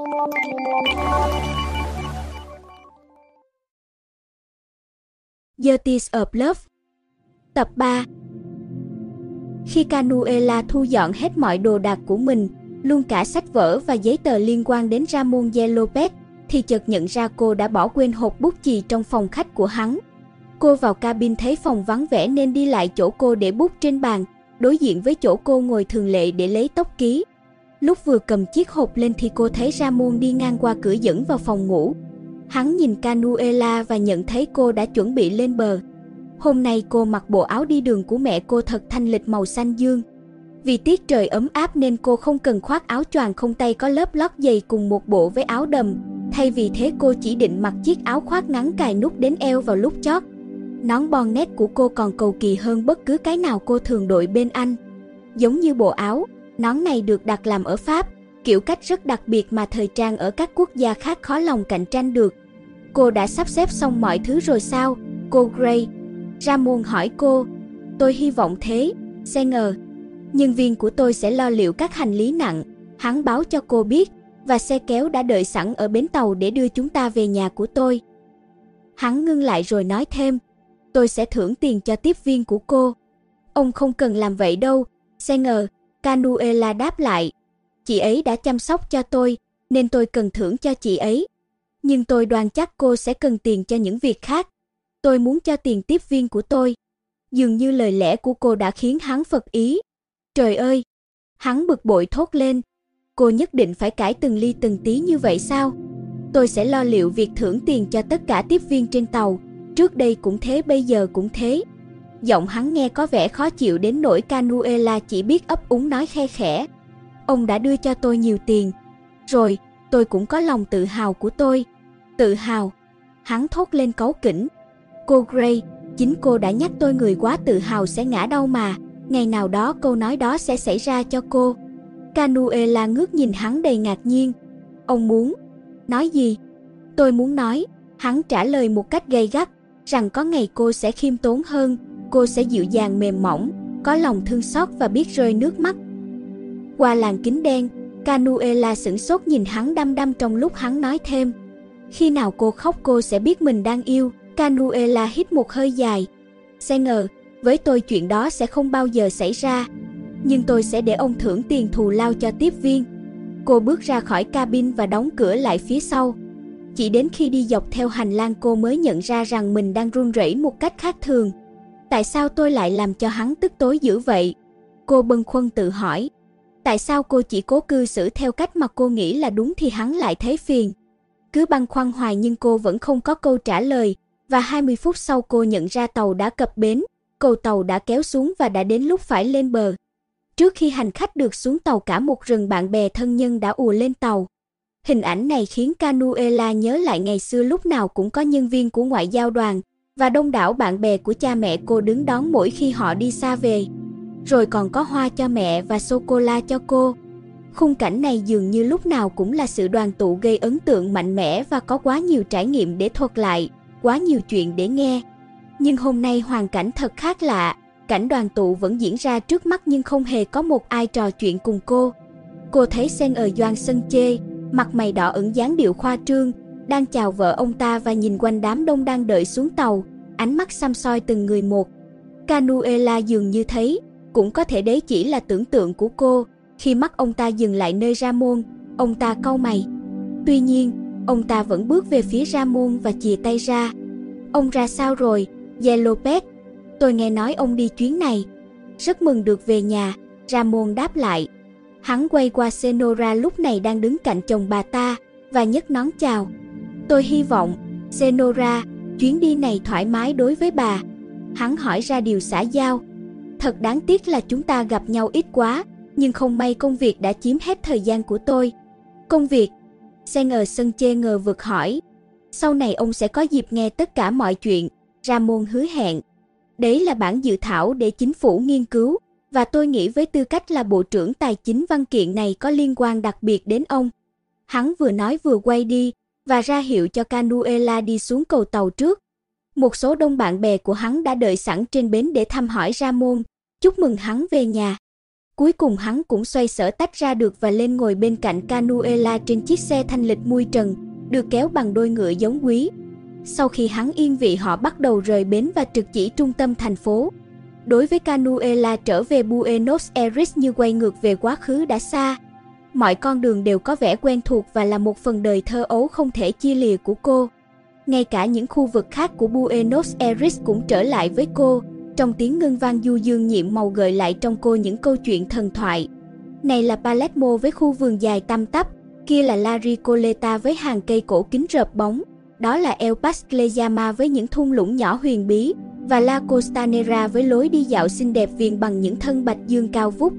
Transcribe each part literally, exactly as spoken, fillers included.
The Tears of Love. Tập ba. Khi Canuella thu dọn hết mọi đồ đạc của mình, luôn cả sách vở và giấy tờ liên quan đến Ramon Lopez, thì chợt nhận ra cô đã bỏ quên hộp bút chì trong phòng khách của hắn. Cô vào cabin thấy phòng vắng vẻ nên đi lại chỗ cô để bút trên bàn, đối diện với chỗ cô ngồi thường lệ để lấy tốc ký. Lúc vừa cầm chiếc hộp lên thì cô thấy Ramon đi ngang qua cửa dẫn vào phòng ngủ. Hắn nhìn Canuella và nhận thấy cô đã chuẩn bị lên bờ. Hôm nay cô mặc bộ áo đi đường của mẹ cô thật thanh lịch màu xanh dương. Vì tiết trời ấm áp nên cô không cần khoác áo choàng không tay có lớp lót dày cùng một bộ với áo đầm. Thay vì thế cô chỉ định mặc chiếc áo khoác ngắn cài nút đến eo vào lúc chót. Nón bonnet của cô còn cầu kỳ hơn bất cứ cái nào cô thường đội bên Anh. Giống như bộ áo, nón này được đặt làm ở Pháp, kiểu cách rất đặc biệt mà thời trang ở các quốc gia khác khó lòng cạnh tranh được. Cô đã sắp xếp xong mọi thứ rồi sao, cô Gray? Ramon hỏi cô. Tôi hy vọng thế, Sanger. Nhân viên của tôi sẽ lo liệu các hành lý nặng, hắn báo cho cô biết, và xe kéo đã đợi sẵn ở bến tàu để đưa chúng ta về nhà của tôi. Hắn ngưng lại rồi nói thêm, tôi sẽ thưởng tiền cho tiếp viên của cô. Ông không cần làm vậy đâu, Sanger, Canuella đáp lại. Chị ấy đã chăm sóc cho tôi, nên tôi cần thưởng cho chị ấy. Nhưng tôi đoán chắc cô sẽ cần tiền cho những việc khác. Tôi muốn cho tiền tiếp viên của tôi. Dường như lời lẽ của cô đã khiến hắn phật ý. Trời ơi! Hắn bực bội thốt lên. Cô nhất định phải cãi từng ly từng tí như vậy sao? Tôi sẽ lo liệu việc thưởng tiền cho tất cả tiếp viên trên tàu. Trước đây cũng thế, bây giờ cũng thế. Giọng hắn nghe có vẻ khó chịu đến nỗi Canuella chỉ biết ấp úng nói khe khẽ. Ông đã đưa cho tôi nhiều tiền. Rồi, tôi cũng có lòng tự hào của tôi. Tự hào? Hắn thốt lên cáu kỉnh. Cô Gray, chính cô đã nhắc tôi người quá tự hào sẽ ngã đau mà. Ngày nào đó câu nói đó sẽ xảy ra cho cô. Canuella ngước nhìn hắn đầy ngạc nhiên. Ông muốn nói gì? Tôi muốn nói, hắn trả lời một cách gay gắt, rằng có ngày cô sẽ khiêm tốn hơn, cô sẽ dịu dàng mềm mỏng, có lòng thương xót và biết rơi nước mắt. Qua làn kính đen, Canuella sửng sốt nhìn hắn đăm đăm trong lúc hắn nói thêm. Khi nào cô khóc cô sẽ biết mình đang yêu. Canuella hít một hơi dài. Sanger, với tôi chuyện đó sẽ không bao giờ xảy ra. Nhưng tôi sẽ để ông thưởng tiền thù lao cho tiếp viên. Cô bước ra khỏi cabin và đóng cửa lại phía sau. Chỉ đến khi đi dọc theo hành lang cô mới nhận ra rằng mình đang run rẩy một cách khác thường. Tại sao tôi lại làm cho hắn tức tối dữ vậy? Cô bâng khuâng tự hỏi. Tại sao cô chỉ cố cư xử theo cách mà cô nghĩ là đúng thì hắn lại thấy phiền? Cứ băn khoăn hoài nhưng cô vẫn không có câu trả lời. Và hai mươi phút sau cô nhận ra tàu đã cập bến, cầu tàu đã kéo xuống và đã đến lúc phải lên bờ. Trước khi hành khách được xuống tàu cả một rừng bạn bè thân nhân đã ùa lên tàu. Hình ảnh này khiến Canuella nhớ lại ngày xưa lúc nào cũng có nhân viên của ngoại giao đoàn và đông đảo bạn bè của cha mẹ cô đứng đón mỗi khi họ đi xa về. Rồi còn có hoa cho mẹ và sô-cô-la cho cô. Khung cảnh này dường như lúc nào cũng là sự đoàn tụ gây ấn tượng mạnh mẽ và có quá nhiều trải nghiệm để thuật lại, quá nhiều chuyện để nghe. Nhưng hôm nay hoàn cảnh thật khác lạ, cảnh đoàn tụ vẫn diễn ra trước mắt nhưng không hề có một ai trò chuyện cùng cô. Cô thấy Sen ở Doan Sân Chê, mặt mày đỏ ửng dáng điệu khoa trương, đang chào vợ ông ta và nhìn quanh đám đông đang đợi xuống tàu, ánh mắt xăm soi từng người một. Canuella dường như thấy, cũng có thể đấy chỉ là tưởng tượng của cô, khi mắt ông ta dừng lại nơi Ramon, ông ta cau mày. Tuy nhiên, ông ta vẫn bước về phía Ramon và chìa tay ra. Ông ra sao rồi, Lopez? Tôi nghe nói ông đi chuyến này. Rất mừng được về nhà, Ramon đáp lại. Hắn quay qua Senora lúc này đang đứng cạnh chồng bà ta, và nhấc nón chào. Tôi hy vọng, Senora, chuyến đi này thoải mái đối với bà. Hắn hỏi ra điều xã giao. Thật đáng tiếc là chúng ta gặp nhau ít quá, nhưng không may công việc đã chiếm hết thời gian của tôi. Công việc? Sen ở sân chê ngờ vực hỏi. Sau này ông sẽ có dịp nghe tất cả mọi chuyện, Ramon hứa hẹn. Đấy là bản dự thảo để chính phủ nghiên cứu, và tôi nghĩ với tư cách là Bộ trưởng Tài chính văn kiện này có liên quan đặc biệt đến ông. Hắn vừa nói vừa quay đi, và ra hiệu cho Canuella đi xuống cầu tàu trước. Một số đông bạn bè của hắn đã đợi sẵn trên bến để thăm hỏi Ramon, chúc mừng hắn về nhà. Cuối cùng hắn cũng xoay sở tách ra được và lên ngồi bên cạnh Canuella trên chiếc xe thanh lịch mui trần, được kéo bằng đôi ngựa giống quý. Sau khi hắn yên vị, họ bắt đầu rời bến và trực chỉ trung tâm thành phố. Đối với Canuella, trở về Buenos Aires như quay ngược về quá khứ đã xa. Mọi con đường đều có vẻ quen thuộc và là một phần đời thơ ấu không thể chia lìa của cô. Ngay cả những khu vực khác của Buenos Aires cũng trở lại với cô, trong tiếng ngân vang du dương nhiệm màu gợi lại trong cô những câu chuyện thần thoại. Này là Palermo với khu vườn dài tăm tắp, kia là La Recoleta với hàng cây cổ kính rợp bóng, đó là El Pascleyama với những thung lũng nhỏ huyền bí, và La Costanera với lối đi dạo xinh đẹp viền bằng những thân bạch dương cao vút.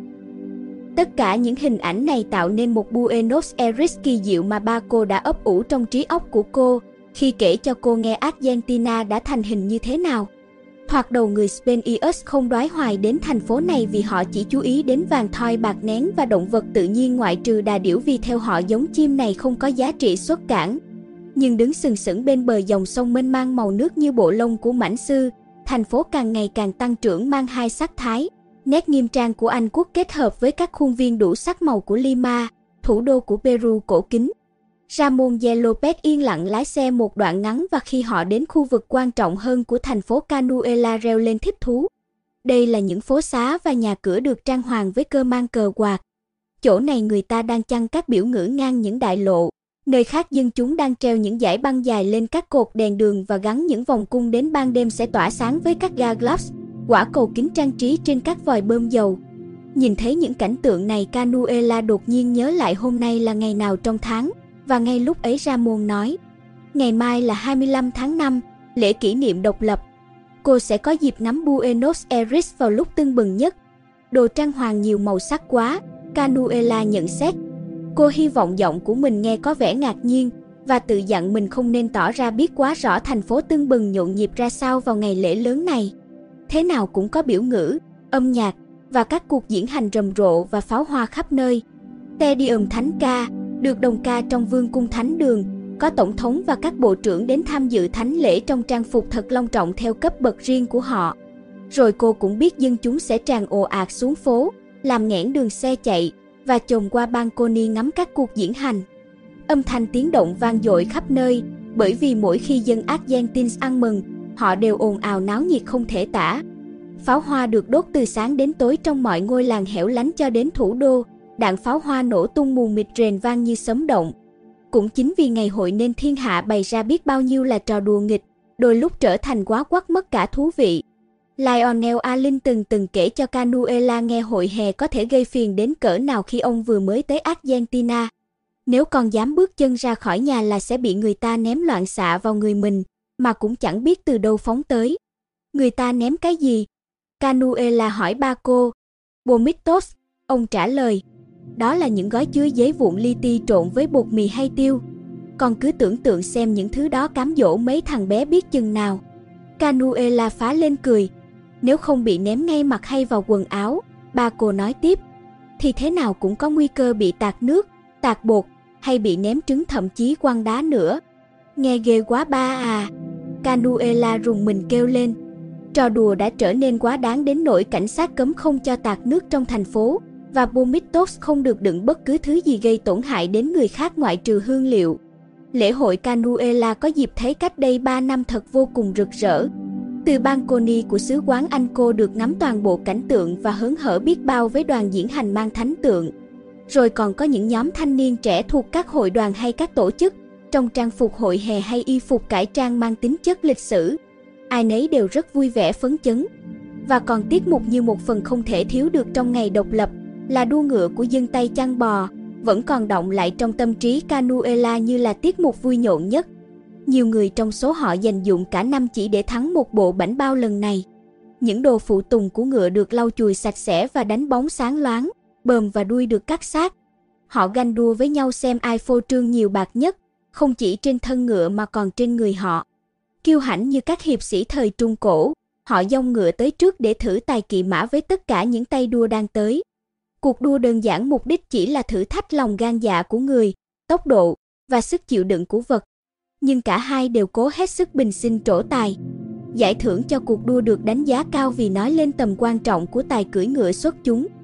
Tất cả những hình ảnh này tạo nên một Buenos Aires kỳ diệu mà ba cô đã ấp ủ trong trí óc của cô, khi kể cho cô nghe Argentina đã thành hình như thế nào. Thoạt đầu người Spaniards không đoái hoài đến thành phố này vì họ chỉ chú ý đến vàng thoi bạc nén và động vật tự nhiên ngoại trừ đà điểu, vì theo họ giống chim này không có giá trị xuất cảng. Nhưng đứng sừng sững bên bờ dòng sông mênh mang màu nước như bộ lông của mãnh sư, thành phố càng ngày càng tăng trưởng, mang hai sắc thái, nét nghiêm trang của Anh quốc kết hợp với các khuôn viên đủ sắc màu của Lima, thủ đô của Peru cổ kính. Ramón de López yên lặng lái xe một đoạn ngắn và khi họ đến khu vực quan trọng hơn của thành phố Canuella reo lên thích thú. Đây là những phố xá và nhà cửa được trang hoàng với cơ mang cờ quạt. Chỗ này người ta đang chăng các biểu ngữ ngang những đại lộ, nơi khác dân chúng đang treo những dải băng dài lên các cột đèn đường và gắn những vòng cung đến ban đêm sẽ tỏa sáng với các ga glass, quả cầu kính trang trí trên các vòi bơm dầu. Nhìn thấy những cảnh tượng này, Canuella đột nhiên nhớ lại hôm nay là ngày nào trong tháng. Và ngay lúc ấy Ramón nói, ngày mai là hai mươi lăm tháng năm, lễ kỷ niệm độc lập. Cô sẽ có dịp ngắm Buenos Aires vào lúc tưng bừng nhất. Đồ trang hoàng nhiều màu sắc quá, Canuella nhận xét. Cô hy vọng giọng của mình nghe có vẻ ngạc nhiên và tự dặn mình không nên tỏ ra biết quá rõ thành phố tưng bừng nhộn nhịp ra sao vào ngày lễ lớn này. Thế nào cũng có biểu ngữ, âm nhạc và các cuộc diễn hành rầm rộ và pháo hoa khắp nơi. Te-đi-ừm thánh ca được đồng ca trong vương cung thánh đường, có tổng thống và các bộ trưởng đến tham dự thánh lễ trong trang phục thật long trọng theo cấp bậc riêng của họ. Rồi cô cũng biết dân chúng sẽ tràn ồ ạt xuống phố, làm nghẽn đường xe chạy và chồm qua balcony ngắm các cuộc diễn hành. Âm thanh tiếng động vang dội khắp nơi, bởi vì mỗi khi dân Argentina ăn mừng, họ đều ồn ào náo nhiệt không thể tả. Pháo hoa được đốt từ sáng đến tối trong mọi ngôi làng hẻo lánh cho đến thủ đô. Đạn pháo hoa nổ tung mù mịt rền vang như sấm động. Cũng chính vì ngày hội nên thiên hạ bày ra biết bao nhiêu là trò đùa nghịch, đôi lúc trở thành quá quắt mất cả thú vị. Lionel Alin từng từng kể cho Canuella nghe hội hè có thể gây phiền đến cỡ nào khi ông vừa mới tới Argentina. Nếu còn dám bước chân ra khỏi nhà là sẽ bị người ta ném loạn xạ vào người mình, mà cũng chẳng biết từ đâu phóng tới. Người ta ném cái gì? Canuella hỏi ba cô. Pomitos, ông trả lời. Đó là những gói chứa giấy vụn li ti trộn với bột mì hay tiêu. Con cứ tưởng tượng xem những thứ đó cám dỗ mấy thằng bé biết chừng nào. Canuella phá lên cười. Nếu không bị ném ngay mặt hay vào quần áo, ba cô nói tiếp, thì thế nào cũng có nguy cơ bị tạt nước, tạt bột hay bị ném trứng, thậm chí quăng đá nữa. Nghe ghê quá ba à. Canuella rùng mình kêu lên. Trò đùa đã trở nên quá đáng đến nỗi cảnh sát cấm không cho tạt nước trong thành phố. Và Pomitos không được đựng bất cứ thứ gì gây tổn hại đến người khác ngoại trừ hương liệu. Lễ hội Canuella có dịp thấy cách đây ba năm thật vô cùng rực rỡ. Từ balcony của xứ quán Anh, cô được ngắm toàn bộ cảnh tượng và hớn hở biết bao với đoàn diễn hành mang thánh tượng. Rồi còn có những nhóm thanh niên trẻ thuộc các hội đoàn hay các tổ chức, trong trang phục hội hè hay y phục cải trang mang tính chất lịch sử. Ai nấy đều rất vui vẻ phấn chấn. Và còn tiết mục như một phần không thể thiếu được trong ngày độc lập, là đua ngựa của dân Tây chăn bò, vẫn còn đọng lại trong tâm trí Canuella như là tiết mục vui nhộn nhất. Nhiều người trong số họ dành dụm cả năm chỉ để thắng một bộ bảnh bao lần này. Những đồ phụ tùng của ngựa được lau chùi sạch sẽ và đánh bóng sáng loáng, bờm và đuôi được cắt xác. Họ ganh đua với nhau xem ai phô trương nhiều bạc nhất, không chỉ trên thân ngựa mà còn trên người họ. Kiêu hãnh như các hiệp sĩ thời Trung Cổ, họ dông ngựa tới trước để thử tài kỵ mã với tất cả những tay đua đang tới. Cuộc đua đơn giản mục đích chỉ là thử thách lòng gan dạ của người, tốc độ và sức chịu đựng của vật. Nhưng cả hai đều cố hết sức bình sinh trổ tài. Giải thưởng cho cuộc đua được đánh giá cao vì nói lên tầm quan trọng của tài cưỡi ngựa xuất chúng.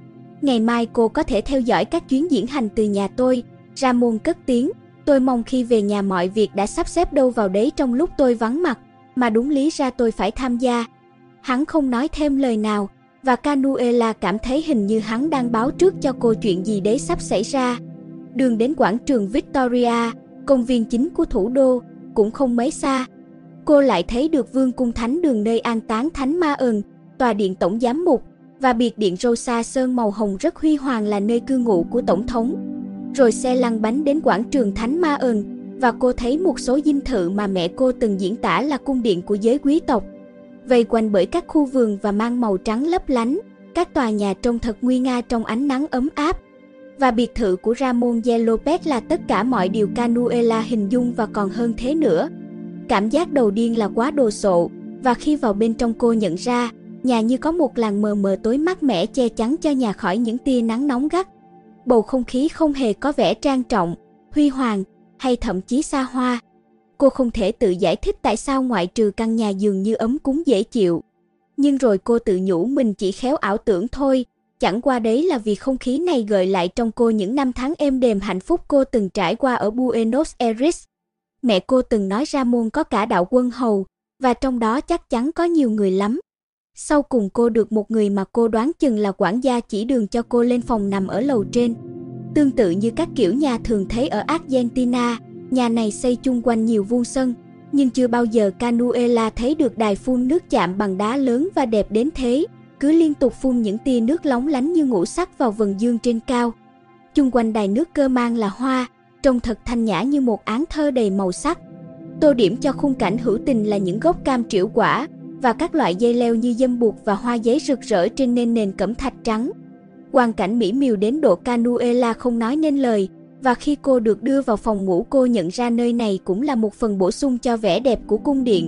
Ngày mai cô có thể theo dõi các chuyến diễn hành từ nhà tôi, Ramon cất tiếng. Tôi mong khi về nhà mọi việc đã sắp xếp đâu vào đấy trong lúc tôi vắng mặt, mà đúng lý ra tôi phải tham gia. Hắn không nói thêm lời nào, và Canuella cảm thấy hình như hắn đang báo trước cho cô chuyện gì đấy sắp xảy ra. Đường đến quảng trường Victoria, công viên chính của thủ đô, cũng không mấy xa. Cô lại thấy được vương cung thánh đường nơi an táng thánh Ma Ơn, tòa điện tổng giám mục, và biệt điện Rosa sơn màu hồng rất huy hoàng là nơi cư ngụ của tổng thống. Rồi xe lăn bánh đến quảng trường Thánh Ma Ơn, và cô thấy một số dinh thự mà mẹ cô từng diễn tả là cung điện của giới quý tộc, vây quanh bởi các khu vườn và mang màu trắng lấp lánh. Các tòa nhà trông thật nguy nga trong ánh nắng ấm áp. Và biệt thự của Ramon de Lopez là tất cả mọi điều Canuella hình dung và còn hơn thế nữa. Cảm giác đầu tiên là quá đồ sộ, và khi vào bên trong cô nhận ra, nhà như có một làn mờ mờ tối mát mẻ che chắn cho nhà khỏi những tia nắng nóng gắt. Bầu không khí không hề có vẻ trang trọng, huy hoàng, hay thậm chí xa hoa. Cô không thể tự giải thích tại sao ngoại trừ căn nhà dường như ấm cúng dễ chịu. Nhưng rồi cô tự nhủ mình chỉ khéo ảo tưởng thôi, chẳng qua đấy là vì không khí này gợi lại trong cô những năm tháng êm đềm hạnh phúc cô từng trải qua ở Buenos Aires. Mẹ cô từng nói Ramon có cả đạo quân hầu, và trong đó chắc chắn có nhiều người lắm. Sau cùng cô được một người mà cô đoán chừng là quản gia chỉ đường cho cô lên phòng nằm ở lầu trên. Tương tự như các kiểu nhà thường thấy ở Argentina, nhà này xây chung quanh nhiều vuông sân, nhưng chưa bao giờ Canuella thấy được đài phun nước chạm bằng đá lớn và đẹp đến thế, cứ liên tục phun những tia nước lóng lánh như ngũ sắc vào vầng dương trên cao. Chung quanh đài nước cơ mang là hoa, trông thật thanh nhã như một áng thơ đầy màu sắc. Tô điểm cho khung cảnh hữu tình là những gốc cam trĩu quả và các loại dây leo như dâm buộc và hoa giấy rực rỡ trên nền nền cẩm thạch trắng. Quang cảnh mỹ miều đến độ Canuella không nói nên lời, và khi cô được đưa vào phòng ngủ cô nhận ra nơi này cũng là một phần bổ sung cho vẻ đẹp của cung điện.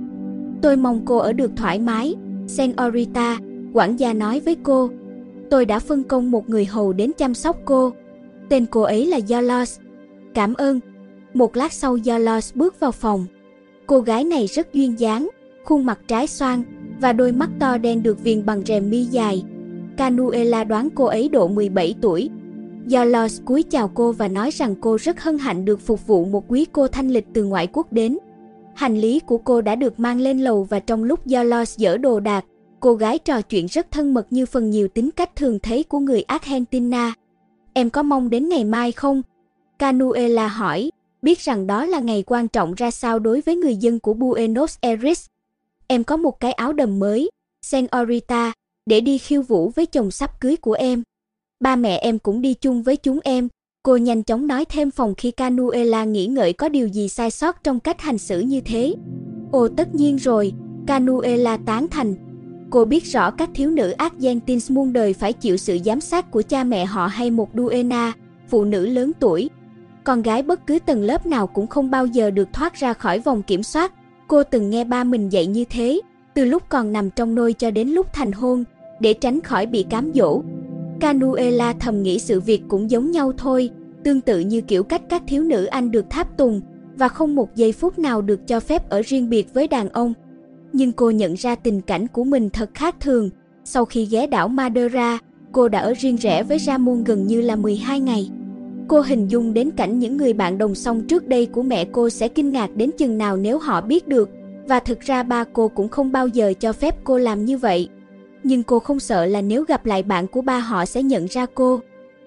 Tôi mong cô ở được thoải mái, Senorita, quản gia nói với cô. Tôi đã phân công một người hầu đến chăm sóc cô. Tên cô ấy là Yolos. Cảm ơn. Một lát sau Yolos bước vào phòng. Cô gái này rất duyên dáng, khuôn mặt trái xoan và đôi mắt to đen được viền bằng rèm mi dài. Canuella đoán cô ấy độ mười bảy tuổi. Yolos cúi chào cô và nói rằng cô rất hân hạnh được phục vụ một quý cô thanh lịch từ ngoại quốc đến. Hành lý của cô đã được mang lên lầu và trong lúc Yolos dỡ đồ đạc, cô gái trò chuyện rất thân mật như phần nhiều tính cách thường thấy của người Argentina. Em có mong đến ngày mai không? Canuella hỏi, biết rằng đó là ngày quan trọng ra sao đối với người dân của Buenos Aires. Em có một cái áo đầm mới, Senorita, để đi khiêu vũ với chồng sắp cưới của em. Ba mẹ em cũng đi chung với chúng em. Cô nhanh chóng nói thêm phòng khi Canuella nghĩ ngợi có điều gì sai sót trong cách hành xử như thế. Ồ tất nhiên rồi, Canuella tán thành. Cô biết rõ các thiếu nữ Argentines muôn đời phải chịu sự giám sát của cha mẹ họ hay một duenna, phụ nữ lớn tuổi. Con gái bất cứ tầng lớp nào cũng không bao giờ được thoát ra khỏi vòng kiểm soát. Cô từng nghe ba mình dạy như thế, từ lúc còn nằm trong nôi cho đến lúc thành hôn, để tránh khỏi bị cám dỗ. Canuella thầm nghĩ sự việc cũng giống nhau thôi, tương tự như kiểu cách các thiếu nữ Anh được tháp tùng, và không một giây phút nào được cho phép ở riêng biệt với đàn ông. Nhưng cô nhận ra tình cảnh của mình thật khác thường. Sau khi ghé đảo Madeira, cô đã ở riêng rẽ với Ramon gần như là mười hai ngày. Cô hình dung đến cảnh những người bạn đồng song trước đây của mẹ cô sẽ kinh ngạc đến chừng nào nếu họ biết được, và thực ra ba cô cũng không bao giờ cho phép cô làm như vậy. Nhưng cô không sợ là nếu gặp lại bạn của ba họ sẽ nhận ra cô.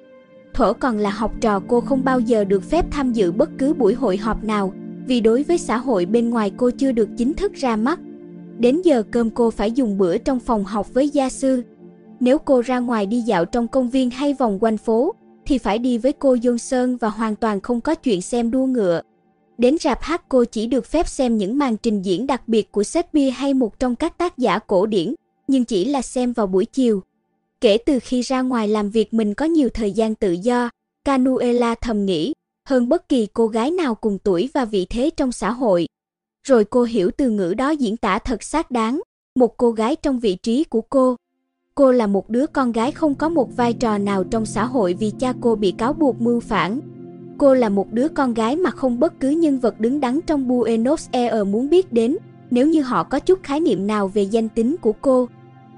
Thuở còn là học trò cô không bao giờ được phép tham dự bất cứ buổi hội họp nào, vì đối với xã hội bên ngoài cô chưa được chính thức ra mắt. Đến giờ cơm cô phải dùng bữa trong phòng học với gia sư. Nếu cô ra ngoài đi dạo trong công viên hay vòng quanh phố, thì phải đi với cô Johnson và hoàn toàn không có chuyện xem đua ngựa. Đến rạp hát cô chỉ được phép xem những màn trình diễn đặc biệt của Shakespeare hay một trong các tác giả cổ điển, nhưng chỉ là xem vào buổi chiều. Kể từ khi ra ngoài làm việc mình có nhiều thời gian tự do, Canuella thầm nghĩ, hơn bất kỳ cô gái nào cùng tuổi và vị thế trong xã hội. Rồi cô hiểu từ ngữ đó diễn tả thật xác đáng, một cô gái trong vị trí của cô. Cô là một đứa con gái không có một vai trò nào trong xã hội vì cha cô bị cáo buộc mưu phản. Cô là một đứa con gái mà không bất cứ nhân vật đứng đắn trong Buenos Aires muốn biết đến, nếu như họ có chút khái niệm nào về danh tính của cô.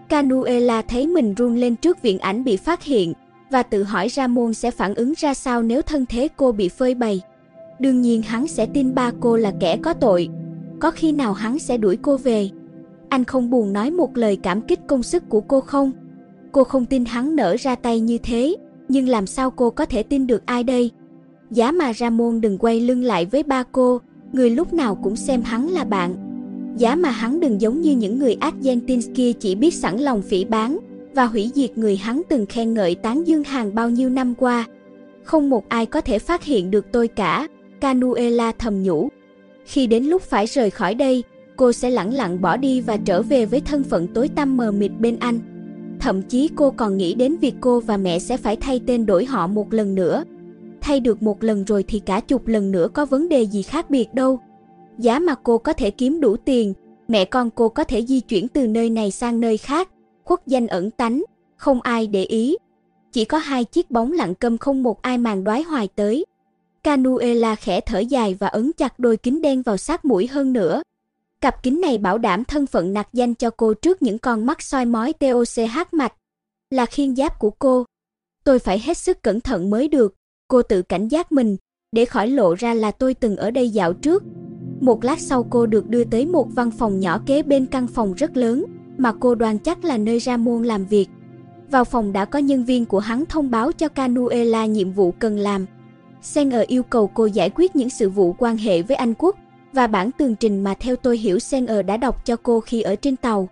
Canuela thấy mình run lên trước viễn ảnh bị phát hiện và tự hỏi Ramon sẽ phản ứng ra sao nếu thân thế cô bị phơi bày. Đương nhiên hắn sẽ tin ba cô là kẻ có tội. Có khi nào hắn sẽ đuổi cô về? Anh không buồn nói một lời cảm kích công sức của cô không? Cô không tin hắn nỡ ra tay như thế, nhưng làm sao cô có thể tin được ai đây? Giá mà Ramon đừng quay lưng lại với ba cô, người lúc nào cũng xem hắn là bạn. Giá mà hắn đừng giống như những người Argentine kia chỉ biết sẵn lòng phỉ báng và hủy diệt người hắn từng khen ngợi tán dương hàng bao nhiêu năm qua. Không một ai có thể phát hiện được tôi cả, Canuela thầm nhủ. Khi đến lúc phải rời khỏi đây, cô sẽ lẳng lặng bỏ đi và trở về với thân phận tối tăm mờ mịt bên anh. Thậm chí cô còn nghĩ đến việc cô và mẹ sẽ phải thay tên đổi họ một lần nữa. Thay được một lần rồi thì cả chục lần nữa có vấn đề gì khác biệt đâu. Giá mà cô có thể kiếm đủ tiền, mẹ con cô có thể di chuyển từ nơi này sang nơi khác, khuất danh ẩn tánh, không ai để ý. Chỉ có hai chiếc bóng lặng câm không một ai màng đoái hoài tới. Canuela khẽ thở dài và ấn chặt đôi kính đen vào sát mũi hơn nữa. Cặp kính này bảo đảm thân phận nặc danh cho cô trước những con mắt soi mói tê ô xê hát mạch. Là khiên giáp của cô. Tôi phải hết sức cẩn thận mới được, cô tự cảnh giác mình, để khỏi lộ ra là tôi từng ở đây dạo trước. Một lát sau cô được đưa tới một văn phòng nhỏ kế bên căn phòng rất lớn, mà cô đoán chắc là nơi Ramon làm việc. Vào phòng đã có nhân viên của hắn thông báo cho Canuela nhiệm vụ cần làm. Senger yêu cầu cô giải quyết những sự vụ quan hệ với Anh Quốc, và bản tường trình mà theo tôi hiểu Senger đã đọc cho cô khi ở trên tàu.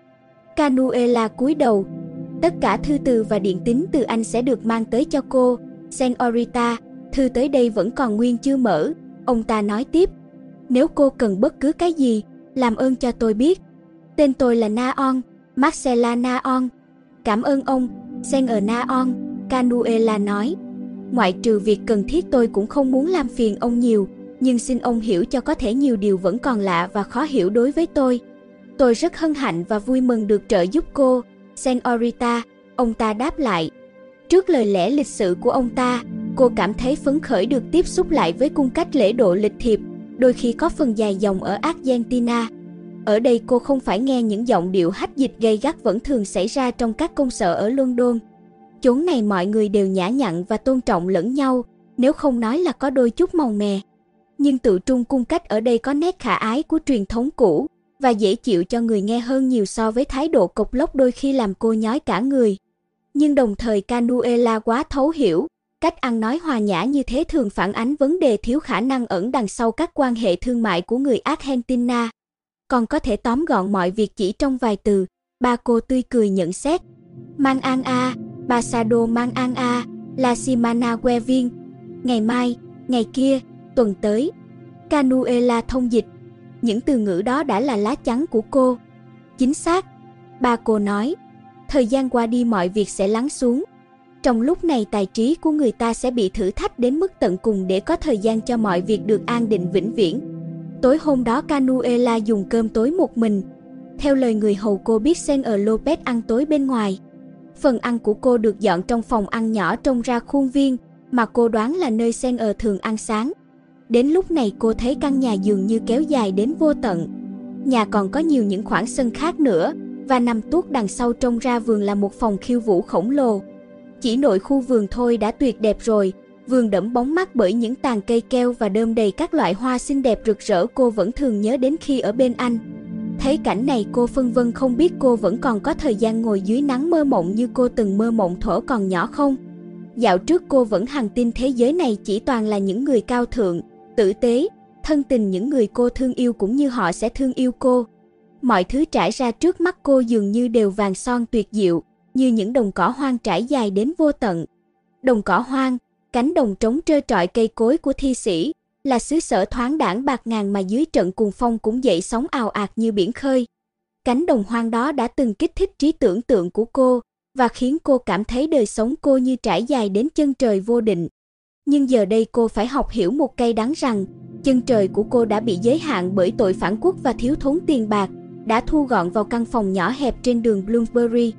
Canuela cúi đầu. Tất cả thư từ và điện tín từ anh sẽ được mang tới cho cô, Señorita. Thư tới đây vẫn còn nguyên chưa mở, ông ta nói tiếp. Nếu cô cần bất cứ cái gì, làm ơn cho tôi biết. Tên tôi là Naon, Marcela Naon. Cảm ơn ông, Senger Naon, Canuela nói. Ngoại trừ việc cần thiết tôi cũng không muốn làm phiền ông nhiều, nhưng xin ông hiểu cho có thể nhiều điều vẫn còn lạ và khó hiểu đối với tôi. Tôi rất hân hạnh và vui mừng được trợ giúp cô, Señorita, ông ta đáp lại. Trước lời lẽ lịch sự của ông ta, cô cảm thấy phấn khởi được tiếp xúc lại với cung cách lễ độ lịch thiệp, đôi khi có phần dài dòng ở Argentina. Ở đây cô không phải nghe những giọng điệu hách dịch gay gắt vẫn thường xảy ra trong các công sở ở London. Chốn này mọi người đều nhã nhặn và tôn trọng lẫn nhau, nếu không nói là có đôi chút màu mè. Nhưng tự trung cung cách ở đây có nét khả ái của truyền thống cũ và dễ chịu cho người nghe hơn nhiều so với thái độ cộc lốc đôi khi làm cô nhói cả người. Nhưng đồng thời Canuela quá thấu hiểu, cách ăn nói hòa nhã như thế thường phản ánh vấn đề thiếu khả năng ẩn đằng sau các quan hệ thương mại của người Argentina. Còn có thể tóm gọn mọi việc chỉ trong vài từ, ba cô tươi cười nhận xét. Mang an a, pasado mang an a, la semana que viene. Ngày mai, ngày kia, tuần tới. Canuela thông dịch. Những từ ngữ đó đã là lá chắn của cô. Chính xác, ba cô nói. Thời gian qua đi mọi việc sẽ lắng xuống. Trong lúc này tài trí của người ta sẽ bị thử thách đến mức tận cùng để có thời gian cho mọi việc được an định vĩnh viễn. Tối hôm đó Canuela dùng cơm tối một mình. Theo lời người hầu cô biết Señor Lopez ăn tối bên ngoài. Phần ăn của cô được dọn trong phòng ăn nhỏ trông ra khuôn viên, mà cô đoán là nơi Señor thường ăn sáng. Đến lúc này cô thấy căn nhà dường như kéo dài đến vô tận. Nhà còn có nhiều những khoảng sân khác nữa, và nằm tuốt đằng sau trông ra vườn là một phòng khiêu vũ khổng lồ. Chỉ nội khu vườn thôi đã tuyệt đẹp rồi, vườn đẫm bóng mát bởi những tàn cây keo và đơm đầy các loại hoa xinh đẹp rực rỡ cô vẫn thường nhớ đến khi ở bên anh. Thấy cảnh này cô phân vân không biết cô vẫn còn có thời gian ngồi dưới nắng mơ mộng như cô từng mơ mộng thuở còn nhỏ không. Dạo trước cô vẫn hằng tin thế giới này chỉ toàn là những người cao thượng, tử tế, thân tình những người cô thương yêu cũng như họ sẽ thương yêu cô. Mọi thứ trải ra trước mắt cô dường như đều vàng son tuyệt diệu, như những đồng cỏ hoang trải dài đến vô tận. Đồng cỏ hoang, cánh đồng trống trơ trọi cây cối của thi sĩ, là xứ sở thoáng đãng bạt ngàn mà dưới trận cuồng phong cũng dậy sóng ào ạt như biển khơi. Cánh đồng hoang đó đã từng kích thích trí tưởng tượng của cô, và khiến cô cảm thấy đời sống cô như trải dài đến chân trời vô định. Nhưng giờ đây cô phải học hiểu một cay đắng rằng, chân trời của cô đã bị giới hạn bởi tội phản quốc và thiếu thốn tiền bạc, đã thu gọn vào căn phòng nhỏ hẹp trên đường Bloomsbury.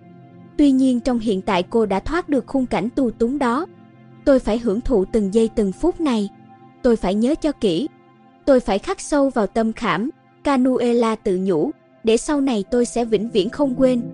Tuy nhiên trong hiện tại cô đã thoát được khung cảnh tù túng đó. Tôi phải hưởng thụ từng giây từng phút này. Tôi phải nhớ cho kỹ. Tôi phải khắc sâu vào tâm khảm, Canuela tự nhủ, để sau này tôi sẽ vĩnh viễn không quên.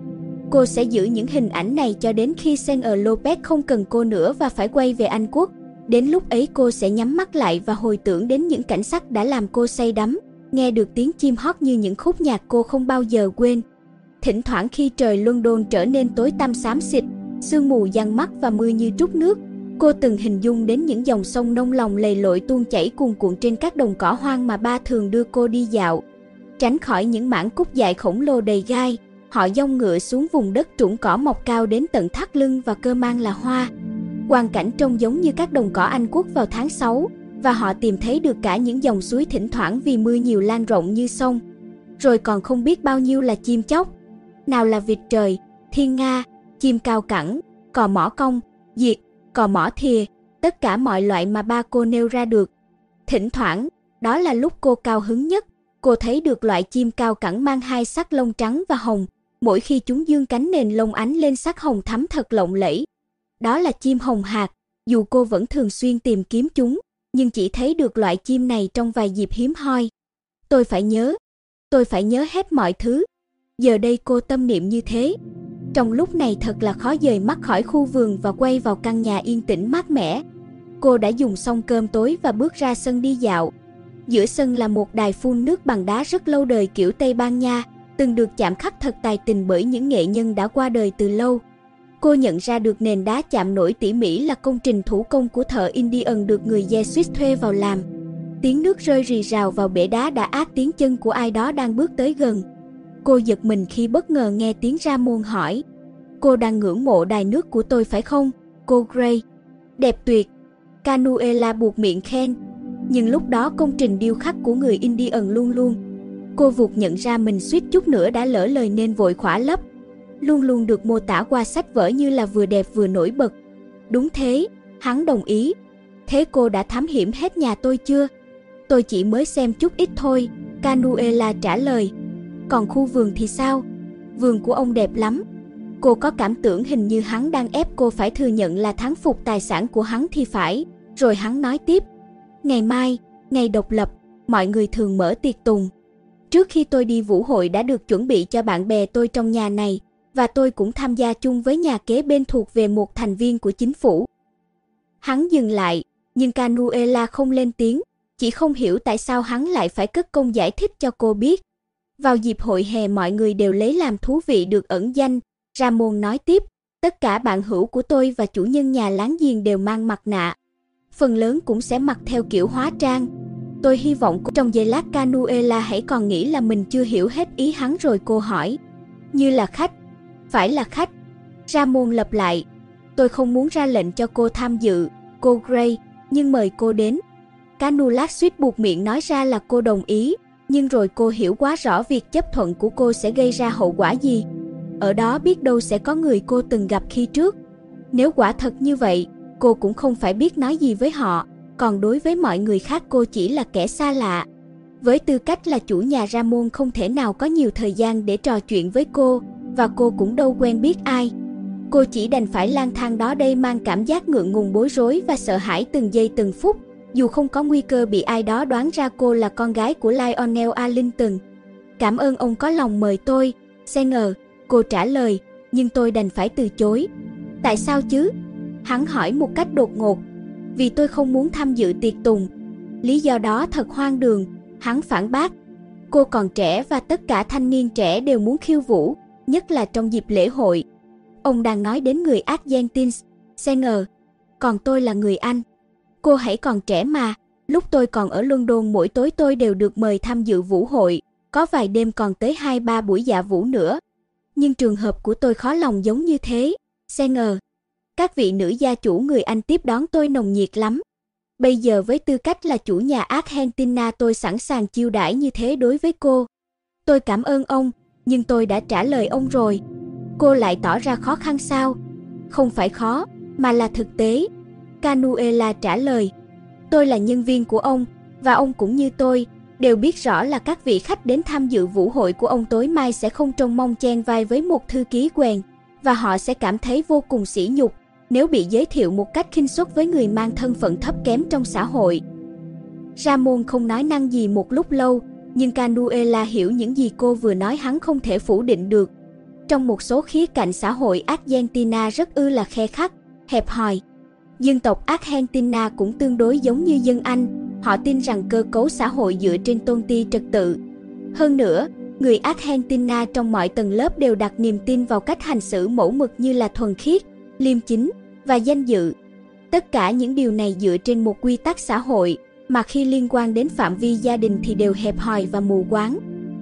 Cô sẽ giữ những hình ảnh này cho đến khi Senor Lopez không cần cô nữa và phải quay về Anh Quốc. Đến lúc ấy cô sẽ nhắm mắt lại và hồi tưởng đến những cảnh sắc đã làm cô say đắm, nghe được tiếng chim hót như những khúc nhạc cô không bao giờ quên. Thỉnh thoảng khi trời London trở nên tối tăm xám xịt, sương mù giăng mắt và mưa như trút nước, cô từng hình dung đến những dòng sông nông lòng lầy lội tuôn chảy cuồn cuộn trên các đồng cỏ hoang mà ba thường đưa cô đi dạo. Tránh khỏi những mảng cúc dại khổng lồ đầy gai, họ giông ngựa xuống vùng đất trũng cỏ mọc cao đến tận thắt lưng và cơ mang là hoa. Quang cảnh trông giống như các đồng cỏ Anh Quốc vào tháng sáu, và họ tìm thấy được cả những dòng suối thỉnh thoảng vì mưa nhiều lan rộng như sông. Rồi còn không biết bao nhiêu là chim chóc, nào là vịt trời, thiên nga, chim cao cẳng, cò mỏ cong, diệt, cò mỏ thìa, tất cả mọi loại mà ba cô nêu ra được. Thỉnh thoảng, đó là lúc cô cao hứng nhất, cô thấy được loại chim cao cẳng mang hai sắc lông trắng và hồng, mỗi khi chúng dương cánh nền lông ánh lên sắc hồng thắm thật lộng lẫy. Đó là chim hồng hạc, dù cô vẫn thường xuyên tìm kiếm chúng, nhưng chỉ thấy được loại chim này trong vài dịp hiếm hoi. Tôi phải nhớ, tôi phải nhớ hết mọi thứ. Giờ đây cô tâm niệm như thế. Trong lúc này thật là khó dời mắt khỏi khu vườn và quay vào căn nhà yên tĩnh mát mẻ. Cô đã dùng xong cơm tối và bước ra sân đi dạo. Giữa sân là một đài phun nước bằng đá rất lâu đời kiểu Tây Ban Nha, từng được chạm khắc thật tài tình bởi những nghệ nhân đã qua đời từ lâu. Cô nhận ra được nền đá chạm nổi tỉ mỉ là công trình thủ công của thợ Indian được người Jesuit thuê vào làm. Tiếng nước rơi rì rào vào bể đá đã át tiếng chân của ai đó đang bước tới gần. Cô giật mình khi bất ngờ nghe tiếng Ramon hỏi: "Cô đang ngưỡng mộ đài nước của tôi phải không, cô Gray?" "Đẹp tuyệt," Canuela buột miệng khen. Nhưng lúc đó công trình điêu khắc của người Indian luôn luôn. Cô vụt nhận ra mình suýt chút nữa đã lỡ lời nên vội khỏa lấp. Luôn luôn được mô tả qua sách vở như là vừa đẹp vừa nổi bật. "Đúng thế," hắn đồng ý. "Thế cô đã thám hiểm hết nhà tôi chưa?" "Tôi chỉ mới xem chút ít thôi," Canuela trả lời. "Còn khu vườn thì sao?" "Vườn của ông đẹp lắm." Cô có cảm tưởng hình như hắn đang ép cô phải thừa nhận là thắng phục tài sản của hắn thì phải. Rồi hắn nói tiếp: "Ngày mai, ngày độc lập, mọi người thường mở tiệc tùng. Trước khi tôi đi vũ hội đã được chuẩn bị cho bạn bè tôi trong nhà này, và tôi cũng tham gia chung với nhà kế bên thuộc về một thành viên của chính phủ." Hắn dừng lại, nhưng Canuela không lên tiếng, chỉ không hiểu tại sao hắn lại phải cất công giải thích cho cô biết. "Vào dịp hội hè mọi người đều lấy làm thú vị được ẩn danh," Ramon nói tiếp. "Tất cả bạn hữu của tôi và chủ nhân nhà láng giềng đều mang mặt nạ. Phần lớn cũng sẽ mặc theo kiểu hóa trang." Tôi hy vọng trong giây lát Canuela hãy còn nghĩ là mình chưa hiểu hết ý hắn rồi cô hỏi: "Như là khách?" "Phải là khách," Ramon lặp lại. "Tôi không muốn ra lệnh cho cô tham dự, cô Gray, nhưng mời cô đến." Canulat suýt buột miệng nói ra là cô đồng ý, nhưng rồi cô hiểu quá rõ việc chấp thuận của cô sẽ gây ra hậu quả gì. Ở đó biết đâu sẽ có người cô từng gặp khi trước. Nếu quả thật như vậy, cô cũng không phải biết nói gì với họ, còn đối với mọi người khác cô chỉ là kẻ xa lạ. Với tư cách là chủ nhà, Ramon không thể nào có nhiều thời gian để trò chuyện với cô, và cô cũng đâu quen biết ai. Cô chỉ đành phải lang thang đó đây mang cảm giác ngượng ngùng, bối rối và sợ hãi từng giây từng phút, dù không có nguy cơ bị ai đó đoán ra cô là con gái của Lionel Arlington. "Cảm ơn ông có lòng mời tôi, Senor," cô trả lời, "nhưng tôi đành phải từ chối." "Tại sao chứ?" hắn hỏi một cách đột ngột. "Vì tôi không muốn tham dự tiệc tùng." "Lý do đó thật hoang đường," hắn phản bác. "Cô còn trẻ và tất cả thanh niên trẻ đều muốn khiêu vũ, nhất là trong dịp lễ hội." "Ông đang nói đến người Argentine, Senor. Còn tôi là người Anh." "Cô hãy còn trẻ mà. Lúc tôi còn ở London mỗi tối tôi đều được mời tham dự vũ hội, có vài đêm còn tới hai ba buổi dạ vũ nữa. Nhưng trường hợp của tôi khó lòng giống như thế, Senor. Các vị nữ gia chủ người Anh tiếp đón tôi nồng nhiệt lắm. Bây giờ với tư cách là chủ nhà Argentina tôi sẵn sàng chiêu đãi như thế đối với cô." "Tôi cảm ơn ông, nhưng tôi đã trả lời ông rồi." Cô lại tỏ ra khó khăn sao? "Không phải khó, mà là thực tế," Canuela trả lời. "Tôi là nhân viên của ông, và ông cũng như tôi, đều biết rõ là các vị khách đến tham dự vũ hội của ông tối mai sẽ không trông mong chen vai với một thư ký quèn, và họ sẽ cảm thấy vô cùng sỉ nhục nếu bị giới thiệu một cách khinh suất với người mang thân phận thấp kém trong xã hội." Ramon không nói năng gì một lúc lâu, nhưng Canuela hiểu những gì cô vừa nói hắn không thể phủ định được. Trong một số khía cạnh xã hội Argentina rất ư là khe khắt, hẹp hòi. Dân tộc Argentina cũng tương đối giống như dân Anh, họ tin rằng cơ cấu xã hội dựa trên tôn ti trật tự. Hơn nữa, người Argentina trong mọi tầng lớp đều đặt niềm tin vào cách hành xử mẫu mực như là thuần khiết, liêm chính và danh dự. Tất cả những điều này dựa trên một quy tắc xã hội, mà khi liên quan đến phạm vi gia đình thì đều hẹp hòi và mù quáng.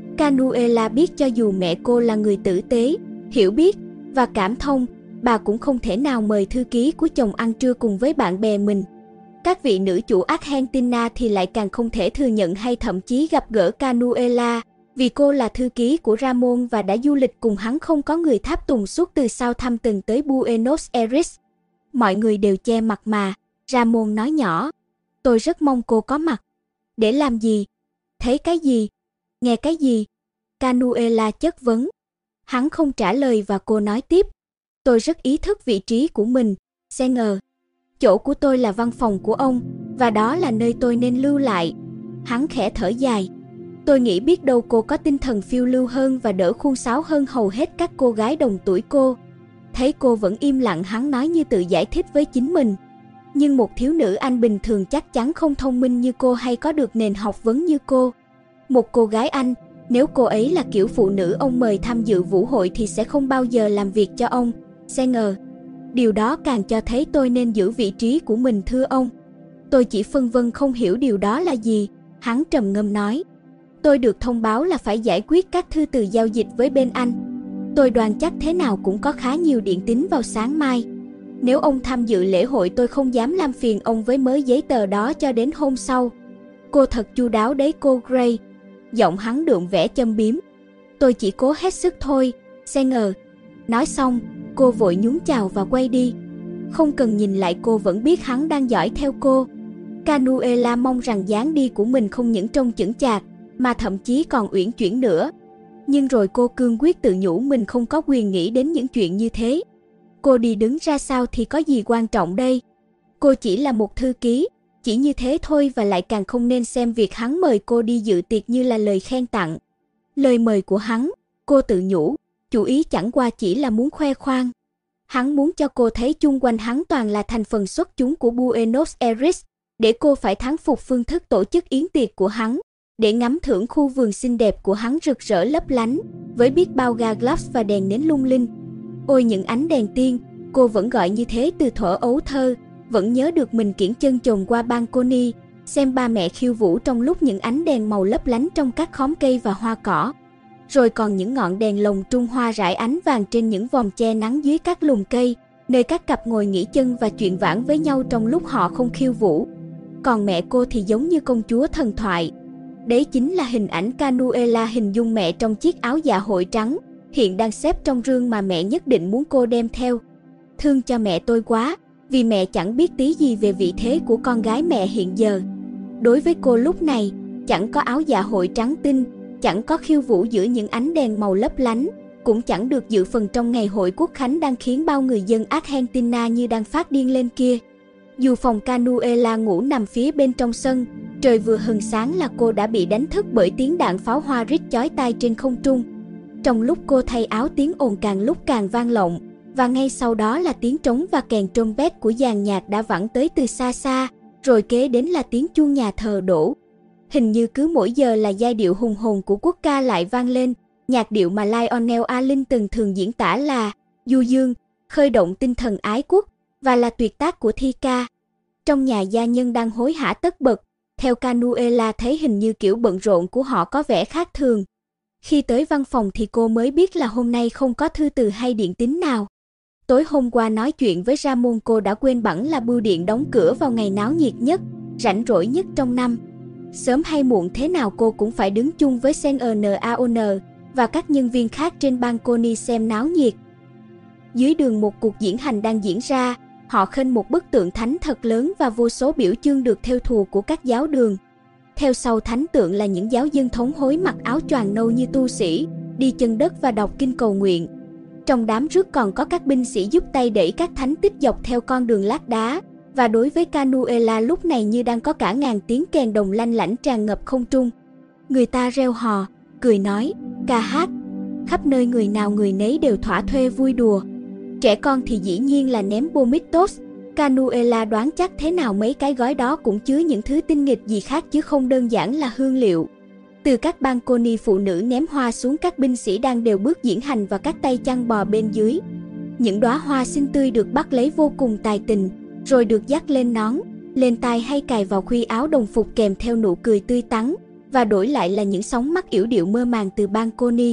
Canuela biết cho dù mẹ cô là người tử tế, hiểu biết và cảm thông, bà cũng không thể nào mời thư ký của chồng ăn trưa cùng với bạn bè mình. Các vị nữ chủ Argentina thì lại càng không thể thừa nhận hay thậm chí gặp gỡ Canuela, vì cô là thư ký của Ramon và đã du lịch cùng hắn không có người tháp tùng suốt từ Southampton tới Buenos Aires. Mọi người đều che mặt mà, Ramon nói nhỏ. Tôi rất mong cô có mặt. Để làm gì? Thấy cái gì? Nghe cái gì? Canuela chất vấn. Hắn không trả lời và cô nói tiếp. Tôi rất ý thức vị trí của mình, Senger. Chỗ của tôi là văn phòng của ông, và đó là nơi tôi nên lưu lại. Hắn khẽ thở dài. Tôi nghĩ biết đâu cô có tinh thần phiêu lưu hơn và đỡ khuôn sáo hơn hầu hết các cô gái đồng tuổi cô. Thấy cô vẫn im lặng, hắn nói như tự giải thích với chính mình. Nhưng một thiếu nữ Anh bình thường chắc chắn không thông minh như cô hay có được nền học vấn như cô. Một cô gái Anh, nếu cô ấy là kiểu phụ nữ ông mời tham dự vũ hội thì sẽ không bao giờ làm việc cho ông, Senger. Điều đó càng cho thấy tôi nên giữ vị trí của mình thưa ông. Tôi chỉ phân vân không hiểu điều đó là gì, hắn trầm ngâm nói. Tôi được thông báo là phải giải quyết các thư từ giao dịch với bên Anh. Tôi đoán chắc thế nào cũng có khá nhiều điện tín vào sáng mai. Nếu ông tham dự lễ hội tôi không dám làm phiền ông với mớ giấy tờ đó cho đến hôm sau. Cô thật chu đáo đấy cô Gray. Giọng hắn đượm vẻ châm biếm. Tôi chỉ cố hết sức thôi, Senger. Nói xong, cô vội nhún chào và quay đi. Không cần nhìn lại cô vẫn biết hắn đang dõi theo cô. Canuela mong rằng dáng đi của mình không những trông chững chạc, mà thậm chí còn uyển chuyển nữa. Nhưng rồi cô cương quyết tự nhủ mình không có quyền nghĩ đến những chuyện như thế. Cô đi đứng ra sao thì có gì quan trọng đây? Cô chỉ là một thư ký, chỉ như thế thôi, và lại càng không nên xem việc hắn mời cô đi dự tiệc như là lời khen tặng. Lời mời của hắn, cô tự nhủ, chủ ý chẳng qua chỉ là muốn khoe khoang. Hắn muốn cho cô thấy chung quanh hắn toàn là thành phần xuất chúng của Buenos Aires, để cô phải thán phục phương thức tổ chức yến tiệc của hắn, để ngắm thưởng khu vườn xinh đẹp của hắn rực rỡ lấp lánh, với biết bao ga gloss và đèn nến lung linh. Ôi những ánh đèn tiên, cô vẫn gọi như thế từ thuở ấu thơ, vẫn nhớ được mình kiễng chân chồn qua balcony, xem ba mẹ khiêu vũ trong lúc những ánh đèn màu lấp lánh trong các khóm cây và hoa cỏ. Rồi còn những ngọn đèn lồng trung hoa rải ánh vàng trên những vòm che nắng dưới các lùm cây, nơi các cặp ngồi nghỉ chân và chuyện vãn với nhau trong lúc họ không khiêu vũ. Còn mẹ cô thì giống như công chúa thần thoại. Đấy chính là hình ảnh Canuela hình dung mẹ trong chiếc áo dạ hội trắng, hiện đang xếp trong rương mà mẹ nhất định muốn cô đem theo. Thương cho mẹ tôi quá, vì mẹ chẳng biết tí gì về vị thế của con gái mẹ hiện giờ. Đối với cô lúc này, chẳng có áo dạ hội trắng tinh, chẳng có khiêu vũ giữa những ánh đèn màu lấp lánh, cũng chẳng được dự phần trong ngày hội quốc khánh đang khiến bao người dân Argentina như đang phát điên lên kia. Dù phòng Canuela ngủ nằm phía bên trong sân, trời vừa hừng sáng là cô đã bị đánh thức bởi tiếng đạn pháo hoa rít chói tai trên không trung. Trong lúc cô thay áo, tiếng ồn càng lúc càng vang lộng, và ngay sau đó là tiếng trống và kèn trompet của dàn nhạc đã vẳng tới từ xa xa, rồi kế đến là tiếng chuông nhà thờ đổ. Hình như cứ mỗi giờ là giai điệu hùng hồn của quốc ca lại vang lên, nhạc điệu mà Lionel Arlington thường diễn tả là du dương, khơi động tinh thần ái quốc, và là tuyệt tác của thi ca. Trong nhà gia nhân đang hối hả tất bật, theo Canuela thấy hình như kiểu bận rộn của họ có vẻ khác thường. Khi tới văn phòng thì cô mới biết là hôm nay không có thư từ hay điện tín nào. Tối hôm qua nói chuyện với Ramon cô đã quên bẵng là bưu điện đóng cửa vào ngày náo nhiệt nhất, rảnh rỗi nhất trong năm. Sớm hay muộn thế nào cô cũng phải đứng chung với Senaon và các nhân viên khác trên balcony xem náo nhiệt. Dưới đường một cuộc diễn hành đang diễn ra, họ khênh một bức tượng thánh thật lớn và vô số biểu chương được thêu thùa của các giáo đường. Theo sau thánh tượng là những giáo dân thống hối mặc áo choàng nâu như tu sĩ, đi chân đất và đọc kinh cầu nguyện. Trong đám rước còn có các binh sĩ giúp tay đẩy các thánh tích dọc theo con đường lát đá, và đối với Canuela lúc này như đang có cả ngàn tiếng kèn đồng lanh lảnh tràn ngập không trung. Người ta reo hò, cười nói, ca hát. khắp nơi người nào người nấy đều thỏa thuê vui đùa. Trẻ con thì dĩ nhiên là ném Bomitos. Canuela đoán chắc thế nào mấy cái gói đó cũng chứa những thứ tinh nghịch gì khác chứ không đơn giản là hương liệu. Từ các balcony phụ nữ ném hoa xuống các binh sĩ đang đều bước diễn hành và các tay chăn bò bên dưới. Những đóa hoa xinh tươi được bắt lấy vô cùng tài tình, rồi được dắt lên nón, lên tai hay cài vào khuy áo đồng phục kèm theo nụ cười tươi tắn, và đổi lại là những sóng mắt yểu điệu mơ màng từ balcony.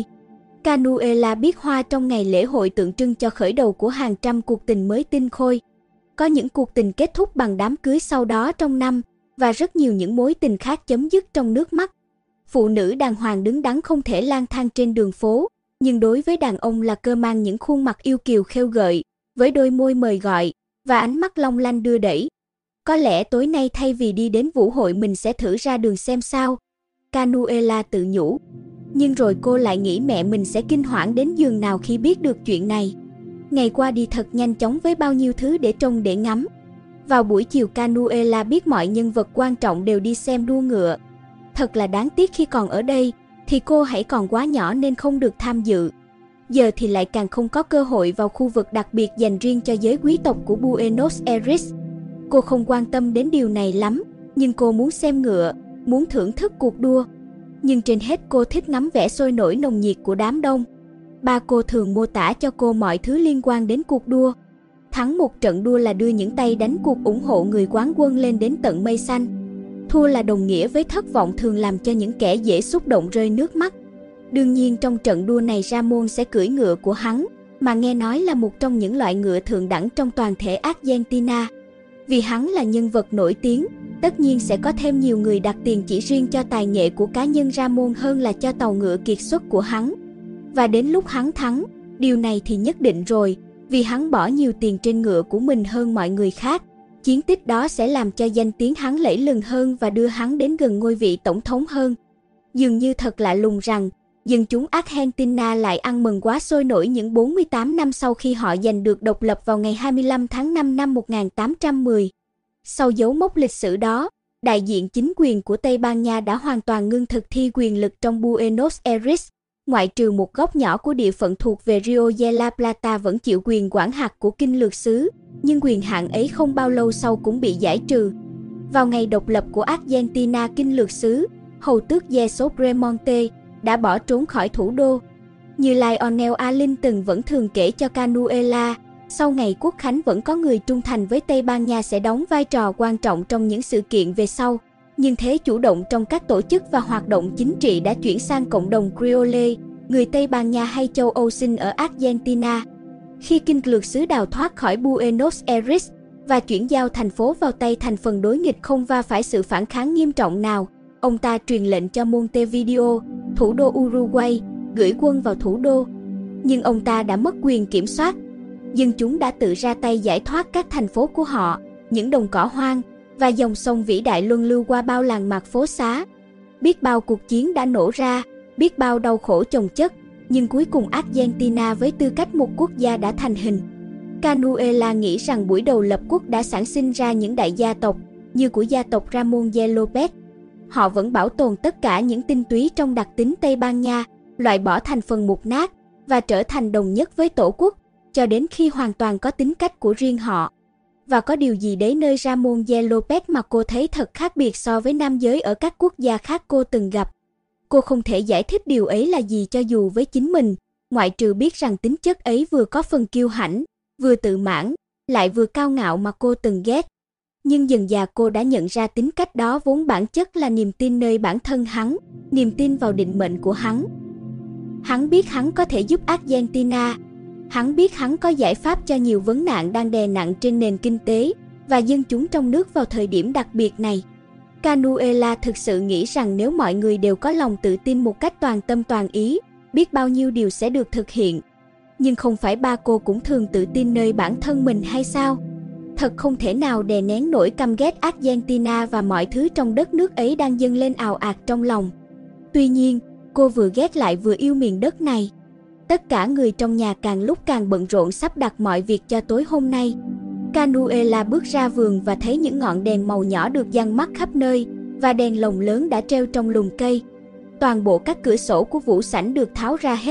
Canuela biết hoa trong ngày lễ hội tượng trưng cho khởi đầu của hàng trăm cuộc tình mới tinh khôi. Có những cuộc tình kết thúc bằng đám cưới sau đó trong năm, và rất nhiều những mối tình khác chấm dứt trong nước mắt. Phụ nữ đàng hoàng đứng đắn không thể lang thang trên đường phố, nhưng đối với đàn ông là cơ mang những khuôn mặt yêu kiều khêu gợi, với đôi môi mời gọi, và ánh mắt long lanh đưa đẩy. Có lẽ tối nay thay vì đi đến vũ hội mình sẽ thử ra đường xem sao, Canuela tự nhủ. Nhưng rồi cô lại nghĩ mẹ mình sẽ kinh hoảng đến giường nào khi biết được chuyện này. Ngày qua đi thật nhanh chóng với bao nhiêu thứ để trông để ngắm. Vào buổi chiều Canuela biết mọi nhân vật quan trọng đều đi xem đua ngựa. Thật là đáng tiếc khi còn ở đây, thì cô hãy còn quá nhỏ nên không được tham dự. Giờ thì lại càng không có cơ hội vào khu vực đặc biệt dành riêng cho giới quý tộc của Buenos Aires. Cô không quan tâm đến điều này lắm, nhưng cô muốn xem ngựa, muốn thưởng thức cuộc đua. Nhưng trên hết cô thích ngắm vẻ sôi nổi nồng nhiệt của đám đông. Ba cô thường mô tả cho cô mọi thứ liên quan đến cuộc đua. Thắng một trận đua là đưa những tay đánh cuộc ủng hộ người quán quân lên đến tận mây xanh. Thua là đồng nghĩa với thất vọng thường làm cho những kẻ dễ xúc động rơi nước mắt. Đương nhiên trong trận đua này Ramon sẽ cưỡi ngựa của hắn, mà nghe nói là một trong những loại ngựa thượng đẳng trong toàn thể Argentina. Vì hắn là nhân vật nổi tiếng, tất nhiên sẽ có thêm nhiều người đặt tiền chỉ riêng cho tài nghệ của cá nhân Ramon hơn là cho tàu ngựa kiệt xuất của hắn. Và đến lúc hắn thắng, điều này thì nhất định rồi, vì hắn bỏ nhiều tiền trên ngựa của mình hơn mọi người khác. Chiến tích đó sẽ làm cho danh tiếng hắn lẫy lừng hơn và đưa hắn đến gần ngôi vị tổng thống hơn. Dường như thật lạ lùng rằng, dân chúng Argentina lại ăn mừng quá sôi nổi những bốn mươi tám năm sau khi họ giành được độc lập vào ngày hai mươi lăm tháng năm năm một nghìn tám trăm mười. Sau dấu mốc lịch sử đó, đại diện chính quyền của Tây Ban Nha đã hoàn toàn ngưng thực thi quyền lực trong Buenos Aires, ngoại trừ một góc nhỏ của địa phận thuộc về Rio de la Plata vẫn chịu quyền quản hạt của kinh lược xứ, nhưng quyền hạn ấy không bao lâu sau cũng bị giải trừ. Vào ngày độc lập của Argentina, kinh lược xứ, hầu tước Jesus Bremonte, đã bỏ trốn khỏi thủ đô. Như Lionel Alin từng vẫn thường kể cho Canuela, sau ngày quốc khánh vẫn có người trung thành với Tây Ban Nha sẽ đóng vai trò quan trọng trong những sự kiện về sau. Nhưng thế chủ động trong các tổ chức và hoạt động chính trị đã chuyển sang cộng đồng Creole, người Tây Ban Nha hay châu Âu sinh ở Argentina. Khi kinh lược xứ đào thoát khỏi Buenos Aires và chuyển giao thành phố vào tay thành phần đối nghịch không va phải sự phản kháng nghiêm trọng nào, ông ta truyền lệnh cho Montevideo, thủ đô Uruguay, gửi quân vào thủ đô. Nhưng ông ta đã mất quyền kiểm soát. Dân chúng đã tự ra tay giải thoát các thành phố của họ, những đồng cỏ hoang và dòng sông vĩ đại luân lưu qua bao làng mạc phố xá. Biết bao cuộc chiến đã nổ ra, biết bao đau khổ chồng chất, nhưng cuối cùng Argentina với tư cách một quốc gia đã thành hình. Canuela nghĩ rằng buổi đầu lập quốc đã sản sinh ra những đại gia tộc, như của gia tộc Ramon de Lopez. Họ vẫn bảo tồn tất cả những tinh túy trong đặc tính Tây Ban Nha, loại bỏ thành phần mục nát và trở thành đồng nhất với tổ quốc, cho đến khi hoàn toàn có tính cách của riêng họ. Và có điều gì đấy nơi Ramon de Lopez mà cô thấy thật khác biệt so với nam giới ở các quốc gia khác cô từng gặp. Cô không thể giải thích điều ấy là gì cho dù với chính mình, ngoại trừ biết rằng tính chất ấy vừa có phần kiêu hãnh, vừa tự mãn, lại vừa cao ngạo mà cô từng ghét. Nhưng dần dà cô đã nhận ra tính cách đó vốn bản chất là niềm tin nơi bản thân hắn, niềm tin vào định mệnh của hắn. Hắn biết hắn có thể giúp Argentina. Hắn biết hắn có giải pháp cho nhiều vấn nạn đang đè nặng trên nền kinh tế và dân chúng trong nước vào thời điểm đặc biệt này. Canuela thực sự nghĩ rằng nếu mọi người đều có lòng tự tin một cách toàn tâm toàn ý, biết bao nhiêu điều sẽ được thực hiện. Nhưng không phải ba cô cũng thường tự tin nơi bản thân mình hay sao? Thật không thể nào đè nén nổi căm ghét Argentina và mọi thứ trong đất nước ấy đang dâng lên ào ạt trong lòng. Tuy nhiên, cô vừa ghét lại vừa yêu miền đất này. Tất cả người trong nhà càng lúc càng bận rộn sắp đặt mọi việc cho tối hôm nay. Canuela bước ra vườn và thấy những ngọn đèn màu nhỏ được giăng mắt khắp nơi, và đèn lồng lớn đã treo trong lùm cây. Toàn bộ các cửa sổ của vũ sảnh được tháo ra hết,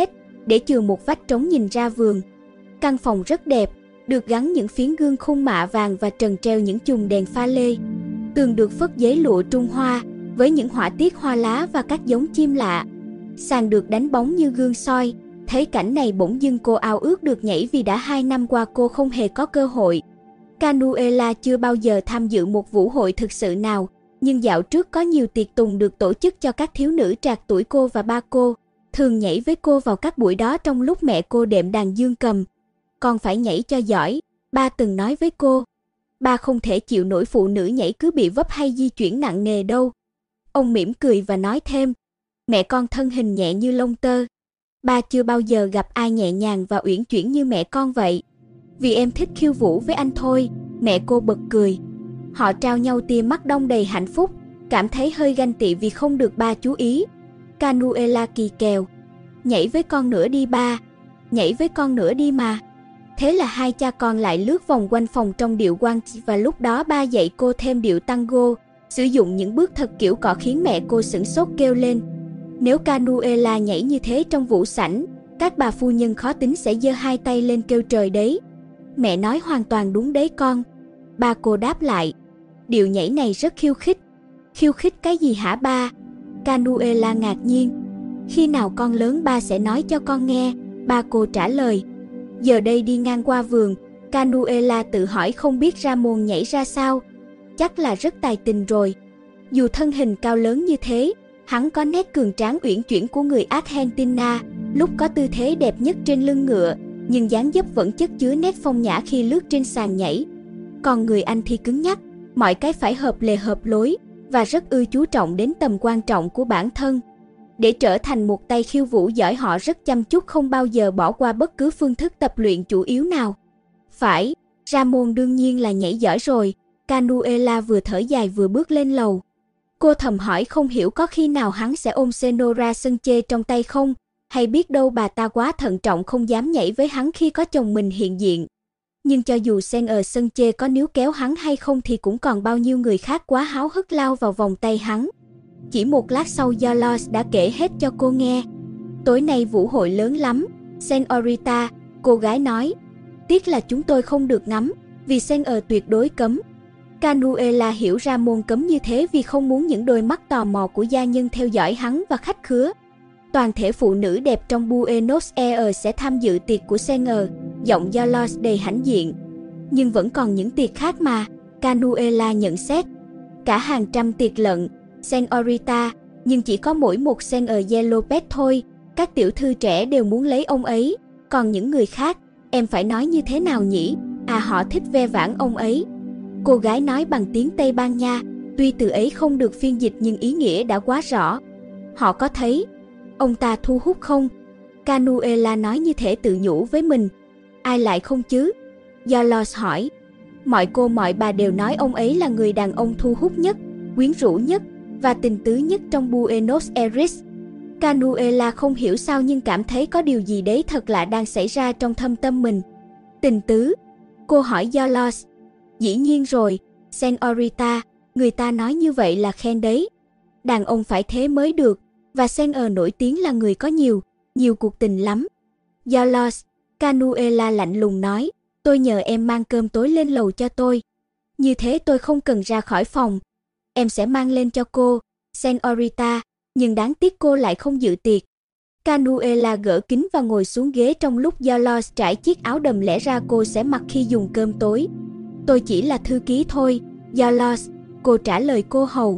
để chừa một vách trống nhìn ra vườn. Căn phòng rất đẹp, được gắn những phiến gương khung mạ vàng và trần treo những chùm đèn pha lê. Tường được phất giấy lụa Trung Hoa, với những họa tiết hoa lá và các giống chim lạ. Sàn được đánh bóng như gương soi. Thấy cảnh này bỗng dưng cô ao ước được nhảy vì đã hai năm qua cô không hề có cơ hội. Canuella chưa bao giờ tham dự một vũ hội thực sự nào, nhưng dạo trước có nhiều tiệc tùng được tổ chức cho các thiếu nữ trạc tuổi cô và ba cô, thường nhảy với cô vào các buổi đó trong lúc mẹ cô đệm đàn dương cầm. Con phải nhảy cho giỏi, ba từng nói với cô. Ba không thể chịu nổi phụ nữ nhảy cứ bị vấp hay di chuyển nặng nề đâu. Ông mỉm cười và nói thêm, mẹ con thân hình nhẹ như lông tơ. Ba chưa bao giờ gặp ai nhẹ nhàng và uyển chuyển như mẹ con vậy. Vì em thích khiêu vũ với anh thôi, mẹ cô bật cười. Họ trao nhau tia mắt đông đầy hạnh phúc, cảm thấy hơi ganh tị vì không được ba chú ý. Canuella kỳ kèo, nhảy với con nữa đi ba, nhảy với con nữa đi mà. Thế là hai cha con lại lướt vòng quanh phòng trong điệu waltz và lúc đó ba dạy cô thêm điệu tango, sử dụng những bước thật kiểu cọ khiến mẹ cô sửng sốt kêu lên. Nếu Canuella nhảy như thế trong vũ sảnh, các bà phu nhân khó tính sẽ giơ hai tay lên kêu trời đấy. Mẹ nói hoàn toàn đúng đấy con. Ba cô đáp lại. Điệu nhảy này rất khiêu khích. Khiêu khích cái gì hả ba? Canuella ngạc nhiên. Khi nào con lớn ba sẽ nói cho con nghe, ba cô trả lời. Giờ đây đi ngang qua vườn, Canuella tự hỏi không biết Ramon nhảy ra sao. Chắc là rất tài tình rồi. Dù thân hình cao lớn như thế, hắn có nét cường tráng uyển chuyển của người Argentina, lúc có tư thế đẹp nhất trên lưng ngựa, nhưng dáng dấp vẫn chất chứa nét phong nhã khi lướt trên sàn nhảy. Còn người Anh thì cứng nhắc, mọi cái phải hợp lề hợp lối, và rất ưa chú trọng đến tầm quan trọng của bản thân. Để trở thành một tay khiêu vũ giỏi họ rất chăm chút không bao giờ bỏ qua bất cứ phương thức tập luyện chủ yếu nào. Phải, Ramon đương nhiên là nhảy giỏi rồi, Canuella vừa thở dài vừa bước lên lầu. Cô thầm hỏi không hiểu có khi nào hắn sẽ ôm Senora Sanchez trong tay không, hay biết đâu bà ta quá thận trọng không dám nhảy với hắn khi có chồng mình hiện diện. Nhưng cho dù Senora Sanchez có níu kéo hắn hay không thì cũng còn bao nhiêu người khác quá háo hức lao vào vòng tay hắn. Chỉ một lát sau Yolos đã kể hết cho cô nghe. Tối nay vũ hội lớn lắm, Senorita, cô gái nói. Tiếc là chúng tôi không được ngắm, vì Senor tuyệt đối cấm. Canuella hiểu Ramon cấm như thế vì không muốn những đôi mắt tò mò của gia nhân theo dõi hắn và khách khứa. Toàn thể phụ nữ đẹp trong Buenos Aires sẽ tham dự tiệc của Senor, giọng Yolos đầy hãnh diện. Nhưng vẫn còn những tiệc khác mà, Canuella nhận xét. Cả hàng trăm tiệc lận, Senorita, nhưng chỉ có mỗi một Senor Lopez thôi, các tiểu thư trẻ đều muốn lấy ông ấy, còn những người khác, em phải nói như thế nào nhỉ? À họ thích ve vãn ông ấy. Cô gái nói bằng tiếng Tây Ban Nha, tuy từ ấy không được phiên dịch nhưng ý nghĩa đã quá rõ. Họ có thấy ông ta thu hút không? Canuella nói như thể tự nhủ với mình. Ai lại không chứ? Yolos hỏi. Mọi cô mọi bà đều nói ông ấy là người đàn ông thu hút nhất, quyến rũ nhất và tình tứ nhất trong Buenos Aires. Canuella không hiểu sao nhưng cảm thấy có điều gì đấy thật lạ đang xảy ra trong thâm tâm mình. Tình tứ? Cô hỏi Yolos. Dĩ nhiên rồi, Senorita, người ta nói như vậy là khen đấy. Đàn ông phải thế mới được, và Senor nổi tiếng là người có nhiều, nhiều cuộc tình lắm. Yolos, Canuella lạnh lùng nói, tôi nhờ em mang cơm tối lên lầu cho tôi. Như thế tôi không cần ra khỏi phòng. Em sẽ mang lên cho cô, Senorita, nhưng đáng tiếc cô lại không dự tiệc. Canuella gỡ kính và ngồi xuống ghế trong lúc Yolos trải chiếc áo đầm lẽ ra cô sẽ mặc khi dùng cơm tối. Tôi chỉ là thư ký thôi, Yolos, cô trả lời cô hầu.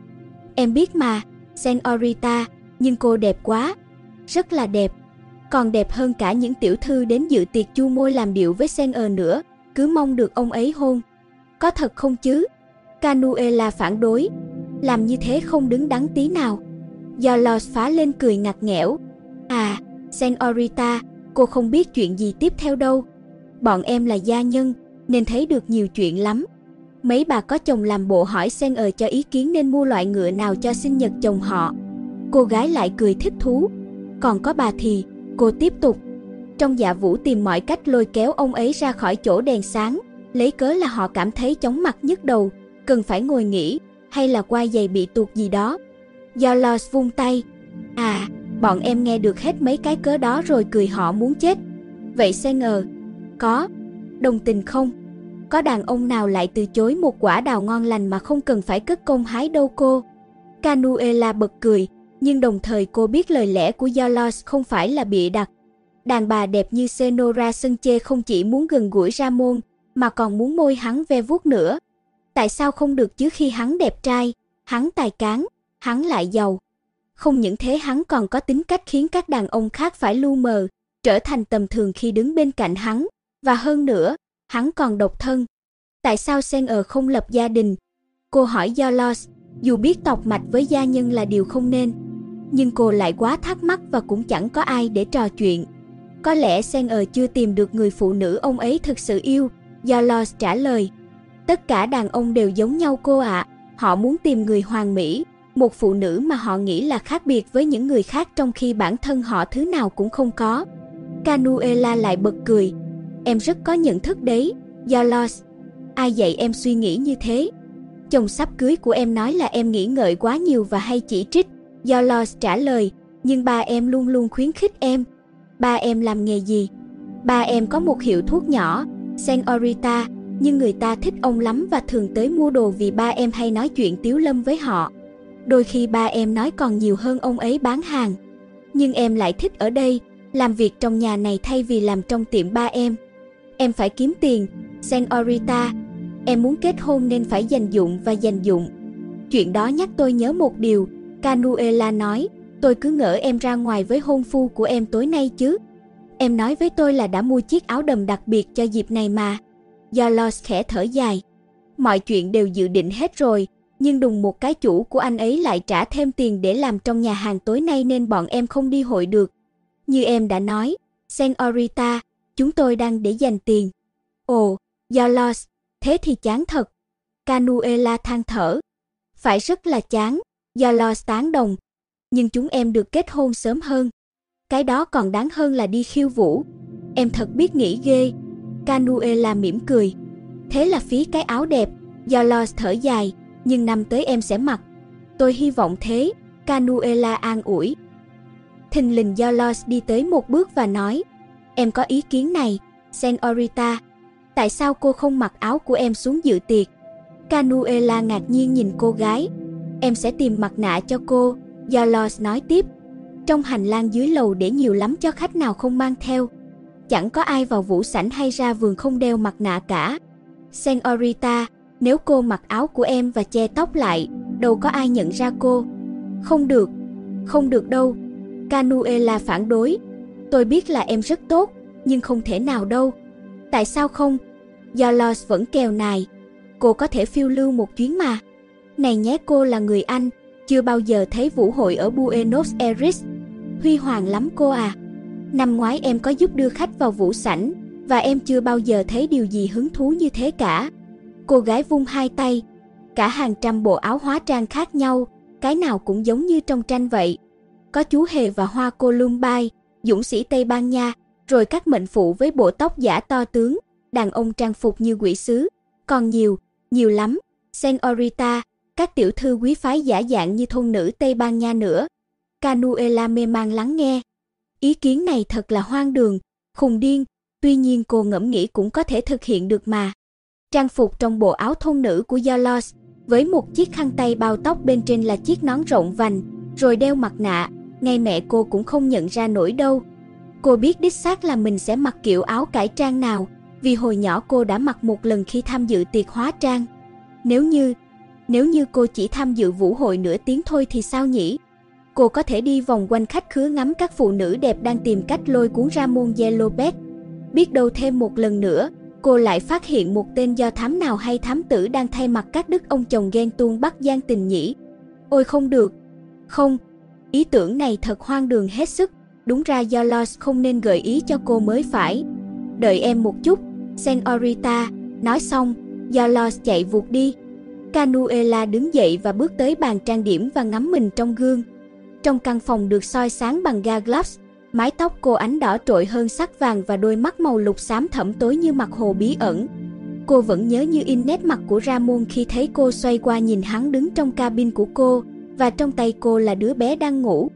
Em biết mà, Senorita, nhưng cô đẹp quá, rất là đẹp. Còn đẹp hơn cả những tiểu thư đến dự tiệc chu môi làm điệu với Senor nữa, cứ mong được ông ấy hôn. Có thật không chứ? Canuella phản đối, làm như thế không đứng đắn tí nào. Yolos phá lên cười ngặt nghẽo. À, Senorita, cô không biết chuyện gì tiếp theo đâu. Bọn em là gia nhân, nên thấy được nhiều chuyện lắm. Mấy bà có chồng làm bộ hỏi Senor cho ý kiến nên mua loại ngựa nào cho sinh nhật chồng họ. Cô gái lại cười thích thú. Còn có bà thì, cô tiếp tục. Trong dạ vũ tìm mọi cách lôi kéo ông ấy ra khỏi chỗ đèn sáng, lấy cớ là họ cảm thấy chóng mặt nhức đầu, cần phải ngồi nghỉ, hay là quai giày bị tuột gì đó. Yolos vung tay. À, Bọn em nghe được hết mấy cái cớ đó rồi cười họ muốn chết. Vậy Sanger, có đồng tình không? Có đàn ông nào lại từ chối một quả đào ngon lành mà không cần phải cất công hái đâu cô? Canuela bật cười, nhưng đồng thời cô biết lời lẽ của Yolos không phải là bịa đặt. Đàn bà đẹp như Senora Sanchez không chỉ muốn gần gũi Ramon, mà còn muốn môi hắn ve vuốt nữa. Tại sao không được chứ khi hắn đẹp trai, hắn tài cán, hắn lại giàu. Không những thế hắn còn có tính cách khiến các đàn ông khác phải lu mờ, trở thành tầm thường khi đứng bên cạnh hắn. Và hơn nữa, hắn còn độc thân. Tại sao Sanger không lập gia đình? Cô hỏi Yolos, dù biết tọc mạch với gia nhân là điều không nên. Nhưng cô lại quá thắc mắc và cũng chẳng có ai để trò chuyện. Có lẽ Sanger chưa tìm được người phụ nữ ông ấy thực sự yêu, Yolos trả lời. Tất cả đàn ông đều giống nhau cô ạ, à. Họ muốn tìm người hoàn mỹ, một phụ nữ mà họ nghĩ là khác biệt với những người khác trong khi bản thân họ thứ nào cũng không có. Canuela lại bật cười. Em rất có nhận thức đấy, Yolos. Ai dạy em suy nghĩ như thế? Chồng sắp cưới của em nói là em nghĩ ngợi quá nhiều và hay chỉ trích, Yolos trả lời. Nhưng ba em luôn luôn khuyến khích em. Ba em làm nghề gì? Ba em có một hiệu thuốc nhỏ, Senorita, nhưng người ta thích ông lắm và thường tới mua đồ vì ba em hay nói chuyện tiếu lâm với họ. Đôi khi ba em nói còn nhiều hơn ông ấy bán hàng. Nhưng em lại thích ở đây, làm việc trong nhà này thay vì làm trong tiệm ba em. Em phải kiếm tiền, Senorita. Em muốn kết hôn nên phải dành dụm và dành dụm. Chuyện đó nhắc tôi nhớ một điều, Canuela nói. Tôi cứ ngỡ em ra ngoài với hôn phu của em tối nay chứ. Em nói với tôi là đã mua chiếc áo đầm đặc biệt cho dịp này mà. Yolos khẽ thở dài. Mọi chuyện đều dự định hết rồi, nhưng đùng một cái chủ của anh ấy lại trả thêm tiền để làm trong nhà hàng tối nay nên bọn em không đi hội được. Như em đã nói, Senorita, chúng tôi đang để dành tiền. Ồ, Yolos, thế thì chán thật. Canuela than thở. Phải rất là chán, Yolos tán đồng. Nhưng chúng em được kết hôn sớm hơn. Cái đó còn đáng hơn là đi khiêu vũ. Em thật biết nghĩ ghê. Canuela mỉm cười. Thế là phí cái áo đẹp, Yolos thở dài. Nhưng năm tới em sẽ mặc. Tôi hy vọng thế, Canuela an ủi. Thình lình Yolos đi tới một bước và nói. Em có ý kiến này, Senorita. Tại sao cô không mặc áo của em xuống dự tiệc? Canuela ngạc nhiên nhìn cô gái. Em sẽ tìm mặt nạ cho cô, Yolos nói tiếp. Trong hành lang dưới lầu để nhiều lắm cho khách nào không mang theo. Chẳng có ai vào vũ sảnh hay ra vườn không đeo mặt nạ cả. Senorita, nếu cô mặc áo của em và che tóc lại, đâu có ai nhận ra cô. Không được, không được đâu. Canuela phản đối. Tôi biết là em rất tốt, nhưng không thể nào đâu. Tại sao không? Yolos vẫn kèo nài. Cô có thể phiêu lưu một chuyến mà. Này nhé, cô là người Anh, chưa bao giờ thấy vũ hội ở Buenos Aires. Huy hoàng lắm cô à. Năm ngoái em có giúp đưa khách vào vũ sảnh, và em chưa bao giờ thấy điều gì hứng thú như thế cả. Cô gái vung hai tay. Cả hàng trăm bộ áo hóa trang khác nhau, cái nào cũng giống như trong tranh vậy. Có chú hề và hoa Columbine, dũng sĩ Tây Ban Nha, rồi các mệnh phụ với bộ tóc giả to tướng, đàn ông trang phục như quỷ sứ. Còn nhiều, nhiều lắm, Senorita, các tiểu thư quý phái giả dạng như thôn nữ Tây Ban Nha nữa. Canuela mê man lắng nghe. Ý kiến này thật là hoang đường, khùng điên, tuy nhiên cô ngẫm nghĩ cũng có thể thực hiện được mà. Trang phục trong bộ áo thôn nữ của Yolos, với một chiếc khăn tay bao tóc bên trên là chiếc nón rộng vành, rồi đeo mặt nạ, ngay mẹ cô cũng không nhận ra nổi đâu. Cô biết đích xác là mình sẽ mặc kiểu áo cải trang nào, vì hồi nhỏ cô đã mặc một lần khi tham dự tiệc hóa trang. Nếu như, nếu như cô chỉ tham dự vũ hội nửa tiếng thôi thì sao nhỉ? Cô có thể đi vòng quanh khách khứa ngắm các phụ nữ đẹp đang tìm cách lôi cuốn Ramon Lopez. Biết đâu thêm một lần nữa, cô lại phát hiện một tên do thám nào hay thám tử đang thay mặt các đức ông chồng ghen tuông bắt gian tình nhỉ? Ôi không được. Không, ý tưởng này thật hoang đường hết sức. Đúng ra Yolos không nên gợi ý cho cô mới phải. Đợi em một chút, Senorita. Nói xong, Yolos chạy vụt đi. Canuela đứng dậy và bước tới bàn trang điểm và ngắm mình trong gương. Trong căn phòng được soi sáng bằng ga gloss, mái tóc cô ánh đỏ trội hơn sắc vàng và đôi mắt màu lục xám thẫm tối như mặt hồ bí ẩn. Cô vẫn nhớ như in nét mặt của Ramon khi thấy cô xoay qua nhìn hắn đứng trong cabin của cô, và trong tay cô là đứa bé đang ngủ.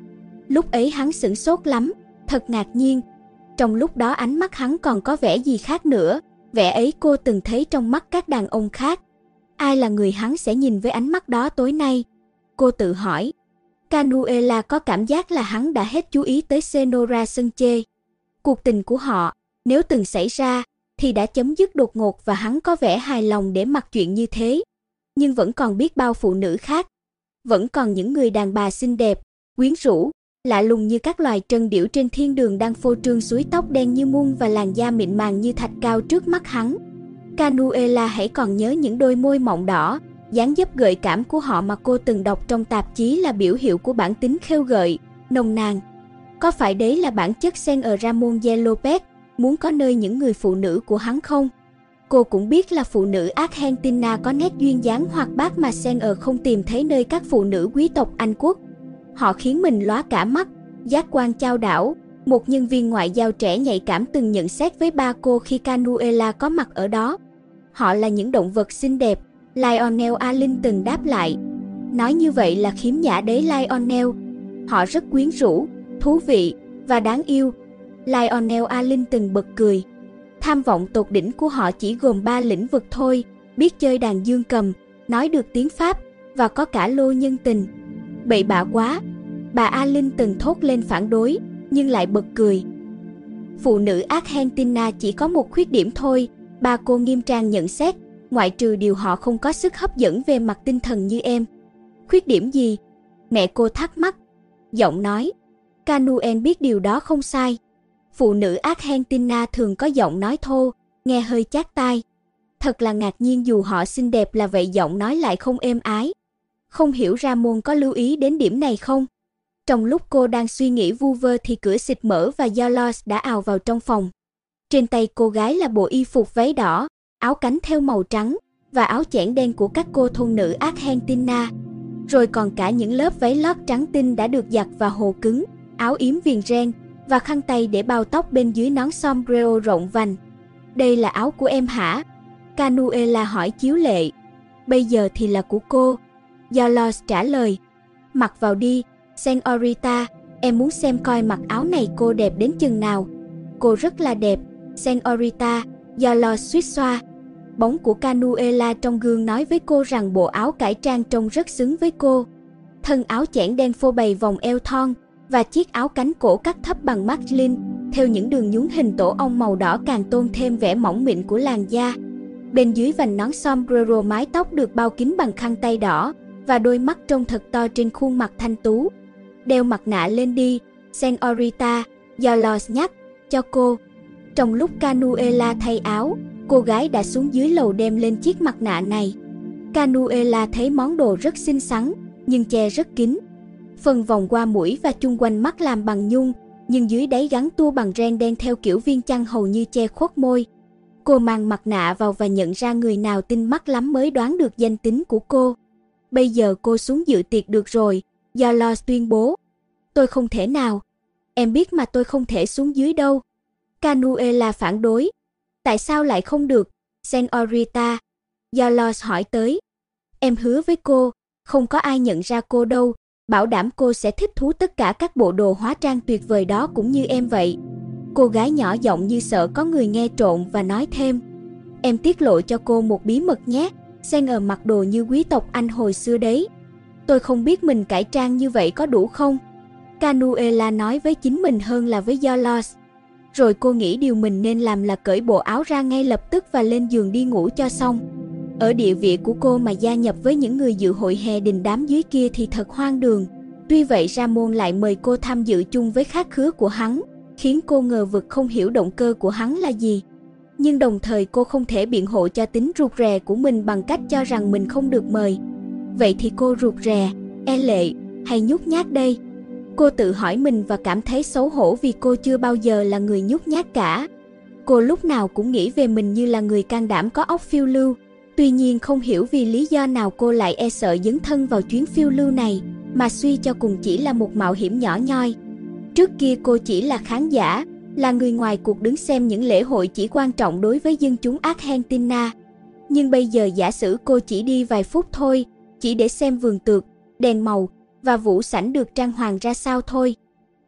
Lúc ấy hắn sửng sốt lắm, thật ngạc nhiên. Trong lúc đó ánh mắt hắn còn có vẻ gì khác nữa, vẻ ấy cô từng thấy trong mắt các đàn ông khác. Ai là người hắn sẽ nhìn với ánh mắt đó tối nay? Cô tự hỏi. Canuella có cảm giác là hắn đã hết chú ý tới Senora Sanche. Cuộc tình của họ, nếu từng xảy ra, thì đã chấm dứt đột ngột và hắn có vẻ hài lòng để mặc chuyện như thế. Nhưng vẫn còn biết bao phụ nữ khác. Vẫn còn những người đàn bà xinh đẹp, quyến rũ, lạ lùng như các loài trân điểu trên thiên đường đang phô trương suối tóc đen như muôn và làn da mịn màng như thạch cao trước mắt hắn. Canuella hãy còn nhớ những đôi môi mọng đỏ, dáng dấp gợi cảm của họ mà cô từng đọc trong tạp chí là biểu hiệu của bản tính khêu gợi, nồng nàn. Có phải đấy là bản chất Senor Ramon de Lopez, muốn có nơi những người phụ nữ của hắn không? Cô cũng biết là phụ nữ Argentina có nét duyên dáng hoạt bát mà Senor không tìm thấy nơi các phụ nữ quý tộc Anh quốc. Họ khiến mình lóa cả mắt, giác quan chao đảo. Một nhân viên ngoại giao trẻ nhạy cảm từng nhận xét với ba cô khi Canuella có mặt ở đó. Họ là những động vật xinh đẹp, Lionel Allen từng đáp lại. Nói như vậy là khiếm nhã đấy Lionel. Họ rất quyến rũ, thú vị và đáng yêu. Lionel Allen từng bật cười. Tham vọng tột đỉnh của họ chỉ gồm ba lĩnh vực thôi, biết chơi đàn dương cầm, nói được tiếng Pháp và có cả lô nhân tình. Bậy bạ quá. Bà Allen từng thốt lên phản đối, nhưng lại bật cười. Phụ nữ Argentina chỉ có một khuyết điểm thôi, bà cô nghiêm trang nhận xét, ngoại trừ điều họ không có sức hấp dẫn về mặt tinh thần như em. Khuyết điểm gì? Mẹ cô thắc mắc. Giọng nói. Canuel biết điều đó không sai. Phụ nữ Argentina thường có giọng nói thô, nghe hơi chát tai. Thật là ngạc nhiên dù họ xinh đẹp là vậy giọng nói lại không êm ái. Không hiểu Ramon có lưu ý đến điểm này không? Trong lúc cô đang suy nghĩ vu vơ thì cửa xịt mở và Carlos đã ào vào trong phòng. Trên tay cô gái là bộ y phục váy đỏ, áo cánh thêu màu trắng và áo chẽn đen của các cô thôn nữ Argentina. Rồi còn cả những lớp váy lót trắng tinh đã được giặt và hồ cứng, áo yếm viền ren và khăn tay để bao tóc bên dưới nón sombrero rộng vành. Đây là áo của em hả? Canuella hỏi chiếu lệ. Bây giờ thì là của cô. Carlos trả lời. Mặc vào đi, Senorita, em muốn xem coi mặc áo này cô đẹp đến chừng nào. Cô rất là đẹp, Senorita, Carlos suýt xoa. Bóng của Canuella trong gương nói với cô rằng bộ áo cải trang trông rất xứng với cô. Thân áo chẽn đen phô bày vòng eo thon và chiếc áo cánh cổ cắt thấp bằng marlin, theo những đường nhún hình tổ ong màu đỏ càng tôn thêm vẻ mỏng mịn của làn da. Bên dưới vành nón sombrero mái tóc được bao kín bằng khăn tay đỏ và đôi mắt trông thật to trên khuôn mặt thanh tú. Đeo mặt nạ lên đi, Senorita, Carlos nhắc cho cô. Trong lúc Canuella thay áo, cô gái đã xuống dưới lầu đem lên chiếc mặt nạ này. Canuella thấy món đồ rất xinh xắn, nhưng che rất kín. Phần vòng qua mũi và chung quanh mắt làm bằng nhung, nhưng dưới đáy gắn tua bằng ren đen theo kiểu viên chăn hầu như che khuất môi. Cô mang mặt nạ vào và nhận ra người nào tinh mắt lắm mới đoán được danh tính của cô. Bây giờ cô xuống dự tiệc được rồi, Carlos tuyên bố. Tôi không thể nào. Em biết mà tôi không thể xuống dưới đâu. Canuella phản đối. Tại sao lại không được, Senorita? Carlos hỏi tới. Em hứa với cô, không có ai nhận ra cô đâu, bảo đảm cô sẽ thích thú tất cả các bộ đồ hóa trang tuyệt vời đó cũng như em vậy. Cô gái nhỏ giọng như sợ có người nghe trộm và nói thêm. Em tiết lộ cho cô một bí mật nhé, Senor mặc đồ như quý tộc Anh hồi xưa đấy. Tôi không biết mình cải trang như vậy có đủ không? Canuella nói với chính mình hơn là với Carlos. Rồi cô nghĩ điều mình nên làm là cởi bộ áo ra ngay lập tức và lên giường đi ngủ cho xong. Ở địa vị của cô mà gia nhập với những người dự hội hè đình đám dưới kia thì thật hoang đường. Tuy vậy Ramon lại mời cô tham dự chung với khách khứa của hắn, khiến cô ngờ vực không hiểu động cơ của hắn là gì. Nhưng đồng thời cô không thể biện hộ cho tính rụt rè của mình bằng cách cho rằng mình không được mời. Vậy thì cô rụt rè, e lệ hay nhút nhát đây? Cô tự hỏi mình và cảm thấy xấu hổ vì cô chưa bao giờ là người nhút nhát cả. Cô lúc nào cũng nghĩ về mình như là người can đảm có óc phiêu lưu. Tuy nhiên không hiểu vì lý do nào cô lại e sợ dấn thân vào chuyến phiêu lưu này, mà suy cho cùng chỉ là một mạo hiểm nhỏ nhoi. Trước kia cô chỉ là khán giả, là người ngoài cuộc đứng xem những lễ hội chỉ quan trọng đối với dân chúng Argentina. Nhưng bây giờ giả sử cô chỉ đi vài phút thôi, chỉ để xem vườn tược, đèn màu và vũ sảnh được trang hoàng ra sao thôi.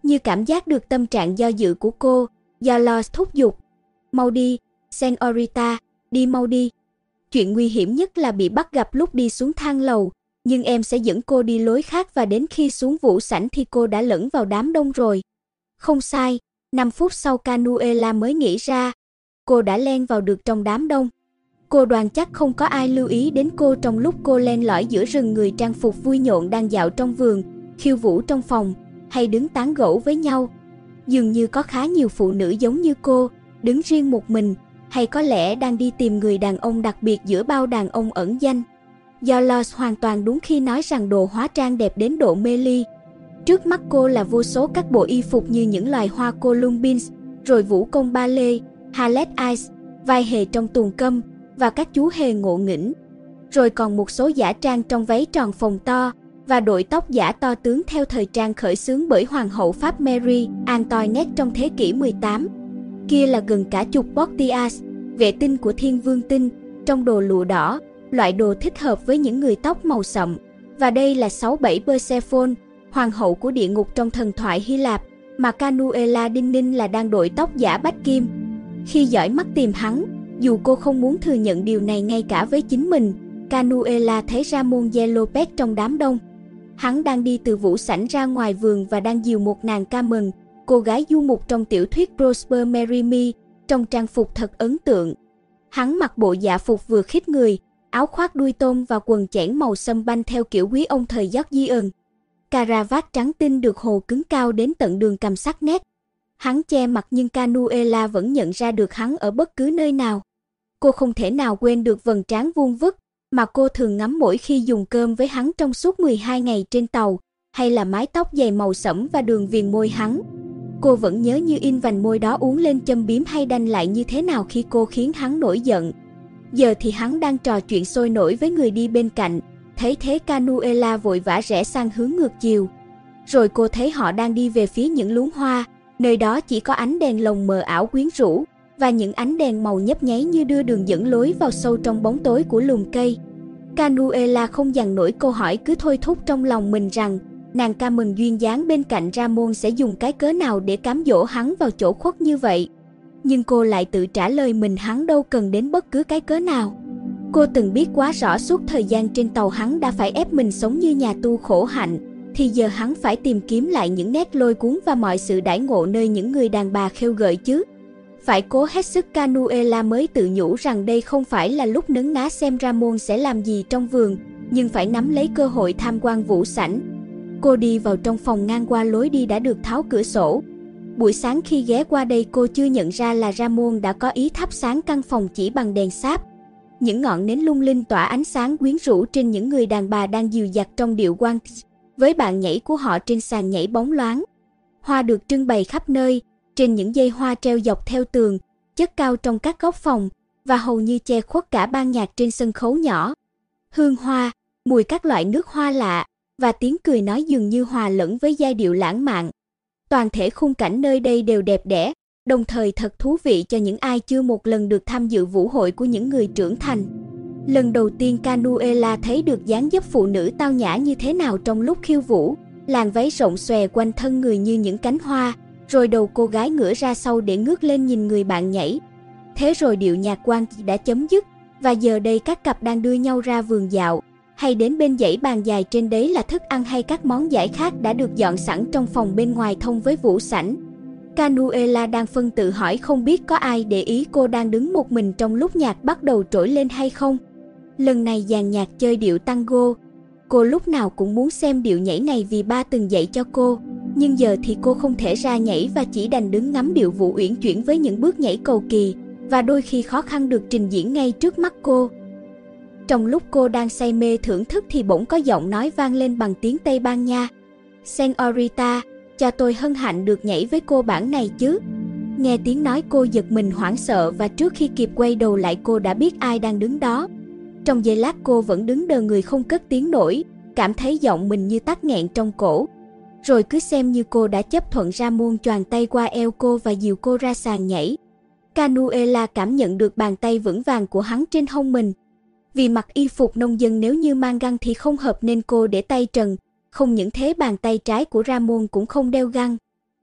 Như cảm giác được tâm trạng do dự của cô, Yalos thúc giục. Mau đi, Senorita, đi mau đi. Chuyện nguy hiểm nhất là bị bắt gặp lúc đi xuống thang lầu, nhưng em sẽ dẫn cô đi lối khác và đến khi xuống vũ sảnh thì cô đã lẫn vào đám đông rồi. Không sai, năm phút sau Canuela mới nghĩ ra, cô đã len vào được trong đám đông. Cô đoán chắc không có ai lưu ý đến cô trong lúc cô len lỏi giữa rừng người trang phục vui nhộn đang dạo trong vườn, khiêu vũ trong phòng, hay đứng tán gẫu với nhau. Dường như có khá nhiều phụ nữ giống như cô, đứng riêng một mình, hay có lẽ đang đi tìm người đàn ông đặc biệt giữa bao đàn ông ẩn danh. Yalos hoàn toàn đúng khi nói rằng đồ hóa trang đẹp đến độ mê ly. Trước mắt cô là vô số các bộ y phục như những loài hoa columbines, rồi vũ công ballet, Harlot Eyes, vai hề trong tuồng câm và các chú hề ngộ nghĩnh. Rồi còn một số giả trang trong váy tròn phồng to và đội tóc giả to tướng theo thời trang khởi xướng bởi Hoàng hậu Pháp Marie Antoinette trong thế kỷ mười tám. Kia là gần cả chục Portias, vệ tinh của Thiên Vương Tinh, trong đồ lụa đỏ, loại đồ thích hợp với những người tóc màu sậm. Và đây là sáu bảy Persephone, hoàng hậu của địa ngục trong thần thoại Hy Lạp, mà Canuela đinh ninh là đang đội tóc giả bách kim. Khi dõi mắt tìm hắn, dù cô không muốn thừa nhận điều này ngay cả với chính mình, Canuela thấy Ramon Lopez trong đám đông. Hắn đang đi từ vũ sảnh ra ngoài vườn và đang dìu một nàng Carmen, cô gái du mục trong tiểu thuyết Prosper Merimee, trong trang phục thật ấn tượng. Hắn mặc bộ dạ phục vừa khít người, áo khoác đuôi tôm và quần chẽn màu sâm banh theo kiểu quý ông thời Georgian. Cà rà vát trắng tinh được hồ cứng cao đến tận đường cằm sắc nét. Hắn che mặt nhưng Canuela vẫn nhận ra được hắn ở bất cứ nơi nào. Cô không thể nào quên được vầng trán vuông vức mà cô thường ngắm mỗi khi dùng cơm với hắn trong suốt mười hai ngày trên tàu, hay là mái tóc dày màu sẫm và đường viền môi hắn. Cô vẫn nhớ như in vành môi đó uốn lên châm biếm hay đanh lại như thế nào khi cô khiến hắn nổi giận. Giờ thì hắn đang trò chuyện sôi nổi với người đi bên cạnh, thấy thế Canuela vội vã rẽ sang hướng ngược chiều. Rồi cô thấy họ đang đi về phía những luống hoa, nơi đó chỉ có ánh đèn lồng mờ ảo quyến rũ, và những ánh đèn màu nhấp nháy như đưa đường dẫn lối vào sâu trong bóng tối của lùm cây. Canuela không dằn nổi câu hỏi cứ thôi thúc trong lòng mình rằng nàng Carmen duyên dáng bên cạnh Ramon sẽ dùng cái cớ nào để cám dỗ hắn vào chỗ khuất như vậy. Nhưng cô lại tự trả lời mình hắn đâu cần đến bất cứ cái cớ nào. Cô từng biết quá rõ suốt thời gian trên tàu hắn đã phải ép mình sống như nhà tu khổ hạnh, thì giờ hắn phải tìm kiếm lại những nét lôi cuốn và mọi sự đãi ngộ nơi những người đàn bà khêu gợi chứ. Phải cố hết sức Canuela mới tự nhủ rằng đây không phải là lúc nấn ná xem Ramon sẽ làm gì trong vườn, nhưng phải nắm lấy cơ hội tham quan vũ sảnh. Cô đi vào trong phòng ngang qua lối đi đã được tháo cửa sổ. Buổi sáng khi ghé qua đây cô chưa nhận ra là Ramon đã có ý thắp sáng căn phòng chỉ bằng đèn sáp. Những ngọn nến lung linh tỏa ánh sáng quyến rũ trên những người đàn bà đang dìu dặt trong điệu waltz, với bạn nhảy của họ trên sàn nhảy bóng loáng. Hoa được trưng bày khắp nơi, trên những dây hoa treo dọc theo tường, chất cao trong các góc phòng, và hầu như che khuất cả ban nhạc trên sân khấu nhỏ. Hương hoa, mùi các loại nước hoa lạ, và tiếng cười nói dường như hòa lẫn với giai điệu lãng mạn. Toàn thể khung cảnh nơi đây đều đẹp đẽ, đồng thời thật thú vị cho những ai chưa một lần được tham dự vũ hội của những người trưởng thành. Lần đầu tiên Canuela thấy được dáng dấp phụ nữ tao nhã như thế nào trong lúc khiêu vũ, làn váy rộng xòe quanh thân người như những cánh hoa, rồi đầu cô gái ngửa ra sau để ngước lên nhìn người bạn nhảy. Thế rồi điệu nhạc quan đã chấm dứt, và giờ đây các cặp đang đưa nhau ra vườn dạo, hay đến bên dãy bàn dài trên đấy là thức ăn hay các món giải khác đã được dọn sẵn trong phòng bên ngoài thông với vũ sảnh. Canuela đang phân tự hỏi không biết có ai để ý cô đang đứng một mình trong lúc nhạc bắt đầu trỗi lên hay không. Lần này dàn nhạc chơi điệu tango. Cô lúc nào cũng muốn xem điệu nhảy này vì ba từng dạy cho cô, nhưng giờ thì cô không thể ra nhảy và chỉ đành đứng ngắm điệu vụ uyển chuyển với những bước nhảy cầu kỳ, và đôi khi khó khăn được trình diễn ngay trước mắt cô. Trong lúc cô đang say mê thưởng thức thì bỗng có giọng nói vang lên bằng tiếng Tây Ban Nha. Senorita, cho tôi hân hạnh được nhảy với cô bản này chứ. Nghe tiếng nói cô giật mình hoảng sợ và trước khi kịp quay đầu lại cô đã biết ai đang đứng đó. Trong giây lát cô vẫn đứng đờ người không cất tiếng nổi, cảm thấy giọng mình như tắc nghẹn trong cổ. Rồi cứ xem như cô đã chấp thuận Ramon choàng tay qua eo cô và dìu cô ra sàn nhảy. Canuela cảm nhận được bàn tay vững vàng của hắn trên hông mình. Vì mặc y phục nông dân nếu như mang găng thì không hợp nên cô để tay trần, không những thế bàn tay trái của Ramon cũng không đeo găng.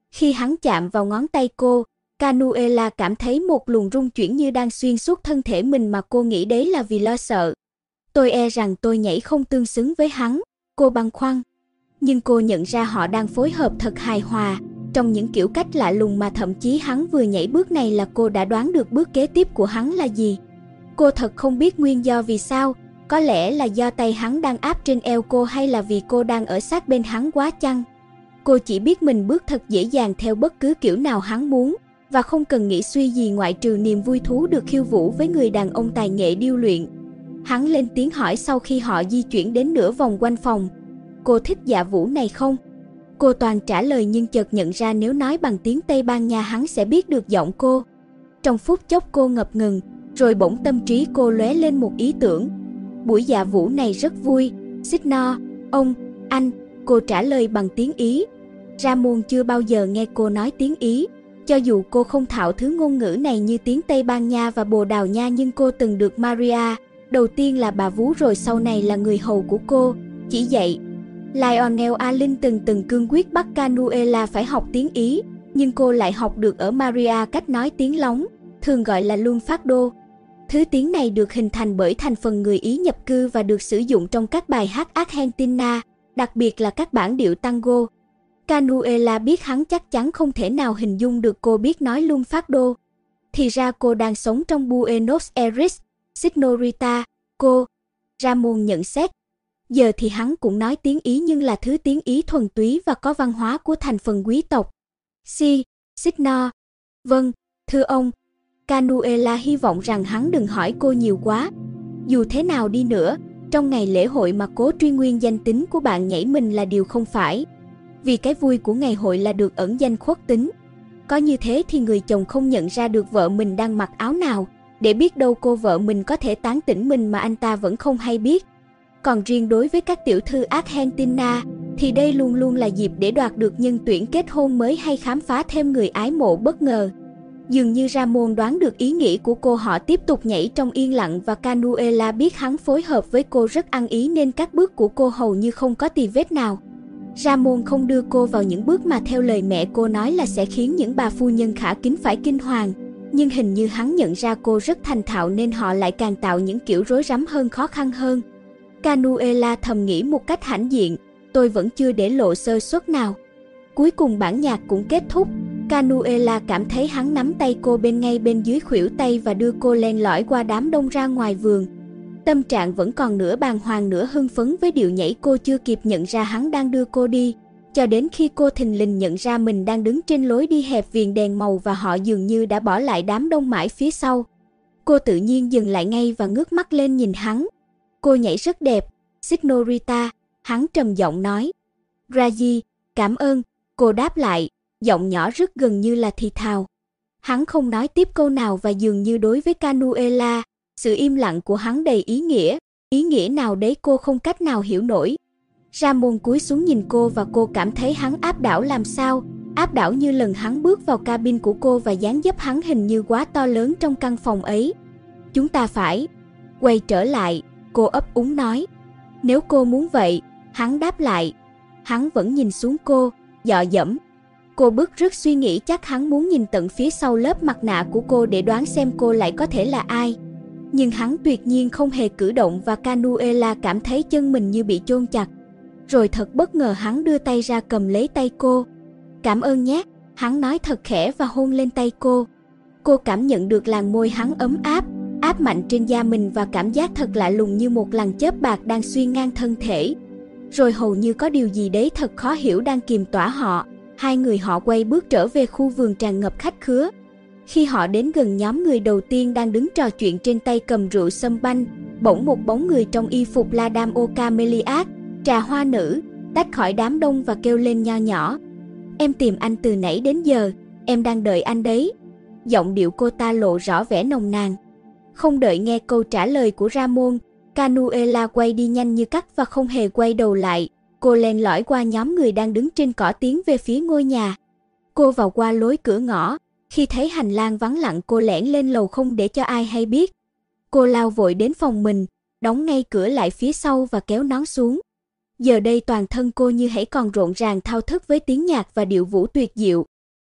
Khi hắn chạm vào ngón tay cô, Canuela cảm thấy một luồng rung chuyển như đang xuyên suốt thân thể mình mà cô nghĩ đấy là vì lo sợ. Tôi e rằng tôi nhảy không tương xứng với hắn, cô băn khoăn. Nhưng cô nhận ra họ đang phối hợp thật hài hòa, trong những kiểu cách lạ lùng mà thậm chí hắn vừa nhảy bước này là cô đã đoán được bước kế tiếp của hắn là gì. Cô thật không biết nguyên do vì sao, có lẽ là do tay hắn đang áp trên eo cô hay là vì cô đang ở sát bên hắn quá chăng. Cô chỉ biết mình bước thật dễ dàng theo bất cứ kiểu nào hắn muốn, và không cần nghĩ suy gì ngoại trừ niềm vui thú được khiêu vũ với người đàn ông tài nghệ điêu luyện. Hắn lên tiếng hỏi sau khi họ di chuyển đến nửa vòng quanh phòng. Cô thích dạ vũ này không? Cô toàn trả lời nhưng chợt nhận ra nếu nói bằng tiếng Tây Ban Nha hắn sẽ biết được giọng cô. Trong phút chốc cô ngập ngừng, rồi bỗng tâm trí cô lóe lên một ý tưởng. Buổi dạ vũ này rất vui, Signor, ông, anh, cô trả lời bằng tiếng Ý. Ramon chưa bao giờ nghe cô nói tiếng Ý. Cho dù cô không thạo thứ ngôn ngữ này như tiếng Tây Ban Nha và Bồ Đào Nha nhưng cô từng được Maria, đầu tiên là bà vú rồi sau này là người hầu của cô, chỉ dạy. Lionel Alin từng từng cương quyết bắt Canuela phải học tiếng Ý, nhưng cô lại học được ở Maria cách nói tiếng lóng, thường gọi là lunfardo. Thứ tiếng này được hình thành bởi thành phần người Ý nhập cư và được sử dụng trong các bài hát Argentina, đặc biệt là các bản điệu tango. Canuela biết hắn chắc chắn không thể nào hình dung được cô biết nói lunfardo. Thì ra cô đang sống trong Buenos Aires, Signorita, cô. Ramon nhận xét. Giờ thì hắn cũng nói tiếng Ý nhưng là thứ tiếng Ý thuần túy và có văn hóa của thành phần quý tộc. Si, Signor. Vâng, thưa ông. Canuela hy vọng rằng hắn đừng hỏi cô nhiều quá. Dù thế nào đi nữa, trong ngày lễ hội mà cố truy nguyên danh tính của bạn nhảy mình là điều không phải. Vì cái vui của ngày hội là được ẩn danh khuất tính. Có như thế thì người chồng không nhận ra được vợ mình đang mặc áo nào, để biết đâu cô vợ mình có thể tán tỉnh mình mà anh ta vẫn không hay biết. Còn riêng đối với các tiểu thư Argentina, thì đây luôn luôn là dịp để đoạt được nhân tuyển kết hôn mới hay khám phá thêm người ái mộ bất ngờ. Dường như Ramon đoán được ý nghĩ của cô, họ tiếp tục nhảy trong yên lặng và Canuela biết hắn phối hợp với cô rất ăn ý nên các bước của cô hầu như không có tì vết nào. Ramon không đưa cô vào những bước mà theo lời mẹ cô nói là sẽ khiến những bà phu nhân khả kính phải kinh hoàng. Nhưng hình như hắn nhận ra cô rất thành thạo nên họ lại càng tạo những kiểu rối rắm hơn, khó khăn hơn. Canuela thầm nghĩ một cách hãnh diện, tôi vẫn chưa để lộ sơ suất nào. Cuối cùng bản nhạc cũng kết thúc. Canuela cảm thấy hắn nắm tay cô bên ngay bên dưới khuỷu tay và đưa cô len lỏi qua đám đông ra ngoài vườn. Tâm trạng vẫn còn nửa bàng hoàng nửa hưng phấn với điệu nhảy, cô chưa kịp nhận ra hắn đang đưa cô đi, cho đến khi cô thình lình nhận ra mình đang đứng trên lối đi hẹp viền đèn màu và họ dường như đã bỏ lại đám đông mãi phía sau. Cô tự nhiên dừng lại ngay và ngước mắt lên nhìn hắn. Cô nhảy rất đẹp, Signorita, hắn trầm giọng nói. Raji, cảm ơn, cô đáp lại, giọng nhỏ rất gần như là thì thào. Hắn không nói tiếp câu nào và dường như đối với Canuela, sự im lặng của hắn đầy ý nghĩa, ý nghĩa nào đấy cô không cách nào hiểu nổi. Ramon cúi xuống nhìn cô và cô cảm thấy hắn áp đảo làm sao, áp đảo như lần hắn bước vào cabin của cô và dáng dấp hắn hình như quá to lớn trong căn phòng ấy. Chúng ta phải quay trở lại, cô ấp úng nói. Nếu cô muốn vậy, hắn đáp lại. Hắn vẫn nhìn xuống cô, dọ dẫm. Cô bứt rứt suy nghĩ chắc hắn muốn nhìn tận phía sau lớp mặt nạ của cô để đoán xem cô lại có thể là ai. Nhưng hắn tuyệt nhiên không hề cử động và Canuela cảm thấy chân mình như bị chôn chặt. Rồi thật bất ngờ hắn đưa tay ra cầm lấy tay cô. Cảm ơn nhé, hắn nói thật khẽ và hôn lên tay cô. Cô cảm nhận được làn môi hắn ấm áp, áp mạnh trên da mình và cảm giác thật lạ lùng như một làn chớp bạc đang xuyên ngang thân thể. Rồi hầu như có điều gì đấy thật khó hiểu đang kìm tỏa họ. Hai người họ quay bước trở về khu vườn tràn ngập khách khứa. Khi họ đến gần nhóm người đầu tiên đang đứng trò chuyện trên tay cầm rượu sâm banh, bỗng một bóng người trong y phục La Dame aux Camélias, trà hoa nữ, tách khỏi đám đông và kêu lên nho nhỏ. Em tìm anh từ nãy đến giờ, em đang đợi anh đấy. Giọng điệu cô ta lộ rõ vẻ nồng nàn. Không đợi nghe câu trả lời của Ramon, Canuela quay đi nhanh như cắt và không hề quay đầu lại. Cô len lỏi qua nhóm người đang đứng trên cỏ tiến về phía ngôi nhà. Cô vào qua lối cửa ngõ. Khi thấy hành lang vắng lặng cô lẻn lên lầu không để cho ai hay biết. Cô lao vội đến phòng mình, đóng ngay cửa lại phía sau và kéo nón xuống. Giờ đây toàn thân cô như hãy còn rộn ràng thao thức với tiếng nhạc và điệu vũ tuyệt diệu.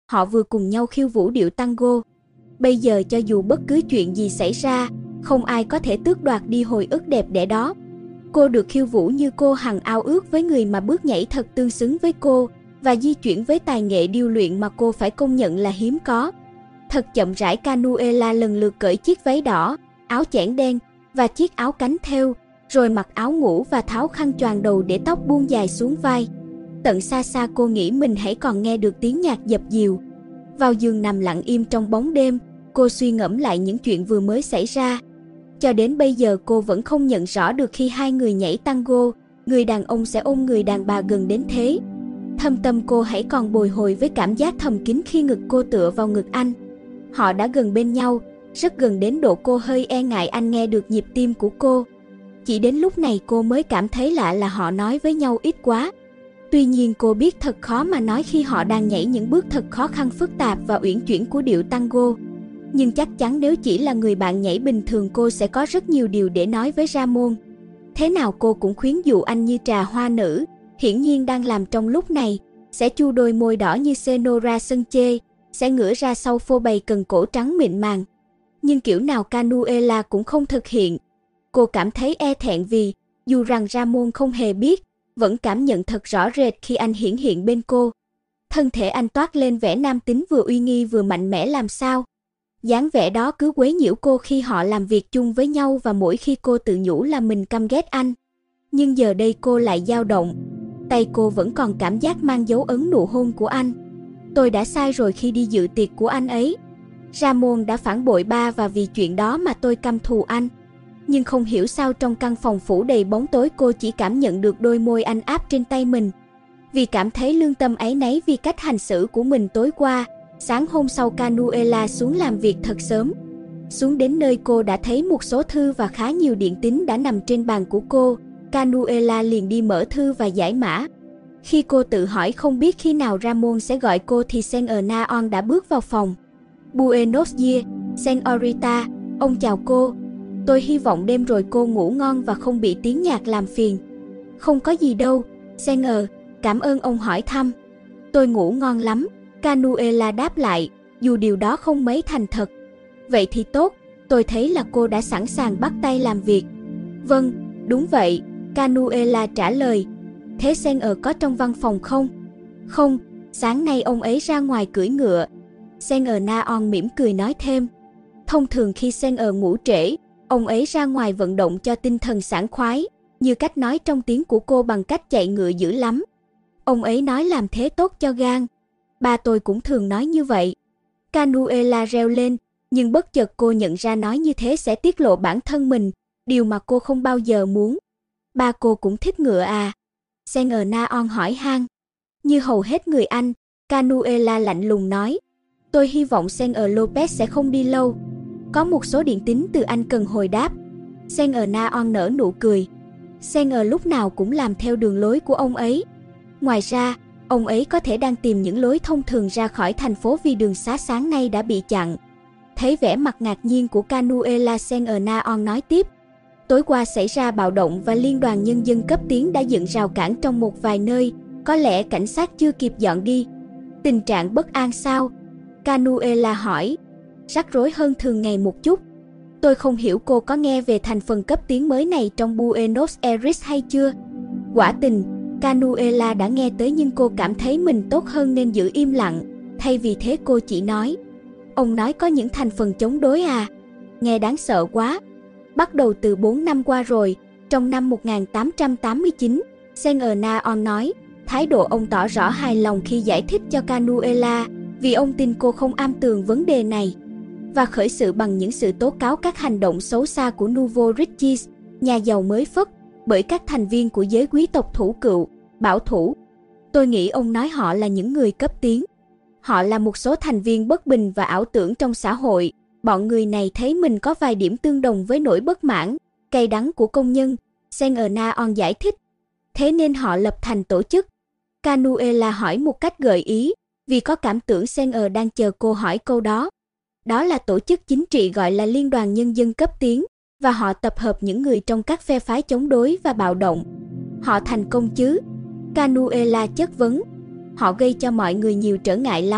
Họ vừa cùng nhau khiêu vũ điệu tango. Bây giờ cho dù bất cứ chuyện gì xảy ra, không ai có thể tước đoạt đi hồi ức đẹp đẽ đó. Cô được khiêu vũ như cô hằng ao ước với người mà bước nhảy thật tương xứng với cô, và di chuyển với tài nghệ điêu luyện mà cô phải công nhận là hiếm có. Thật chậm rãi Canuela lần lượt cởi chiếc váy đỏ, áo chẽn đen và chiếc áo cánh thêu, rồi mặc áo ngủ và tháo khăn choàng đầu để tóc buông dài xuống vai. Tận xa xa cô nghĩ mình hãy còn nghe được tiếng nhạc dập dìu. Vào giường nằm lặng im trong bóng đêm, cô suy ngẫm lại những chuyện vừa mới xảy ra. Cho đến bây giờ cô vẫn không nhận rõ được khi hai người nhảy tango, người đàn ông sẽ ôm người đàn bà gần đến thế. Thâm tâm cô hãy còn bồi hồi với cảm giác thầm kín khi ngực cô tựa vào ngực anh. Họ đã gần bên nhau, rất gần đến độ cô hơi e ngại anh nghe được nhịp tim của cô. Chỉ đến lúc này cô mới cảm thấy lạ là họ nói với nhau ít quá. Tuy nhiên cô biết thật khó mà nói khi họ đang nhảy những bước thật khó khăn phức tạp và uyển chuyển của điệu tango. Nhưng chắc chắn nếu chỉ là người bạn nhảy bình thường cô sẽ có rất nhiều điều để nói với Ramon. Thế nào cô cũng khuyến dụ anh như trà hoa nữ, hiển nhiên đang làm trong lúc này, sẽ chu đôi môi đỏ như Senora Sanche, sẽ ngửa ra sau phô bày cần cổ trắng mịn màng. Nhưng kiểu nào Canuela cũng không thực hiện. Cô cảm thấy e thẹn vì, dù rằng Ramon không hề biết, vẫn cảm nhận thật rõ rệt khi anh hiển hiện bên cô. Thân thể anh toát lên vẻ nam tính vừa uy nghi vừa mạnh mẽ làm sao. Dáng vẻ đó cứ quấy nhiễu cô khi họ làm việc chung với nhau và mỗi khi cô tự nhủ là mình căm ghét anh. Nhưng giờ đây cô lại dao động. Tay cô vẫn còn cảm giác mang dấu ấn nụ hôn của anh. Tôi đã sai rồi khi đi dự tiệc của anh ấy. Ramon đã phản bội ba và vì chuyện đó mà tôi căm thù anh. Nhưng không hiểu sao trong căn phòng phủ đầy bóng tối cô chỉ cảm nhận được đôi môi anh áp trên tay mình. Vì cảm thấy lương tâm áy náy vì cách hành xử của mình tối qua, sáng hôm sau Canuela xuống làm việc thật sớm. Xuống đến nơi cô đã thấy một số thư và khá nhiều điện tín đã nằm trên bàn của cô. Canuela liền đi mở thư và giải mã. Khi cô tự hỏi không biết khi nào Ramon sẽ gọi cô thì Señor đã bước vào phòng. Buenos dias, Señorita, ông chào cô. Tôi hy vọng đêm rồi cô ngủ ngon và không bị tiếng nhạc làm phiền. Không có gì đâu, Señor, cảm ơn ông hỏi thăm. Tôi ngủ ngon lắm, Canuela đáp lại, dù điều đó không mấy thành thật. Vậy thì tốt, tôi thấy là cô đã sẵn sàng bắt tay làm việc. Vâng, đúng vậy, Canuela trả lời. Thế Señor có trong văn phòng không? Không, sáng nay ông ấy ra ngoài cưỡi ngựa. Señor Naon mỉm cười nói thêm. Thông thường khi Señor ngủ trễ, ông ấy ra ngoài vận động cho tinh thần sảng khoái, như cách nói trong tiếng của cô bằng cách chạy ngựa dữ lắm. Ông ấy nói làm thế tốt cho gan. Ba tôi cũng thường nói như vậy. Canuela reo lên, nhưng bất chợt cô nhận ra nói như thế sẽ tiết lộ bản thân mình, điều mà cô không bao giờ muốn. Ba cô cũng thích ngựa à? Señor Naon hỏi han. Như hầu hết người Anh, Canuela lạnh lùng nói. Tôi hy vọng Señor Lopez sẽ không đi lâu. Có một số điện tín từ anh cần hồi đáp. Señor Naon nở nụ cười. Señor lúc nào cũng làm theo đường lối của ông ấy. Ngoài ra, ông ấy có thể đang tìm những lối thông thường ra khỏi thành phố vì đường xá sáng nay đã bị chặn. Thấy vẻ mặt ngạc nhiên của Canuela, Señor Naon nói tiếp. Tối qua xảy ra bạo động và Liên đoàn Nhân dân cấp tiến đã dựng rào cản trong một vài nơi, có lẽ cảnh sát chưa kịp dọn đi. Tình trạng bất an sao? Canuela hỏi. Rắc rối hơn thường ngày một chút. Tôi không hiểu cô có nghe về thành phần cấp tiến mới này trong Buenos Aires hay chưa? Quả tình, Canuela đã nghe tới nhưng cô cảm thấy mình tốt hơn nên giữ im lặng. Thay vì thế cô chỉ nói. Ông nói có những thành phần chống đối à? Nghe đáng sợ quá. Bắt đầu từ bốn năm qua rồi, trong năm một nghìn tám trăm tám mươi chín, Señor Naon nói, thái độ ông tỏ rõ hài lòng khi giải thích cho Canuela, vì ông tin cô không am tường vấn đề này. Và khởi sự bằng những sự tố cáo các hành động xấu xa của Nouveau Riches, nhà giàu mới phất, bởi các thành viên của giới quý tộc thủ cựu, bảo thủ. Tôi nghĩ ông nói họ là những người cấp tiến. Họ là một số thành viên bất bình và ảo tưởng trong xã hội. Bọn người này thấy mình có vài điểm tương đồng với nỗi bất mãn, cay đắng của công nhân, Señor Naon giải thích. Thế nên họ lập thành tổ chức. Canuela hỏi một cách gợi ý, vì có cảm tưởng Señor đang chờ cô hỏi câu đó. Đó là tổ chức chính trị gọi là Liên đoàn Nhân dân cấp tiến, và họ tập hợp những người trong các phe phái chống đối và bạo động. Họ thành công chứ? Canuela chất vấn. Họ gây cho mọi người nhiều trở ngại lắm,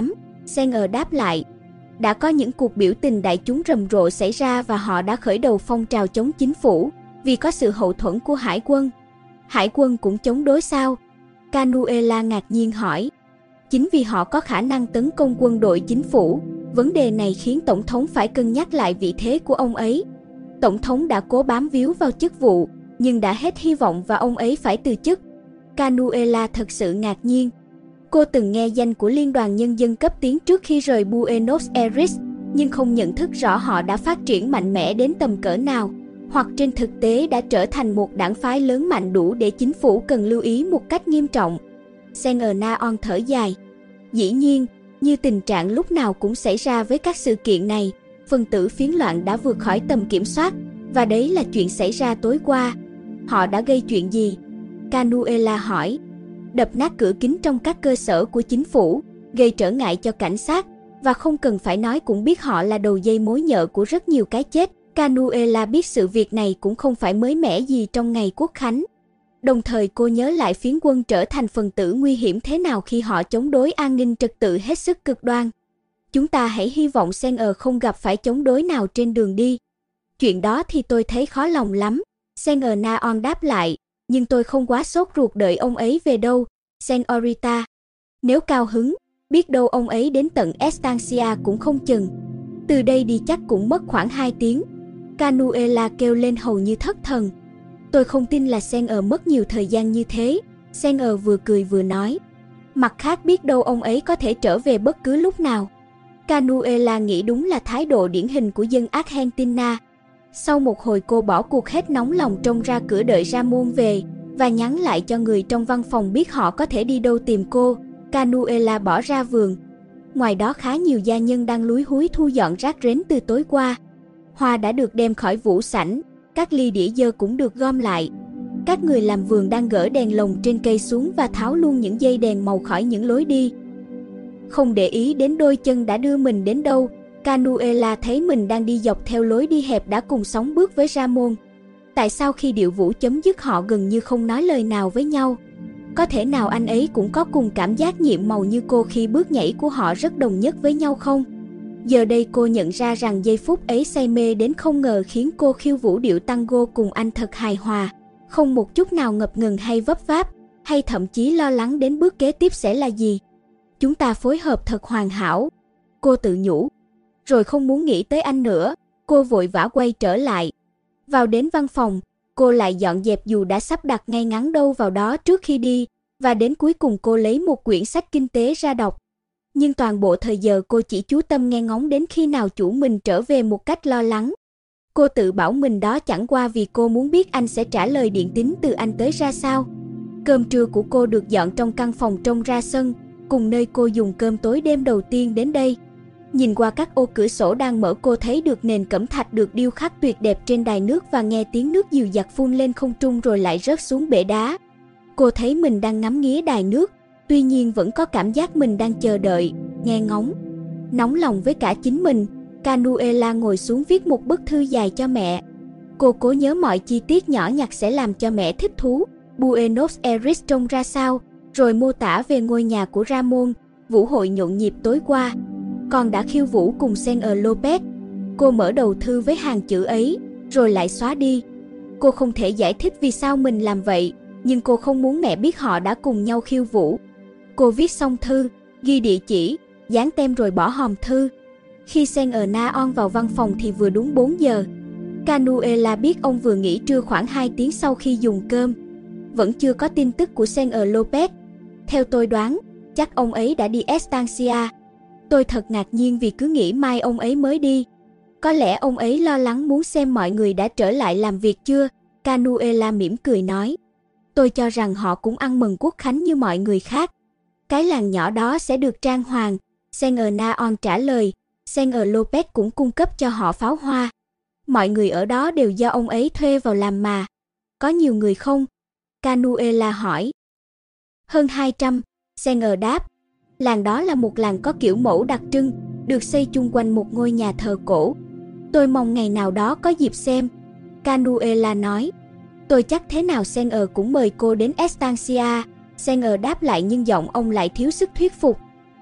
Sanger đáp lại. Đã có những cuộc biểu tình đại chúng rầm rộ xảy ra và họ đã khởi đầu phong trào chống chính phủ, vì có sự hậu thuẫn của hải quân. Hải quân cũng chống đối sao? Canuella ngạc nhiên hỏi. Chính vì họ có khả năng tấn công quân đội chính phủ, vấn đề này khiến Tổng thống phải cân nhắc lại vị thế của ông ấy. Tổng thống đã cố bám víu vào chức vụ, nhưng đã hết hy vọng và ông ấy phải từ chức. Canuella thật sự ngạc nhiên. Cô từng nghe danh của Liên đoàn Nhân dân cấp tiến trước khi rời Buenos Aires, nhưng không nhận thức rõ họ đã phát triển mạnh mẽ đến tầm cỡ nào, hoặc trên thực tế đã trở thành một đảng phái lớn mạnh đủ để chính phủ cần lưu ý một cách nghiêm trọng. Sanger Naon thở dài. Dĩ nhiên, như tình trạng lúc nào cũng xảy ra với các sự kiện này, phần tử phiến loạn đã vượt khỏi tầm kiểm soát, và đấy là chuyện xảy ra tối qua. Họ đã gây chuyện gì? Canuella hỏi. Đập nát cửa kính trong các cơ sở của chính phủ, gây trở ngại cho cảnh sát, và không cần phải nói cũng biết họ là đầu dây mối nhợ của rất nhiều cái chết. Canuella biết sự việc này cũng không phải mới mẻ gì trong ngày Quốc khánh. Đồng thời cô nhớ lại phiến quân trở thành phần tử nguy hiểm thế nào khi họ chống đối an ninh trật tự hết sức cực đoan. Chúng ta hãy hy vọng Sanger không gặp phải chống đối nào trên đường đi. Chuyện đó thì tôi thấy khó lòng lắm. Sanger Naon đáp lại, nhưng tôi không quá sốt ruột đợi ông ấy về đâu, Senorita. Nếu cao hứng, biết đâu ông ấy đến tận Estancia cũng không chừng. Từ đây đi chắc cũng mất khoảng hai tiếng. Canuella kêu lên hầu như thất thần. Tôi không tin là Sanger mất nhiều thời gian như thế. Sanger vừa cười vừa nói. Mặt khác biết đâu ông ấy có thể trở về bất cứ lúc nào. Canuella nghĩ đúng là thái độ điển hình của dân Argentina. Sau một hồi cô bỏ cuộc hết nóng lòng trông ra cửa đợi Ramon về, và nhắn lại cho người trong văn phòng biết họ có thể đi đâu tìm cô. Canuella bỏ ra vườn. Ngoài đó khá nhiều gia nhân đang lúi húi thu dọn rác rến từ tối qua. Hoa đã được đem khỏi vũ sảnh, các ly đĩa dơ cũng được gom lại. Các người làm vườn đang gỡ đèn lồng trên cây xuống và tháo luôn những dây đèn màu khỏi những lối đi. Không để ý đến đôi chân đã đưa mình đến đâu, Canuella thấy mình đang đi dọc theo lối đi hẹp đã cùng sóng bước với Ramon. Tại sao khi điệu vũ chấm dứt họ gần như không nói lời nào với nhau? Có thể nào anh ấy cũng có cùng cảm giác nhiệm màu như cô khi bước nhảy của họ rất đồng nhất với nhau không? Giờ đây cô nhận ra rằng giây phút ấy say mê đến không ngờ khiến cô khiêu vũ điệu tango cùng anh thật hài hòa, không một chút nào ngập ngừng hay vấp váp, hay thậm chí lo lắng đến bước kế tiếp sẽ là gì. Chúng ta phối hợp thật hoàn hảo, cô tự nhủ. Rồi không muốn nghĩ tới anh nữa, cô vội vã quay trở lại. Vào đến văn phòng, cô lại dọn dẹp dù đã sắp đặt ngay ngắn đâu vào đó trước khi đi, và đến cuối cùng cô lấy một quyển sách kinh tế ra đọc. Nhưng toàn bộ thời giờ cô chỉ chú tâm nghe ngóng đến khi nào chủ mình trở về một cách lo lắng. Cô tự bảo mình đó chẳng qua vì cô muốn biết anh sẽ trả lời điện tín từ anh tới ra sao. Cơm trưa của cô được dọn trong căn phòng trông ra sân, cùng nơi cô dùng cơm tối đêm đầu tiên đến đây. Nhìn qua các ô cửa sổ đang mở cô thấy được nền cẩm thạch được điêu khắc tuyệt đẹp trên đài nước và nghe tiếng nước dịu dặt phun lên không trung rồi lại rớt xuống bể đá. Cô thấy mình đang ngắm nghía đài nước, tuy nhiên vẫn có cảm giác mình đang chờ đợi, nghe ngóng. Nóng lòng với cả chính mình, Canuella ngồi xuống viết một bức thư dài cho mẹ. Cô cố nhớ mọi chi tiết nhỏ nhặt sẽ làm cho mẹ thích thú. Buenos Aires trông ra sao, rồi mô tả về ngôi nhà của Ramon, vũ hội nhộn nhịp tối qua. Con đã khiêu vũ cùng Sanger Lopez. Cô mở đầu thư với hàng chữ ấy, rồi lại xóa đi. Cô không thể giải thích vì sao mình làm vậy, nhưng cô không muốn mẹ biết họ đã cùng nhau khiêu vũ. Cô viết xong thư, ghi địa chỉ, dán tem rồi bỏ hòm thư. Khi Sanger Naon vào văn phòng thì vừa đúng bốn giờ. Canuella biết ông vừa nghỉ trưa khoảng hai tiếng sau khi dùng cơm. Vẫn chưa có tin tức của Sanger Lopez. Theo tôi đoán, chắc ông ấy đã đi Estancia. Tôi thật ngạc nhiên vì cứ nghĩ mai ông ấy mới đi. Có lẽ ông ấy lo lắng muốn xem mọi người đã trở lại làm việc chưa. Canuella mỉm cười nói. Tôi cho rằng họ cũng ăn mừng Quốc khánh như mọi người khác. Cái làng nhỏ đó sẽ được trang hoàng. Sanger Naon trả lời. Sanger Lopez cũng cung cấp cho họ pháo hoa. Mọi người ở đó đều do ông ấy thuê vào làm mà. Có nhiều người không? Canuella hỏi. Hơn hai trăm, Sanger đáp. Làng đó là một làng có kiểu mẫu đặc trưng, được xây chung quanh một ngôi nhà thờ cổ. Tôi mong ngày nào đó có dịp xem. Canuella nói. Tôi chắc thế nào Sanger cũng mời cô đến Estancia. Sanger đáp lại nhưng giọng ông lại thiếu sức thuyết phục.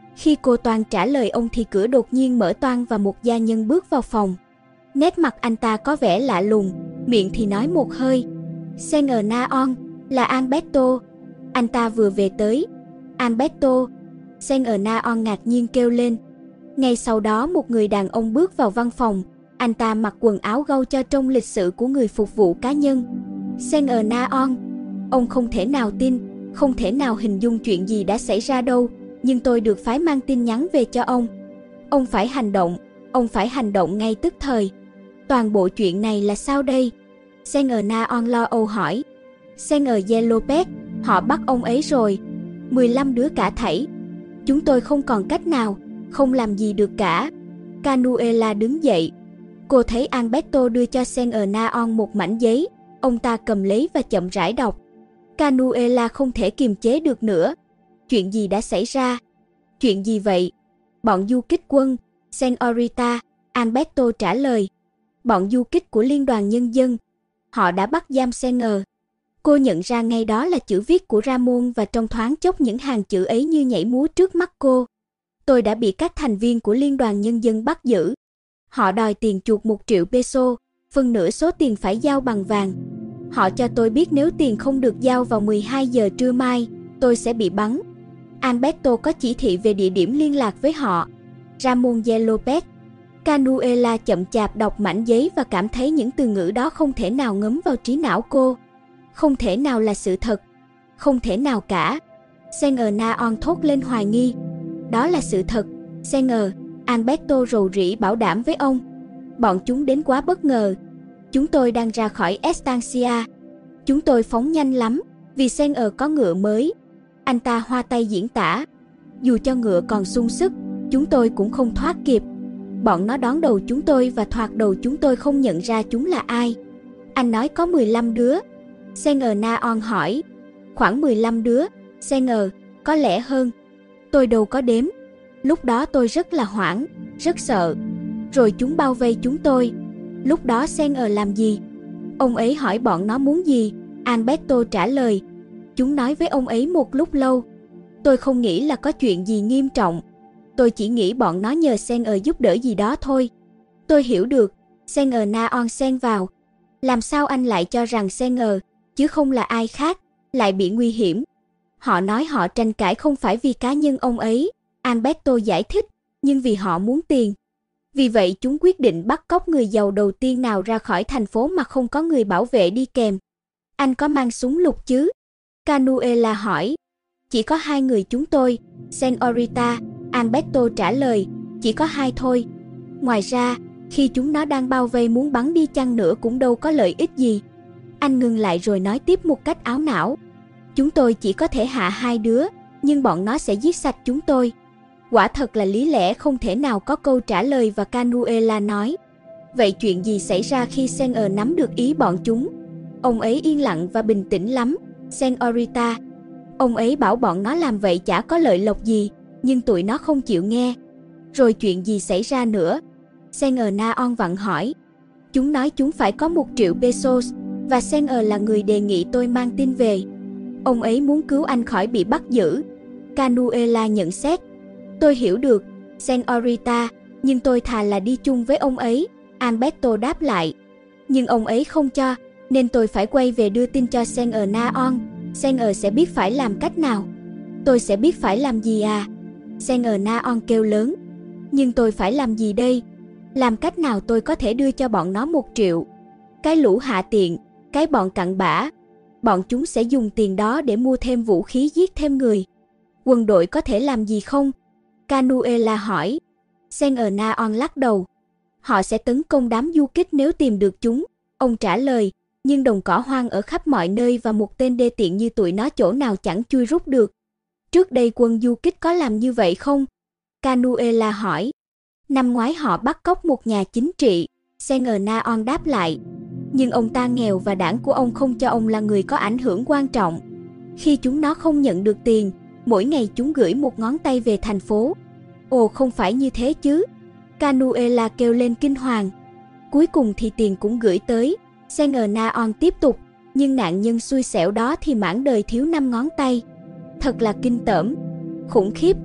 Khi cô toan trả lời ông thì cửa đột nhiên mở toang và một gia nhân bước vào phòng. Nét mặt anh ta có vẻ lạ lùng, miệng thì nói một hơi. Senger Naon, là Alberto. Anh ta vừa về tới. Alberto. Senger Naon ngạc nhiên kêu lên. Ngay sau đó một người đàn ông bước vào văn phòng. Anh ta mặc quần áo gâu cho trông lịch sự của người phục vụ cá nhân. Senger Naon. Ông không thể nào tin, không thể nào hình dung chuyện gì đã xảy ra đâu, nhưng tôi được phái mang tin nhắn về cho ông. Ông phải hành động, ông phải hành động ngay tức thời. Toàn bộ chuyện này là sao đây? Senger Naon lo âu hỏi. Senger Lopez, họ bắt ông ấy rồi. mười lăm đứa cả thảy. Chúng tôi không còn cách nào, không làm gì được cả. Canuela đứng dậy. Cô thấy Alberto đưa cho Senger Naon một mảnh giấy. Ông ta cầm lấy và chậm rãi đọc. Canuela không thể kiềm chế được nữa. Chuyện gì đã xảy ra? Chuyện gì vậy? Bọn du kích quân, Señorita, Alberto trả lời. Bọn du kích của Liên đoàn Nhân dân. Họ đã bắt giam Senger. Cô nhận ra ngay đó là chữ viết của Ramon và trong thoáng chốc những hàng chữ ấy như nhảy múa trước mắt cô. Tôi đã bị các thành viên của Liên đoàn Nhân dân bắt giữ. Họ đòi tiền chuộc một triệu peso, phần nửa số tiền phải giao bằng vàng. Họ cho tôi biết nếu tiền không được giao vào mười hai giờ trưa mai, tôi sẽ bị bắn. Alberto có chỉ thị về địa điểm liên lạc với họ. Ramon Lopez. Canuela chậm chạp đọc mảnh giấy và cảm thấy những từ ngữ đó không thể nào ngấm vào trí não cô. Không thể nào là sự thật. Không thể nào cả. Senger Naon thốt lên hoài nghi. Đó là sự thật, Senger, Alberto rầu rĩ bảo đảm với ông. Bọn chúng đến quá bất ngờ. Chúng tôi đang ra khỏi Estancia. Chúng tôi phóng nhanh lắm, vì Senger có ngựa mới. Anh ta hoa tay diễn tả. Dù cho ngựa còn sung sức, chúng tôi cũng không thoát kịp. Bọn nó đón đầu chúng tôi và thoạt đầu chúng tôi không nhận ra chúng là ai. Anh nói có mười lăm đứa. Senger Naon hỏi. Khoảng mười lăm đứa, Senger, có lẽ hơn. Tôi đâu có đếm. Lúc đó tôi rất là hoảng, rất sợ. Rồi chúng bao vây chúng tôi. Lúc đó Senger làm gì? Ông ấy hỏi bọn nó muốn gì. Alberto trả lời. Chúng nói với ông ấy một lúc lâu. Tôi không nghĩ là có chuyện gì nghiêm trọng. Tôi chỉ nghĩ bọn nó nhờ Senger giúp đỡ gì đó thôi. Tôi hiểu được. Senger Naon xen vào. Làm sao anh lại cho rằng Senger, chứ không là ai khác, lại bị nguy hiểm? Họ nói họ tranh cãi không phải vì cá nhân ông ấy, Alberto giải thích, nhưng vì họ muốn tiền. Vì vậy chúng quyết định bắt cóc người giàu đầu tiên nào ra khỏi thành phố mà không có người bảo vệ đi kèm. Anh có mang súng lục chứ? Canuela hỏi. Chỉ có hai người chúng tôi, Señorita, Alberto trả lời, chỉ có hai thôi. Ngoài ra, khi chúng nó đang bao vây muốn bắn đi chăng nữa cũng đâu có lợi ích gì. Anh ngừng lại rồi nói tiếp một cách áo não. Chúng tôi chỉ có thể hạ hai đứa, nhưng bọn nó sẽ giết sạch chúng tôi. Quả thật là lý lẽ không thể nào có câu trả lời và Canuela nói. Vậy chuyện gì xảy ra khi Senger nắm được ý bọn chúng? Ông ấy yên lặng và bình tĩnh lắm, Señorita. Ông ấy bảo bọn nó làm vậy chả có lợi lộc gì, nhưng tụi nó không chịu nghe. Rồi chuyện gì xảy ra nữa? Senger Naon vặn hỏi. Chúng nói chúng phải có một triệu pesos, và Senger là người đề nghị tôi mang tin về. Ông ấy muốn cứu anh khỏi bị bắt giữ. Canuela nhận xét. Tôi hiểu được, Señorita, nhưng tôi thà là đi chung với ông ấy, Alberto đáp lại. Nhưng ông ấy không cho, nên tôi phải quay về đưa tin cho Senger Naon. Senger sẽ biết phải làm cách nào. Tôi sẽ biết phải làm gì à? Senger Naon kêu lớn. Nhưng tôi phải làm gì đây? Làm cách nào tôi có thể đưa cho bọn nó một triệu? Cái lũ hạ tiện, cái bọn cặn bã. Bọn chúng sẽ dùng tiền đó để mua thêm vũ khí giết thêm người. Quân đội có thể làm gì không? Canuela hỏi. Senger Naon lắc đầu. Họ sẽ tấn công đám du kích nếu tìm được chúng. Ông trả lời, nhưng đồng cỏ hoang ở khắp mọi nơi và một tên đê tiện như tụi nó chỗ nào chẳng chui rút được. Trước đây quân du kích có làm như vậy không? Canuela hỏi. Năm ngoái họ bắt cóc một nhà chính trị, Senger Naon đáp lại. Nhưng ông ta nghèo và đảng của ông không cho ông là người có ảnh hưởng quan trọng. Khi chúng nó không nhận được tiền, mỗi ngày chúng gửi một ngón tay về thành phố. Ồ, không phải như thế chứ? Canuela kêu lên kinh hoàng. Cuối cùng thì tiền cũng gửi tới. Senger Naon tiếp tục. Nhưng nạn nhân xui xẻo đó thì mãn đời thiếu năm ngón tay. Thật là kinh tởm, khủng khiếp.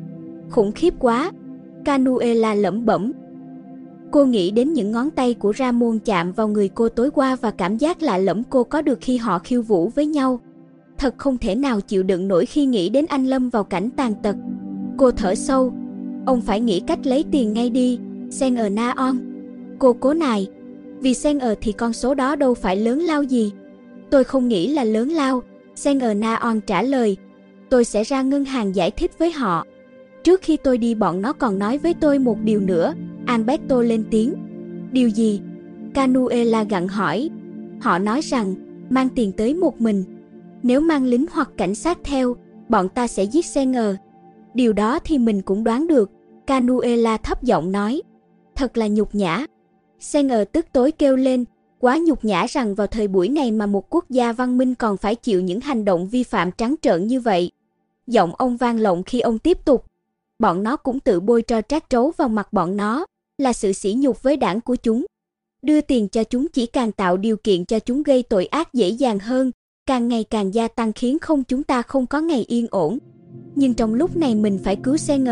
Khủng khiếp quá, Canuela lẩm bẩm. Cô nghĩ đến những ngón tay của Ramon chạm vào người cô tối qua và cảm giác lạ lẫm cô có được khi họ khiêu vũ với nhau. Thật không thể nào chịu đựng nổi khi nghĩ đến anh lâm vào cảnh tàn tật. Cô thở sâu. Ông phải nghĩ cách lấy tiền ngay đi, Sen Naon. Cô cố nài. Vì Sen thì con số đó đâu phải lớn lao gì. Tôi không nghĩ là lớn lao, Sen Naon trả lời. Tôi sẽ ra ngân hàng giải thích với họ. Trước khi tôi đi bọn nó còn nói với tôi một điều nữa, Alberto lên tiếng. Điều gì? Canuela gặng hỏi. Họ nói rằng, mang tiền tới một mình. Nếu mang lính hoặc cảnh sát theo, bọn ta sẽ giết Sen. Điều đó thì mình cũng đoán được, Canuela thấp giọng nói. Thật là nhục nhã. Sen tức tối kêu lên, quá nhục nhã rằng vào thời buổi này mà một quốc gia văn minh còn phải chịu những hành động vi phạm trắng trợn như vậy. Giọng ông vang lộng khi ông tiếp tục. Bọn nó cũng tự bôi tro trát trấu vào mặt bọn nó, là sự sỉ nhục với đảng của chúng. Đưa tiền cho chúng chỉ càng tạo điều kiện cho chúng gây tội ác dễ dàng hơn, càng ngày càng gia tăng khiến không chúng ta không có ngày yên ổn. Nhưng trong lúc này mình phải cứu Sen.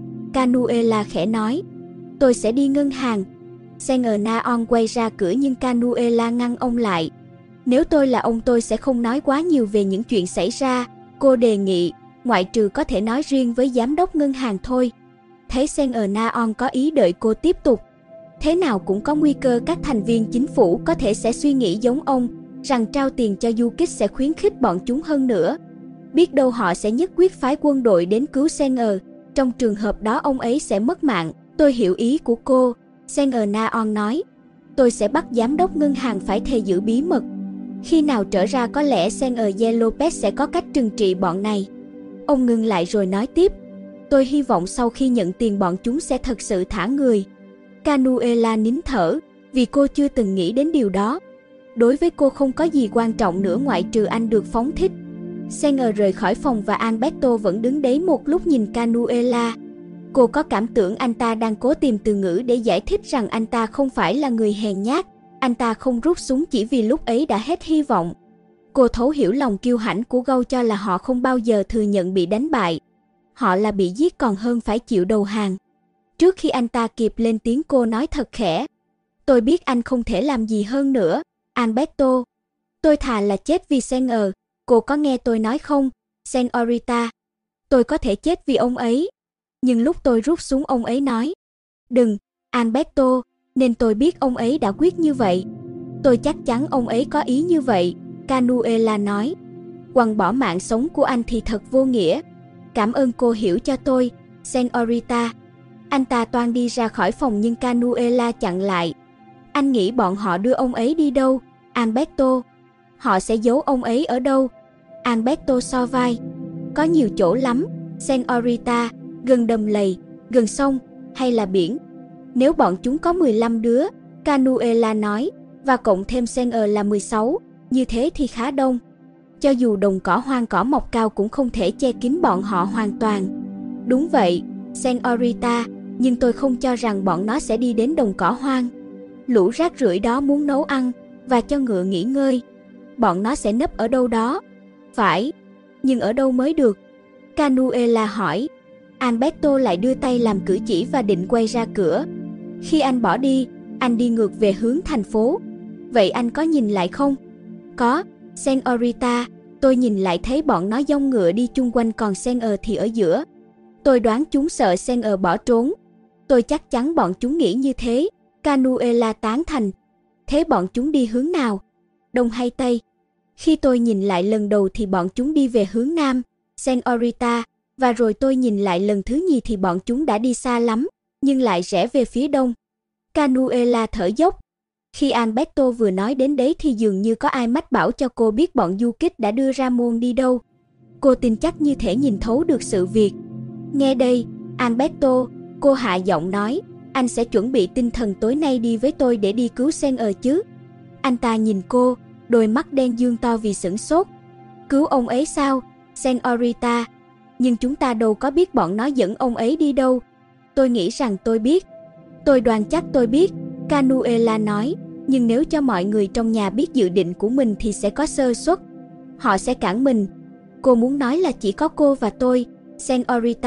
Canuela khẽ nói. Tôi sẽ đi ngân hàng. Sen Naon quay ra cửa nhưng Canuela ngăn ông lại. Nếu tôi là ông tôi sẽ không nói quá nhiều về những chuyện xảy ra, cô đề nghị, ngoại trừ có thể nói riêng với giám đốc ngân hàng thôi. Thấy Sen Naon có ý đợi cô tiếp tục. Thế nào cũng có nguy cơ các thành viên chính phủ có thể sẽ suy nghĩ giống ông, rằng trao tiền cho du kích sẽ khuyến khích bọn chúng hơn nữa. Biết đâu họ sẽ nhất quyết phái quân đội đến cứu Sen. Trong trường hợp đó ông ấy sẽ mất mạng. Tôi hiểu ý của cô, Sen Naon nói. Tôi sẽ bắt giám đốc ngân hàng phải thề giữ bí mật. Khi nào trở ra có lẽ Sen Lopez sẽ có cách trừng trị bọn này. Ông ngừng lại rồi nói tiếp. Tôi hy vọng sau khi nhận tiền bọn chúng sẽ thật sự thả người. Canuela nín thở, vì cô chưa từng nghĩ đến điều đó. Đối với cô không có gì quan trọng nữa ngoại trừ anh được phóng thích. Sen rời khỏi phòng và Alberto vẫn đứng đấy một lúc nhìn Canuela. Cô có cảm tưởng anh ta đang cố tìm từ ngữ để giải thích rằng anh ta không phải là người hèn nhát. Anh ta không rút súng chỉ vì lúc ấy đã hết hy vọng. Cô thấu hiểu lòng kiêu hãnh của Gâu cho là họ không bao giờ thừa nhận bị đánh bại. Họ là bị giết còn hơn phải chịu đầu hàng. Trước khi anh ta kịp lên tiếng cô nói thật khẽ. Tôi biết anh không thể làm gì hơn nữa, Alberto. Tôi thà là chết vì Sen. Cô có nghe tôi nói không, Senorita? Tôi có thể chết vì ông ấy. Nhưng lúc tôi rút súng ông ấy nói. Đừng, Alberto, nên tôi biết ông ấy đã quyết như vậy. Tôi chắc chắn ông ấy có ý như vậy, Canuela nói. Quăng bỏ mạng sống của anh thì thật vô nghĩa. Cảm ơn cô hiểu cho tôi, Senorita. Anh ta toan đi ra khỏi phòng nhưng Canuela chặn lại. Anh nghĩ bọn họ đưa ông ấy đi đâu, Alberto? Họ sẽ giấu ông ấy ở đâu? Alberto so vai. Có nhiều chỗ lắm, Senorita, gần đầm lầy, gần sông, hay là biển. Nếu bọn chúng có mười lăm đứa, Canuela nói, và cộng thêm Sen là mười sáu, như thế thì khá đông. Cho dù đồng cỏ hoang cỏ mọc cao cũng không thể che kín bọn họ hoàn toàn. Đúng vậy, Senorita, nhưng tôi không cho rằng bọn nó sẽ đi đến đồng cỏ hoang. Lũ rác rưởi đó muốn nấu ăn và cho ngựa nghỉ ngơi. Bọn nó sẽ nấp ở đâu đó. Phải, nhưng ở đâu mới được? Canuela hỏi. Alberto lại đưa tay làm cử chỉ và định quay ra cửa. Khi anh bỏ đi, anh đi ngược về hướng thành phố. Vậy anh có nhìn lại không? Có, Senorita, tôi nhìn lại thấy bọn nó dông ngựa đi chung quanh còn Sen thì ở giữa. Tôi đoán chúng sợ Sen bỏ trốn. Tôi chắc chắn bọn chúng nghĩ như thế, Canuela tán thành. Thế bọn chúng đi hướng nào? Đông hay Tây? Khi tôi nhìn lại lần đầu thì bọn chúng đi về hướng Nam, Senorita, và rồi tôi nhìn lại lần thứ nhì thì bọn chúng đã đi xa lắm, nhưng lại rẽ về phía Đông. Canuela thở dốc. Khi Alberto vừa nói đến đấy thì dường như có ai mách bảo cho cô biết bọn du kích đã đưa Ramon đi đâu. Cô tin chắc như thể nhìn thấu được sự việc. Nghe đây, Alberto, cô hạ giọng nói, anh sẽ chuẩn bị tinh thần tối nay đi với tôi để đi cứu Sen chứ? Anh ta nhìn cô, đôi mắt đen dương to vì sửng sốt. Cứu ông ấy sao, Senorita? Nhưng chúng ta đâu có biết bọn nó dẫn ông ấy đi đâu. Tôi nghĩ rằng tôi biết. Tôi đoán chắc tôi biết, Canuela nói, nhưng nếu cho mọi người trong nhà biết dự định của mình thì sẽ có sơ suất. Họ sẽ cản mình. Cô muốn nói là chỉ có cô và tôi, Senorita,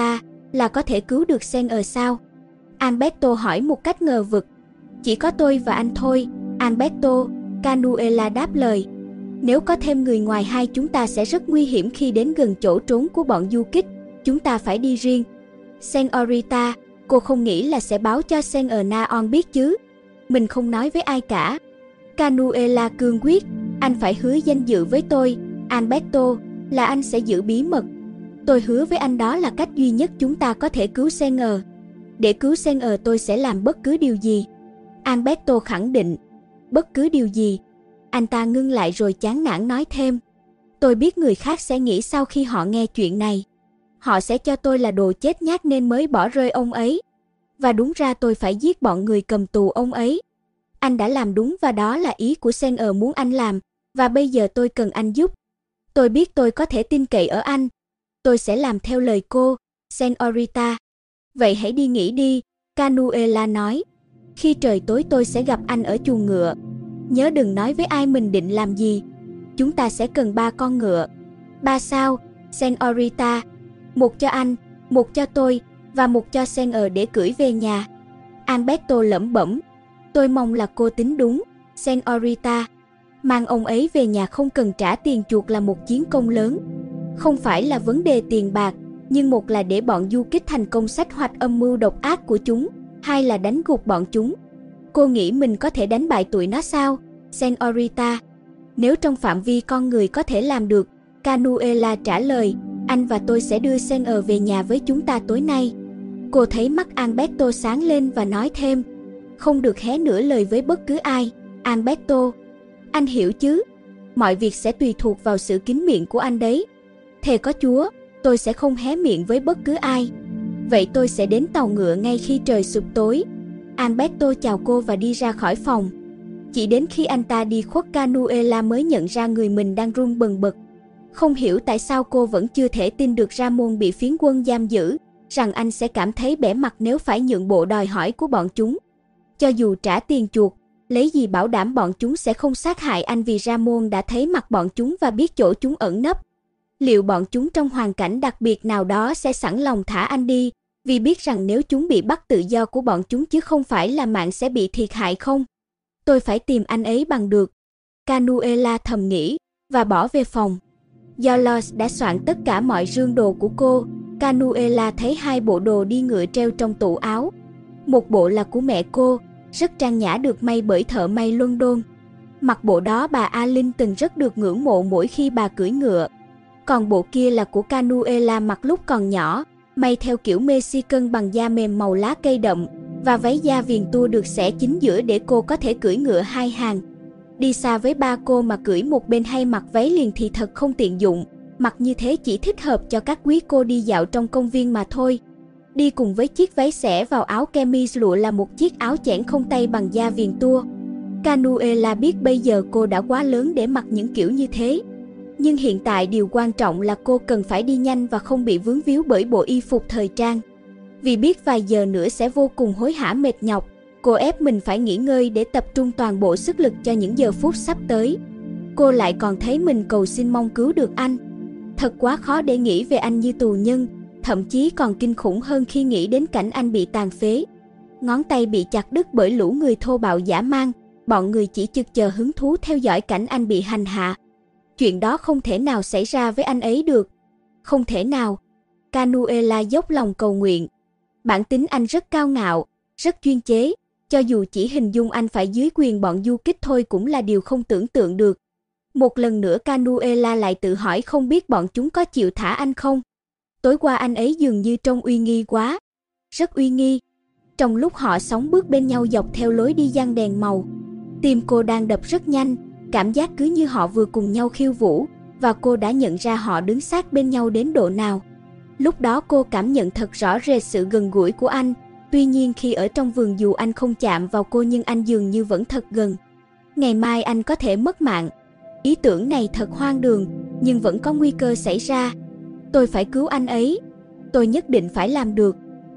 là có thể cứu được Sen sao? Alberto hỏi một cách ngờ vực. Chỉ có tôi và anh thôi, Alberto, Canuela đáp lời. Nếu có thêm người ngoài hai chúng ta sẽ rất nguy hiểm khi đến gần chỗ trốn của bọn du kích, chúng ta phải đi riêng. Senorita, cô không nghĩ là sẽ báo cho Sen Naon biết chứ? Mình không nói với ai cả. Canuela cương quyết, anh phải hứa danh dự với tôi, Alberto, là anh sẽ giữ bí mật. Tôi hứa với anh đó là cách duy nhất chúng ta có thể cứu Sen. Để cứu Sen tôi sẽ làm bất cứ điều gì. Alberto khẳng định. Bất cứ điều gì? Anh ta ngưng lại rồi chán nản nói thêm. Tôi biết người khác sẽ nghĩ sau khi họ nghe chuyện này. Họ sẽ cho tôi là đồ chết nhát nên mới bỏ rơi ông ấy. Và đúng ra tôi phải giết bọn người cầm tù ông ấy. Anh đã làm đúng và đó là ý của Sen muốn anh làm. Và bây giờ tôi cần anh giúp. Tôi biết tôi có thể tin cậy ở anh. Tôi sẽ làm theo lời cô, Senorita. Vậy hãy đi nghỉ đi, Canuela nói. Khi trời tối tôi sẽ gặp anh ở chuồng ngựa. Nhớ đừng nói với ai mình định làm gì. Chúng ta sẽ cần ba con ngựa. Ba sao, Senorita? Một cho anh, một cho tôi và một cho Sen để cưỡi về nhà. Alberto lẩm bẩm. Tôi mong là cô tính đúng, Senorita. Mang ông ấy về nhà không cần trả tiền chuộc là một chiến công lớn. Không phải là vấn đề tiền bạc, nhưng một là để bọn du kích thành công sách hoạch âm mưu độc ác của chúng, hai là đánh gục bọn chúng. Cô nghĩ mình có thể đánh bại tụi nó sao, Senorita? Nếu trong phạm vi con người có thể làm được, Canuela trả lời, anh và tôi sẽ đưa Sen về nhà với chúng ta tối nay. Cô thấy mắt Alberto sáng lên và nói thêm, không được hé nửa lời với bất cứ ai, Alberto. Anh hiểu chứ? Mọi việc sẽ tùy thuộc vào sự kín miệng của anh đấy. Thề có Chúa, tôi sẽ không hé miệng với bất cứ ai. Vậy tôi sẽ đến tàu ngựa ngay khi trời sụp tối. Alberto chào cô và đi ra khỏi phòng. Chỉ đến khi anh ta đi khuất Canuela mới nhận ra người mình đang run bần bật. Không hiểu tại sao cô vẫn chưa thể tin được Ramon bị phiến quân giam giữ, rằng anh sẽ cảm thấy bẽ mặt nếu phải nhượng bộ đòi hỏi của bọn chúng. Cho dù trả tiền chuộc, lấy gì bảo đảm bọn chúng sẽ không sát hại anh vì Ramon đã thấy mặt bọn chúng và biết chỗ chúng ẩn nấp. Liệu bọn chúng trong hoàn cảnh đặc biệt nào đó sẽ sẵn lòng thả anh đi, vì biết rằng nếu chúng bị bắt tự do của bọn chúng chứ không phải là mạng sẽ bị thiệt hại không? Tôi phải tìm anh ấy bằng được. Canuela thầm nghĩ, và bỏ về phòng. Do Los đã soạn tất cả mọi rương đồ của cô, Canuela thấy hai bộ đồ đi ngựa treo trong tủ áo. Một bộ là của mẹ cô, rất trang nhã được may bởi thợ may London. Mặc bộ đó bà Alin từng rất được ngưỡng mộ mỗi khi bà cưỡi ngựa. Còn bộ kia là của Canuela mặc lúc còn nhỏ, may theo kiểu Mexican bằng da mềm màu lá cây đậm, và váy da viền tua được xẻ chính giữa để cô có thể cưỡi ngựa hai hàng. Đi xa với ba cô mà cưỡi một bên hay mặc váy liền thì thật không tiện dụng, mặc như thế chỉ thích hợp cho các quý cô đi dạo trong công viên mà thôi. Đi cùng với chiếc váy xẻ vào áo chemise lụa là một chiếc áo chẽn không tay bằng da viền tua. Canuela biết bây giờ cô đã quá lớn để mặc những kiểu như thế. Nhưng hiện tại điều quan trọng là cô cần phải đi nhanh và không bị vướng víu bởi bộ y phục thời trang. Vì biết vài giờ nữa sẽ vô cùng hối hả mệt nhọc, cô ép mình phải nghỉ ngơi để tập trung toàn bộ sức lực cho những giờ phút sắp tới. Cô lại còn thấy mình cầu xin mong cứu được anh. Thật quá khó để nghĩ về anh như tù nhân, thậm chí còn kinh khủng hơn khi nghĩ đến cảnh anh bị tàn phế. Ngón tay bị chặt đứt bởi lũ người thô bạo dã man, bọn người chỉ chực chờ hứng thú theo dõi cảnh anh bị hành hạ. Chuyện đó không thể nào xảy ra với anh ấy được. Không thể nào. Canuela dốc lòng cầu nguyện. Bản tính anh rất cao ngạo, rất chuyên chế. Cho dù chỉ hình dung anh phải dưới quyền bọn du kích thôi cũng là điều không tưởng tượng được. Một lần nữa Canuela lại tự hỏi không biết bọn chúng có chịu thả anh không. Tối qua anh ấy dường như trông uy nghi quá. Rất uy nghi. Trong lúc họ sóng bước bên nhau dọc theo lối đi giăng đèn màu, tim cô đang đập rất nhanh, cảm giác cứ như họ vừa cùng nhau khiêu vũ, và cô đã nhận ra họ đứng sát bên nhau đến độ nào. Lúc đó cô cảm nhận thật rõ rệt sự gần gũi của anh, tuy nhiên khi ở trong vườn dù anh không chạm vào cô nhưng anh dường như vẫn thật gần. Ngày mai anh có thể mất mạng. Ý tưởng này thật hoang đường, nhưng vẫn có nguy cơ xảy ra. Tôi phải cứu anh ấy. Tôi nhất định phải làm được.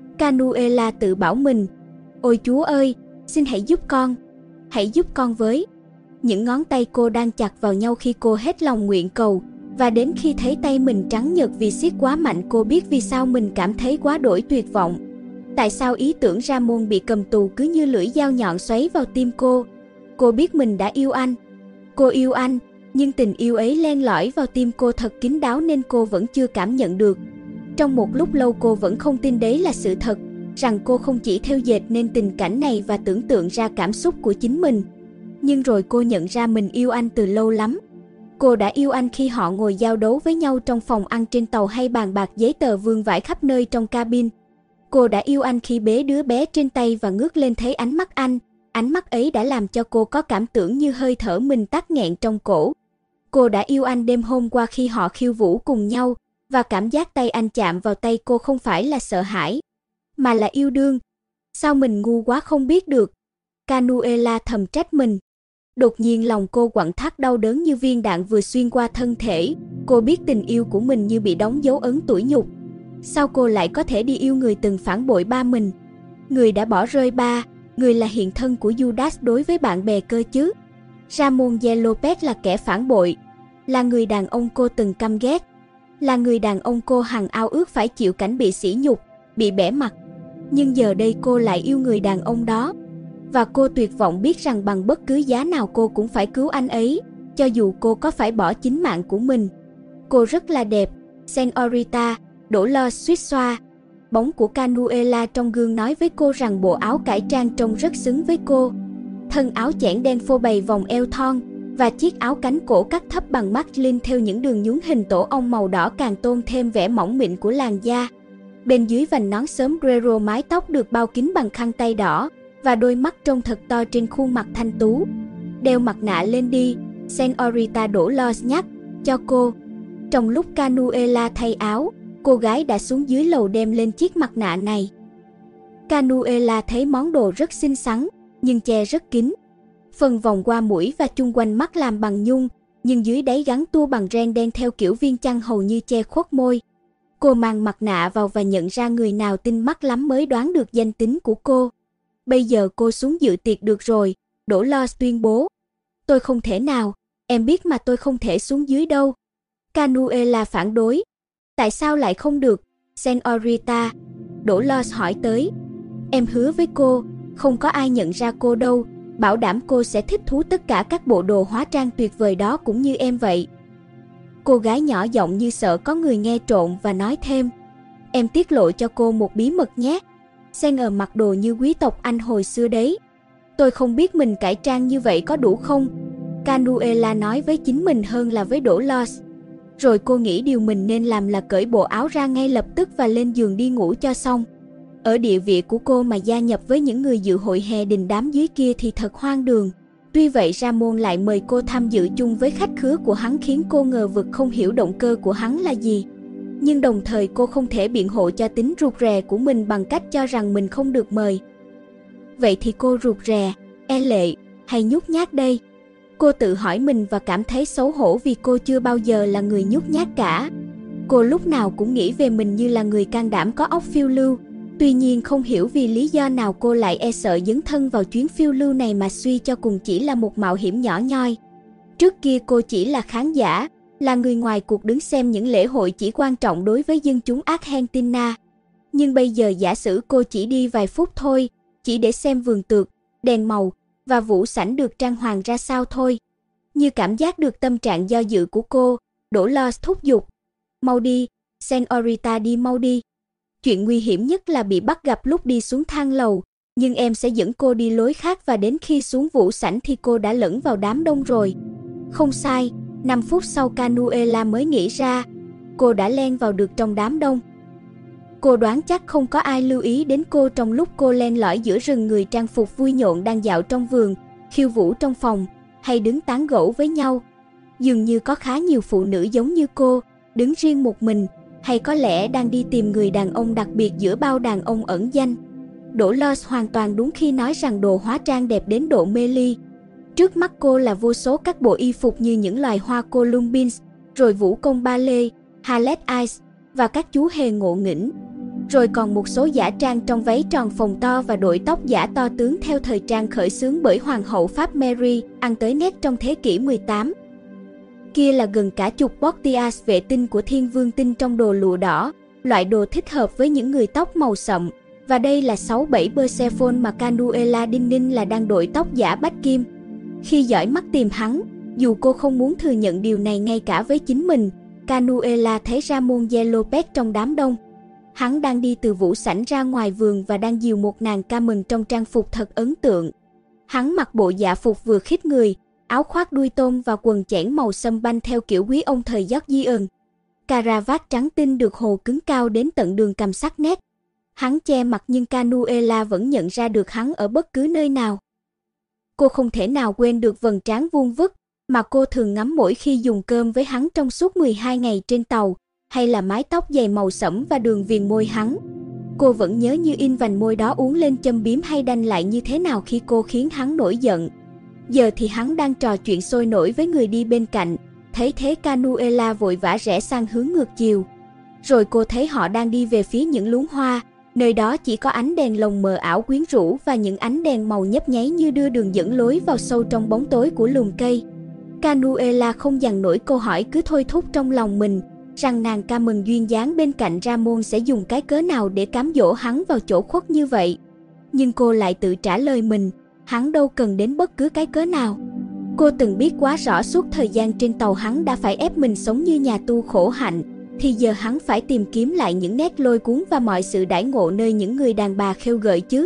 Canuela tự bảo mình. Ôi Chúa ơi, xin hãy giúp con. Hãy giúp con với. Những ngón tay cô đang chặt vào nhau khi cô hết lòng nguyện cầu. Và đến khi thấy tay mình trắng nhợt vì siết quá mạnh, cô biết vì sao mình cảm thấy quá đỗi tuyệt vọng. Tại sao ý tưởng Ramon bị cầm tù cứ như lưỡi dao nhọn xoáy vào tim cô. Cô biết mình đã yêu anh. Cô yêu anh, nhưng tình yêu ấy len lỏi vào tim cô thật kín đáo nên cô vẫn chưa cảm nhận được. Trong một lúc lâu cô vẫn không tin đấy là sự thật, rằng cô không chỉ theo dệt nên tình cảnh này và tưởng tượng ra cảm xúc của chính mình. Nhưng rồi cô nhận ra mình yêu anh từ lâu lắm. Cô đã yêu anh khi họ ngồi giao đấu với nhau trong phòng ăn trên tàu hay bàn bạc giấy tờ vương vãi khắp nơi trong cabin. Cô đã yêu anh khi bế đứa bé trên tay và ngước lên thấy ánh mắt anh. Ánh mắt ấy đã làm cho cô có cảm tưởng như hơi thở mình tắc nghẹn trong cổ. Cô đã yêu anh đêm hôm qua khi họ khiêu vũ cùng nhau, và cảm giác tay anh chạm vào tay cô không phải là sợ hãi, mà là yêu đương. Sao mình ngu quá không biết được. Canuella thầm trách mình. Đột nhiên lòng cô quặn thắt đau đớn như viên đạn vừa xuyên qua thân thể. Cô biết tình yêu của mình như bị đóng dấu ấn tủi nhục. Sao cô lại có thể đi yêu người từng phản bội ba mình? Người đã bỏ rơi ba, người là hiện thân của Judas đối với bạn bè cơ chứ. Ramon de Lopez là kẻ phản bội, là người đàn ông cô từng căm ghét, là người đàn ông cô hằng ao ước phải chịu cảnh bị sỉ nhục, bị bẻ mặt. Nhưng giờ đây cô lại yêu người đàn ông đó. Và cô tuyệt vọng biết rằng bằng bất cứ giá nào cô cũng phải cứu anh ấy, cho dù cô có phải bỏ chính mạng của mình. Cô rất là đẹp, Senorita, Dolores suýt xoa. Bóng của Canuella trong gương nói với cô rằng bộ áo cải trang trông rất xứng với cô. Thân áo chẽn đen phô bày vòng eo thon, và chiếc áo cánh cổ cắt thấp bằng marlin theo những đường nhún hình tổ ong màu đỏ càng tôn thêm vẻ mỏng mịn của làn da. Bên dưới vành nón xớm Guerrero, mái tóc được bao kín bằng khăn tay đỏ, và đôi mắt trông thật to trên khuôn mặt thanh tú. Đeo mặt nạ lên đi, Senorita Dolores nhắc cho cô. Trong lúc Canuella thay áo, cô gái đã xuống dưới lầu đem lên chiếc mặt nạ này. Canuella thấy món đồ rất xinh xắn, nhưng che rất kín. Phần vòng qua mũi và chung quanh mắt làm bằng nhung, nhưng dưới đáy gắn tua bằng ren đen theo kiểu viên chăn hầu như che khuất môi. Cô mang mặt nạ vào và nhận ra người nào tinh mắt lắm mới đoán được danh tính của cô. Bây giờ cô xuống dự tiệc được rồi, Dolores tuyên bố. Tôi không thể nào, em biết mà tôi không thể xuống dưới đâu. Canuella phản đối. Tại sao lại không được, Senorita? Dolores hỏi tới. Em hứa với cô, không có ai nhận ra cô đâu, bảo đảm cô sẽ thích thú tất cả các bộ đồ hóa trang tuyệt vời đó cũng như em vậy. Cô gái nhỏ giọng như sợ có người nghe trộm và nói thêm. Em tiết lộ cho cô một bí mật nhé. Sen ở mặc đồ như quý tộc Anh hồi xưa đấy. Tôi không biết mình cải trang như vậy có đủ không? Canuella nói với chính mình hơn là với Dolores. Rồi cô nghĩ điều mình nên làm là cởi bộ áo ra ngay lập tức và lên giường đi ngủ cho xong. Ở địa vị của cô mà gia nhập với những người dự hội hè đình đám dưới kia thì thật hoang đường. Tuy vậy Ramon lại mời cô tham dự chung với khách khứa của hắn khiến cô ngờ vực không hiểu động cơ của hắn là gì. Nhưng đồng thời cô không thể biện hộ cho tính rụt rè của mình bằng cách cho rằng mình không được mời. Vậy thì cô rụt rè, e lệ hay nhút nhát đây? Cô tự hỏi mình và cảm thấy xấu hổ vì cô chưa bao giờ là người nhút nhát cả. Cô lúc nào cũng nghĩ về mình như là người can đảm có óc phiêu lưu. Tuy nhiên không hiểu vì lý do nào cô lại e sợ dấn thân vào chuyến phiêu lưu này mà suy cho cùng chỉ là một mạo hiểm nhỏ nhoi. Trước kia cô chỉ là khán giả, là người ngoài cuộc đứng xem những lễ hội chỉ quan trọng đối với dân chúng Argentina. Nhưng bây giờ giả sử cô chỉ đi vài phút thôi, chỉ để xem vườn tược, đèn màu và vũ sảnh được trang hoàng ra sao thôi. Như cảm giác được tâm trạng do dự của cô, Dolores thúc giục. Mau đi, Senorita, đi mau đi. Chuyện nguy hiểm nhất là bị bắt gặp lúc đi xuống thang lầu, nhưng em sẽ dẫn cô đi lối khác và đến khi xuống vũ sảnh thì cô đã lẫn vào đám đông rồi. Không sai, năm phút sau Canuella mới nghĩ ra, cô đã len vào được trong đám đông. Cô đoán chắc không có ai lưu ý đến cô trong lúc cô len lỏi giữa rừng người trang phục vui nhộn đang dạo trong vườn, khiêu vũ trong phòng, hay đứng tán gẫu với nhau. Dường như có khá nhiều phụ nữ giống như cô, đứng riêng một mình, hay có lẽ đang đi tìm người đàn ông đặc biệt giữa bao đàn ông ẩn danh. Dolores hoàn toàn đúng khi nói rằng đồ hóa trang đẹp đến độ mê ly. Trước mắt cô là vô số các bộ y phục như những loài hoa columbines, rồi vũ công ballet, Harlot Eyes và các chú hề ngộ nghĩnh. Rồi còn một số giả trang trong váy tròn phồng to và đội tóc giả to tướng theo thời trang khởi xướng bởi Hoàng hậu Pháp Mary, ăn tới nét trong thế kỷ mười tám. Kia là gần cả chục Portias vệ tinh của Thiên Vương tinh trong đồ lụa đỏ, loại đồ thích hợp với những người tóc màu sậm. Và đây là sáu bảy Persephone mà Canuella đinh ninh là đang đội tóc giả bách kim. Khi dõi mắt tìm hắn, dù cô không muốn thừa nhận điều này ngay cả với chính mình, Canuella thấy Ramon de Lopez trong đám đông. Hắn đang đi từ vũ sảnh ra ngoài vườn và đang dìu một nàng Carmen trong trang phục thật ấn tượng. Hắn mặc bộ dạ phục vừa khít người, áo khoác đuôi tôm và quần chẽn màu sâm banh theo kiểu quý ông thời Georgian. Cà rà vát trắng tinh được hồ cứng cao đến tận đường cằm sắc nét. Hắn che mặt nhưng Canuella vẫn nhận ra được hắn ở bất cứ nơi nào. Cô không thể nào quên được vầng trán vuông vức mà cô thường ngắm mỗi khi dùng cơm với hắn trong suốt mười hai ngày trên tàu, hay là mái tóc dày màu sẫm và đường viền môi hắn. Cô vẫn nhớ như in vành môi đó uốn lên châm biếm hay đanh lại như thế nào khi cô khiến hắn nổi giận. Giờ thì hắn đang trò chuyện sôi nổi với người đi bên cạnh, thấy thế Canuella vội vã rẽ sang hướng ngược chiều. Rồi cô thấy họ đang đi về phía những luống hoa, nơi đó chỉ có ánh đèn lồng mờ ảo quyến rũ và những ánh đèn màu nhấp nháy như đưa đường dẫn lối vào sâu trong bóng tối của lùm cây. Canuella không dằn nổi câu hỏi cứ thôi thúc trong lòng mình, rằng nàng Carmen duyên dáng bên cạnh Ramon sẽ dùng cái cớ nào để cám dỗ hắn vào chỗ khuất như vậy. Nhưng cô lại tự trả lời mình, hắn đâu cần đến bất cứ cái cớ nào. Cô từng biết quá rõ suốt thời gian trên tàu hắn đã phải ép mình sống như nhà tu khổ hạnh, thì giờ hắn phải tìm kiếm lại những nét lôi cuốn và mọi sự đãi ngộ nơi những người đàn bà khêu gợi chứ.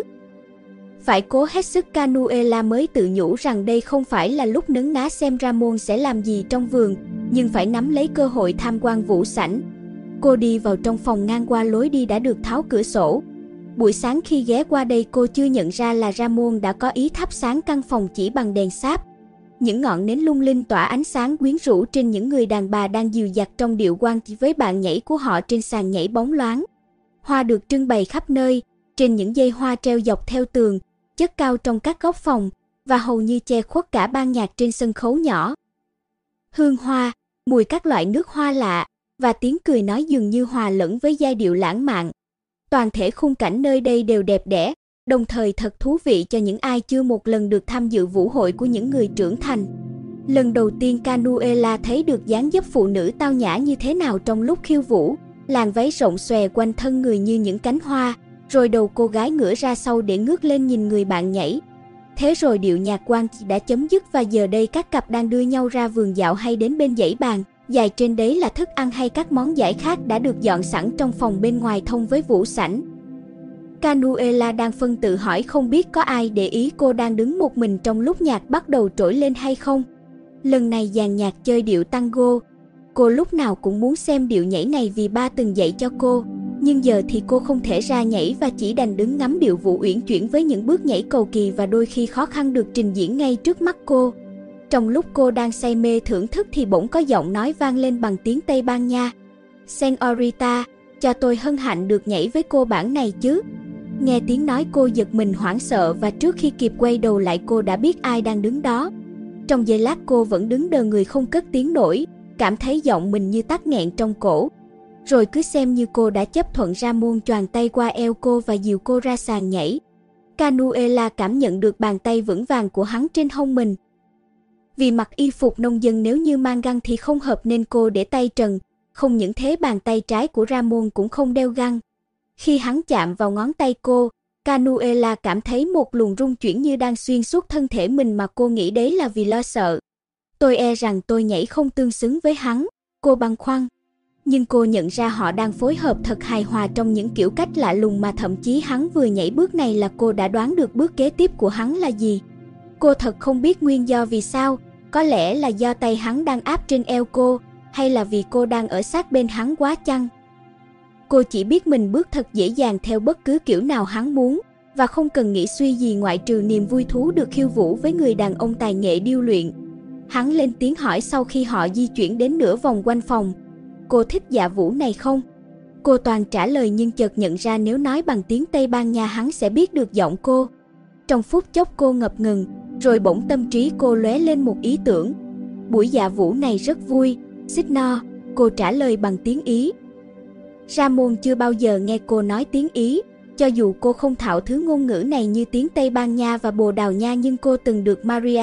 Phải cố hết sức Canuella mới tự nhủ rằng đây không phải là lúc nấn ná xem Ramon sẽ làm gì trong vườn, nhưng phải nắm lấy cơ hội tham quan vũ sảnh. Cô đi vào trong phòng ngang qua lối đi đã được tháo cửa sổ. Buổi sáng khi ghé qua đây cô chưa nhận ra là Ramon đã có ý thắp sáng căn phòng chỉ bằng đèn sáp. Những ngọn nến lung linh tỏa ánh sáng quyến rũ trên những người đàn bà đang dìu dặt trong điệu quan với bạn nhảy của họ trên sàn nhảy bóng loáng. Hoa được trưng bày khắp nơi, trên những dây hoa treo dọc theo tường, chất cao trong các góc phòng, và hầu như che khuất cả ban nhạc trên sân khấu nhỏ. Hương hoa, mùi các loại nước hoa lạ, và tiếng cười nói dường như hòa lẫn với giai điệu lãng mạn. Toàn thể khung cảnh nơi đây đều đẹp đẽ, đồng thời thật thú vị cho những ai chưa một lần được tham dự vũ hội của những người trưởng thành. Lần đầu tiên Canuella thấy được dáng dấp phụ nữ tao nhã như thế nào trong lúc khiêu vũ, làn váy rộng xòe quanh thân người như những cánh hoa, rồi đầu cô gái ngửa ra sau để ngước lên nhìn người bạn nhảy. Thế rồi điệu nhạc quan đã chấm dứt và giờ đây các cặp đang đưa nhau ra vườn dạo hay đến bên dãy bàn, dài trên đấy là thức ăn hay các món giải khác đã được dọn sẵn trong phòng bên ngoài thông với vũ sảnh. Canuella đang phân tự hỏi không biết có ai để ý cô đang đứng một mình trong lúc nhạc bắt đầu trỗi lên hay không. Lần này dàn nhạc chơi điệu tango. Cô lúc nào cũng muốn xem điệu nhảy này vì ba từng dạy cho cô. Nhưng giờ thì cô không thể ra nhảy và chỉ đành đứng ngắm điệu vụ uyển chuyển với những bước nhảy cầu kỳ và đôi khi khó khăn được trình diễn ngay trước mắt cô. Trong lúc cô đang say mê thưởng thức thì bỗng có giọng nói vang lên bằng tiếng Tây Ban Nha. Señorita, cho tôi hân hạnh được nhảy với cô bản này chứ. Nghe tiếng nói cô giật mình hoảng sợ và trước khi kịp quay đầu lại cô đã biết ai đang đứng đó. Trong giây lát cô vẫn đứng đờ người không cất tiếng nổi, cảm thấy giọng mình như tắc nghẹn trong cổ. Rồi cứ xem như cô đã chấp thuận, Ramon choàng tay qua eo cô và dìu cô ra sàn nhảy. Canuella cảm nhận được bàn tay vững vàng của hắn trên hông mình. Vì mặc y phục nông dân nếu như mang găng thì không hợp nên cô để tay trần, không những thế bàn tay trái của Ramon cũng không đeo găng. Khi hắn chạm vào ngón tay cô, Canuella cảm thấy một luồng rung chuyển như đang xuyên suốt thân thể mình mà cô nghĩ đấy là vì lo sợ. Tôi e rằng tôi nhảy không tương xứng với hắn, cô băn khoăn. Nhưng cô nhận ra họ đang phối hợp thật hài hòa trong những kiểu cách lạ lùng mà thậm chí hắn vừa nhảy bước này là cô đã đoán được bước kế tiếp của hắn là gì. Cô thật không biết nguyên do vì sao, có lẽ là do tay hắn đang áp trên eo cô, hay là vì cô đang ở sát bên hắn quá chăng. Cô chỉ biết mình bước thật dễ dàng theo bất cứ kiểu nào hắn muốn, và không cần nghĩ suy gì ngoại trừ niềm vui thú được khiêu vũ với người đàn ông tài nghệ điêu luyện. Hắn lên tiếng hỏi sau khi họ di chuyển đến nửa vòng quanh phòng. Cô thích dạ vũ này không? Cô toàn trả lời nhưng chợt nhận ra nếu nói bằng tiếng Tây Ban Nha hắn sẽ biết được giọng cô. Trong phút chốc cô ngập ngừng, rồi bỗng tâm trí cô lóe lên một ý tưởng. Buổi dạ vũ này rất vui, Signor, cô trả lời bằng tiếng Ý. Ramon chưa bao giờ nghe cô nói tiếng Ý, cho dù cô không thạo thứ ngôn ngữ này như tiếng Tây Ban Nha và Bồ Đào Nha, nhưng cô từng được Maria,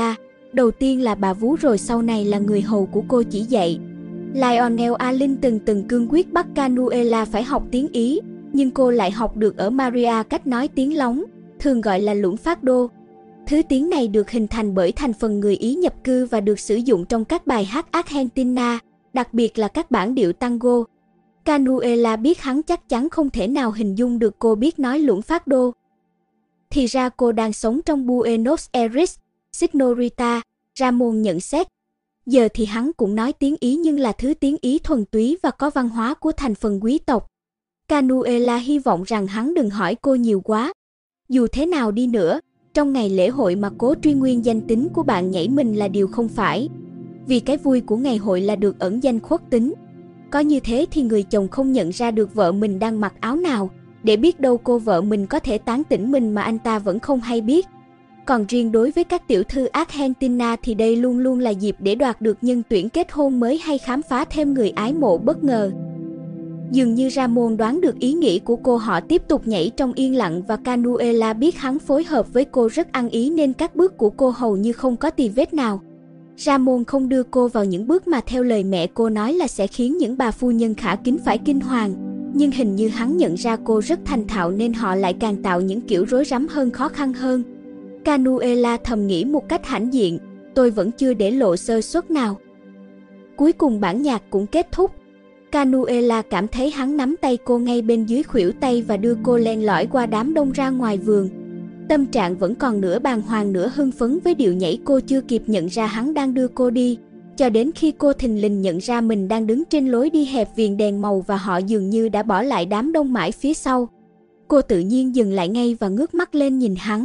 Đầu tiên là bà vú rồi sau này là người hầu của cô chỉ dạy. Lionel Alin từng từng cương quyết bắt Canuella phải học tiếng Ý, nhưng cô lại học được ở Maria cách nói tiếng lóng, thường gọi là lũng phát đô. Thứ tiếng này được hình thành bởi thành phần người Ý nhập cư và được sử dụng trong các bài hát Argentina, đặc biệt là các bản điệu tango. Canuella biết hắn chắc chắn không thể nào hình dung được cô biết nói lũng phát đô. Thì ra cô đang sống trong Buenos Aires, Signorita, Ramon nhận xét. Giờ thì hắn cũng nói tiếng Ý nhưng là thứ tiếng Ý thuần túy và có văn hóa của thành phần quý tộc. Canuella hy vọng rằng hắn đừng hỏi cô nhiều quá. Dù thế nào đi nữa, trong ngày lễ hội mà cố truy nguyên danh tính của bạn nhảy mình là điều không phải. Vì cái vui của ngày hội là được ẩn danh khuất tính. Có như thế thì người chồng không nhận ra được vợ mình đang mặc áo nào, để biết đâu cô vợ mình có thể tán tỉnh mình mà anh ta vẫn không hay biết. Còn riêng đối với các tiểu thư Argentina thì đây luôn luôn là dịp để đoạt được nhân tuyển kết hôn mới hay khám phá thêm người ái mộ bất ngờ. Dường như Ramon đoán được ý nghĩ của cô, họ tiếp tục nhảy trong yên lặng và Canuella biết hắn phối hợp với cô rất ăn ý nên các bước của cô hầu như không có tì vết nào. Ramon không đưa cô vào những bước mà theo lời mẹ cô nói là sẽ khiến những bà phu nhân khả kính phải kinh hoàng. Nhưng hình như hắn nhận ra cô rất thành thạo nên họ lại càng tạo những kiểu rối rắm hơn, khó khăn hơn. Canuella thầm nghĩ một cách hãnh diện, tôi vẫn chưa để lộ sơ suất nào. Cuối cùng bản nhạc cũng kết thúc. Canuella cảm thấy hắn nắm tay cô ngay bên dưới khuỷu tay và đưa cô len lỏi qua đám đông ra ngoài vườn. Tâm trạng vẫn còn nửa bàng hoàng nửa hưng phấn với điệu nhảy, cô chưa kịp nhận ra hắn đang đưa cô đi, cho đến khi cô thình lình nhận ra mình đang đứng trên lối đi hẹp viền đèn màu và họ dường như đã bỏ lại đám đông mãi phía sau. Cô tự nhiên dừng lại ngay và ngước mắt lên nhìn hắn.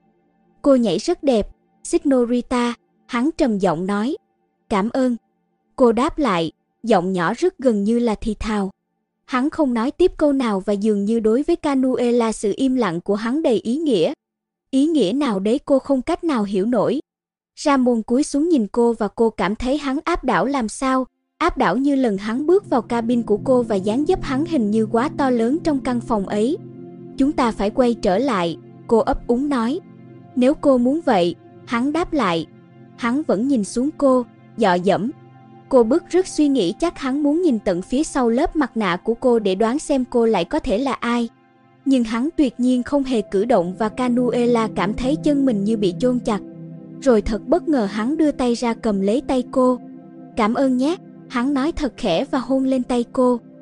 Cô nhảy rất đẹp, Signorita, hắn trầm giọng nói. Cảm ơn. Cô đáp lại, giọng nhỏ rất gần như là thì thào. Hắn không nói tiếp câu nào và dường như đối với Canuella sự im lặng của hắn đầy ý nghĩa. Ý nghĩa nào đấy cô không cách nào hiểu nổi. Ramon cúi xuống nhìn cô và cô cảm thấy hắn áp đảo làm sao, áp đảo như lần hắn bước vào cabin của cô và dáng dấp hắn hình như quá to lớn trong căn phòng ấy. Chúng ta phải quay trở lại, cô ấp úng nói. Nếu cô muốn vậy, hắn đáp lại. Hắn vẫn nhìn xuống cô, dọ dẫm. Cô bứt rứt suy nghĩ chắc hắn muốn nhìn tận phía sau lớp mặt nạ của cô để đoán xem cô lại có thể là ai. Nhưng hắn tuyệt nhiên không hề cử động và Canuella cảm thấy chân mình như bị chôn chặt. Rồi thật bất ngờ hắn đưa tay ra cầm lấy tay cô. Cảm ơn nhé, hắn nói thật khẽ và hôn lên tay cô.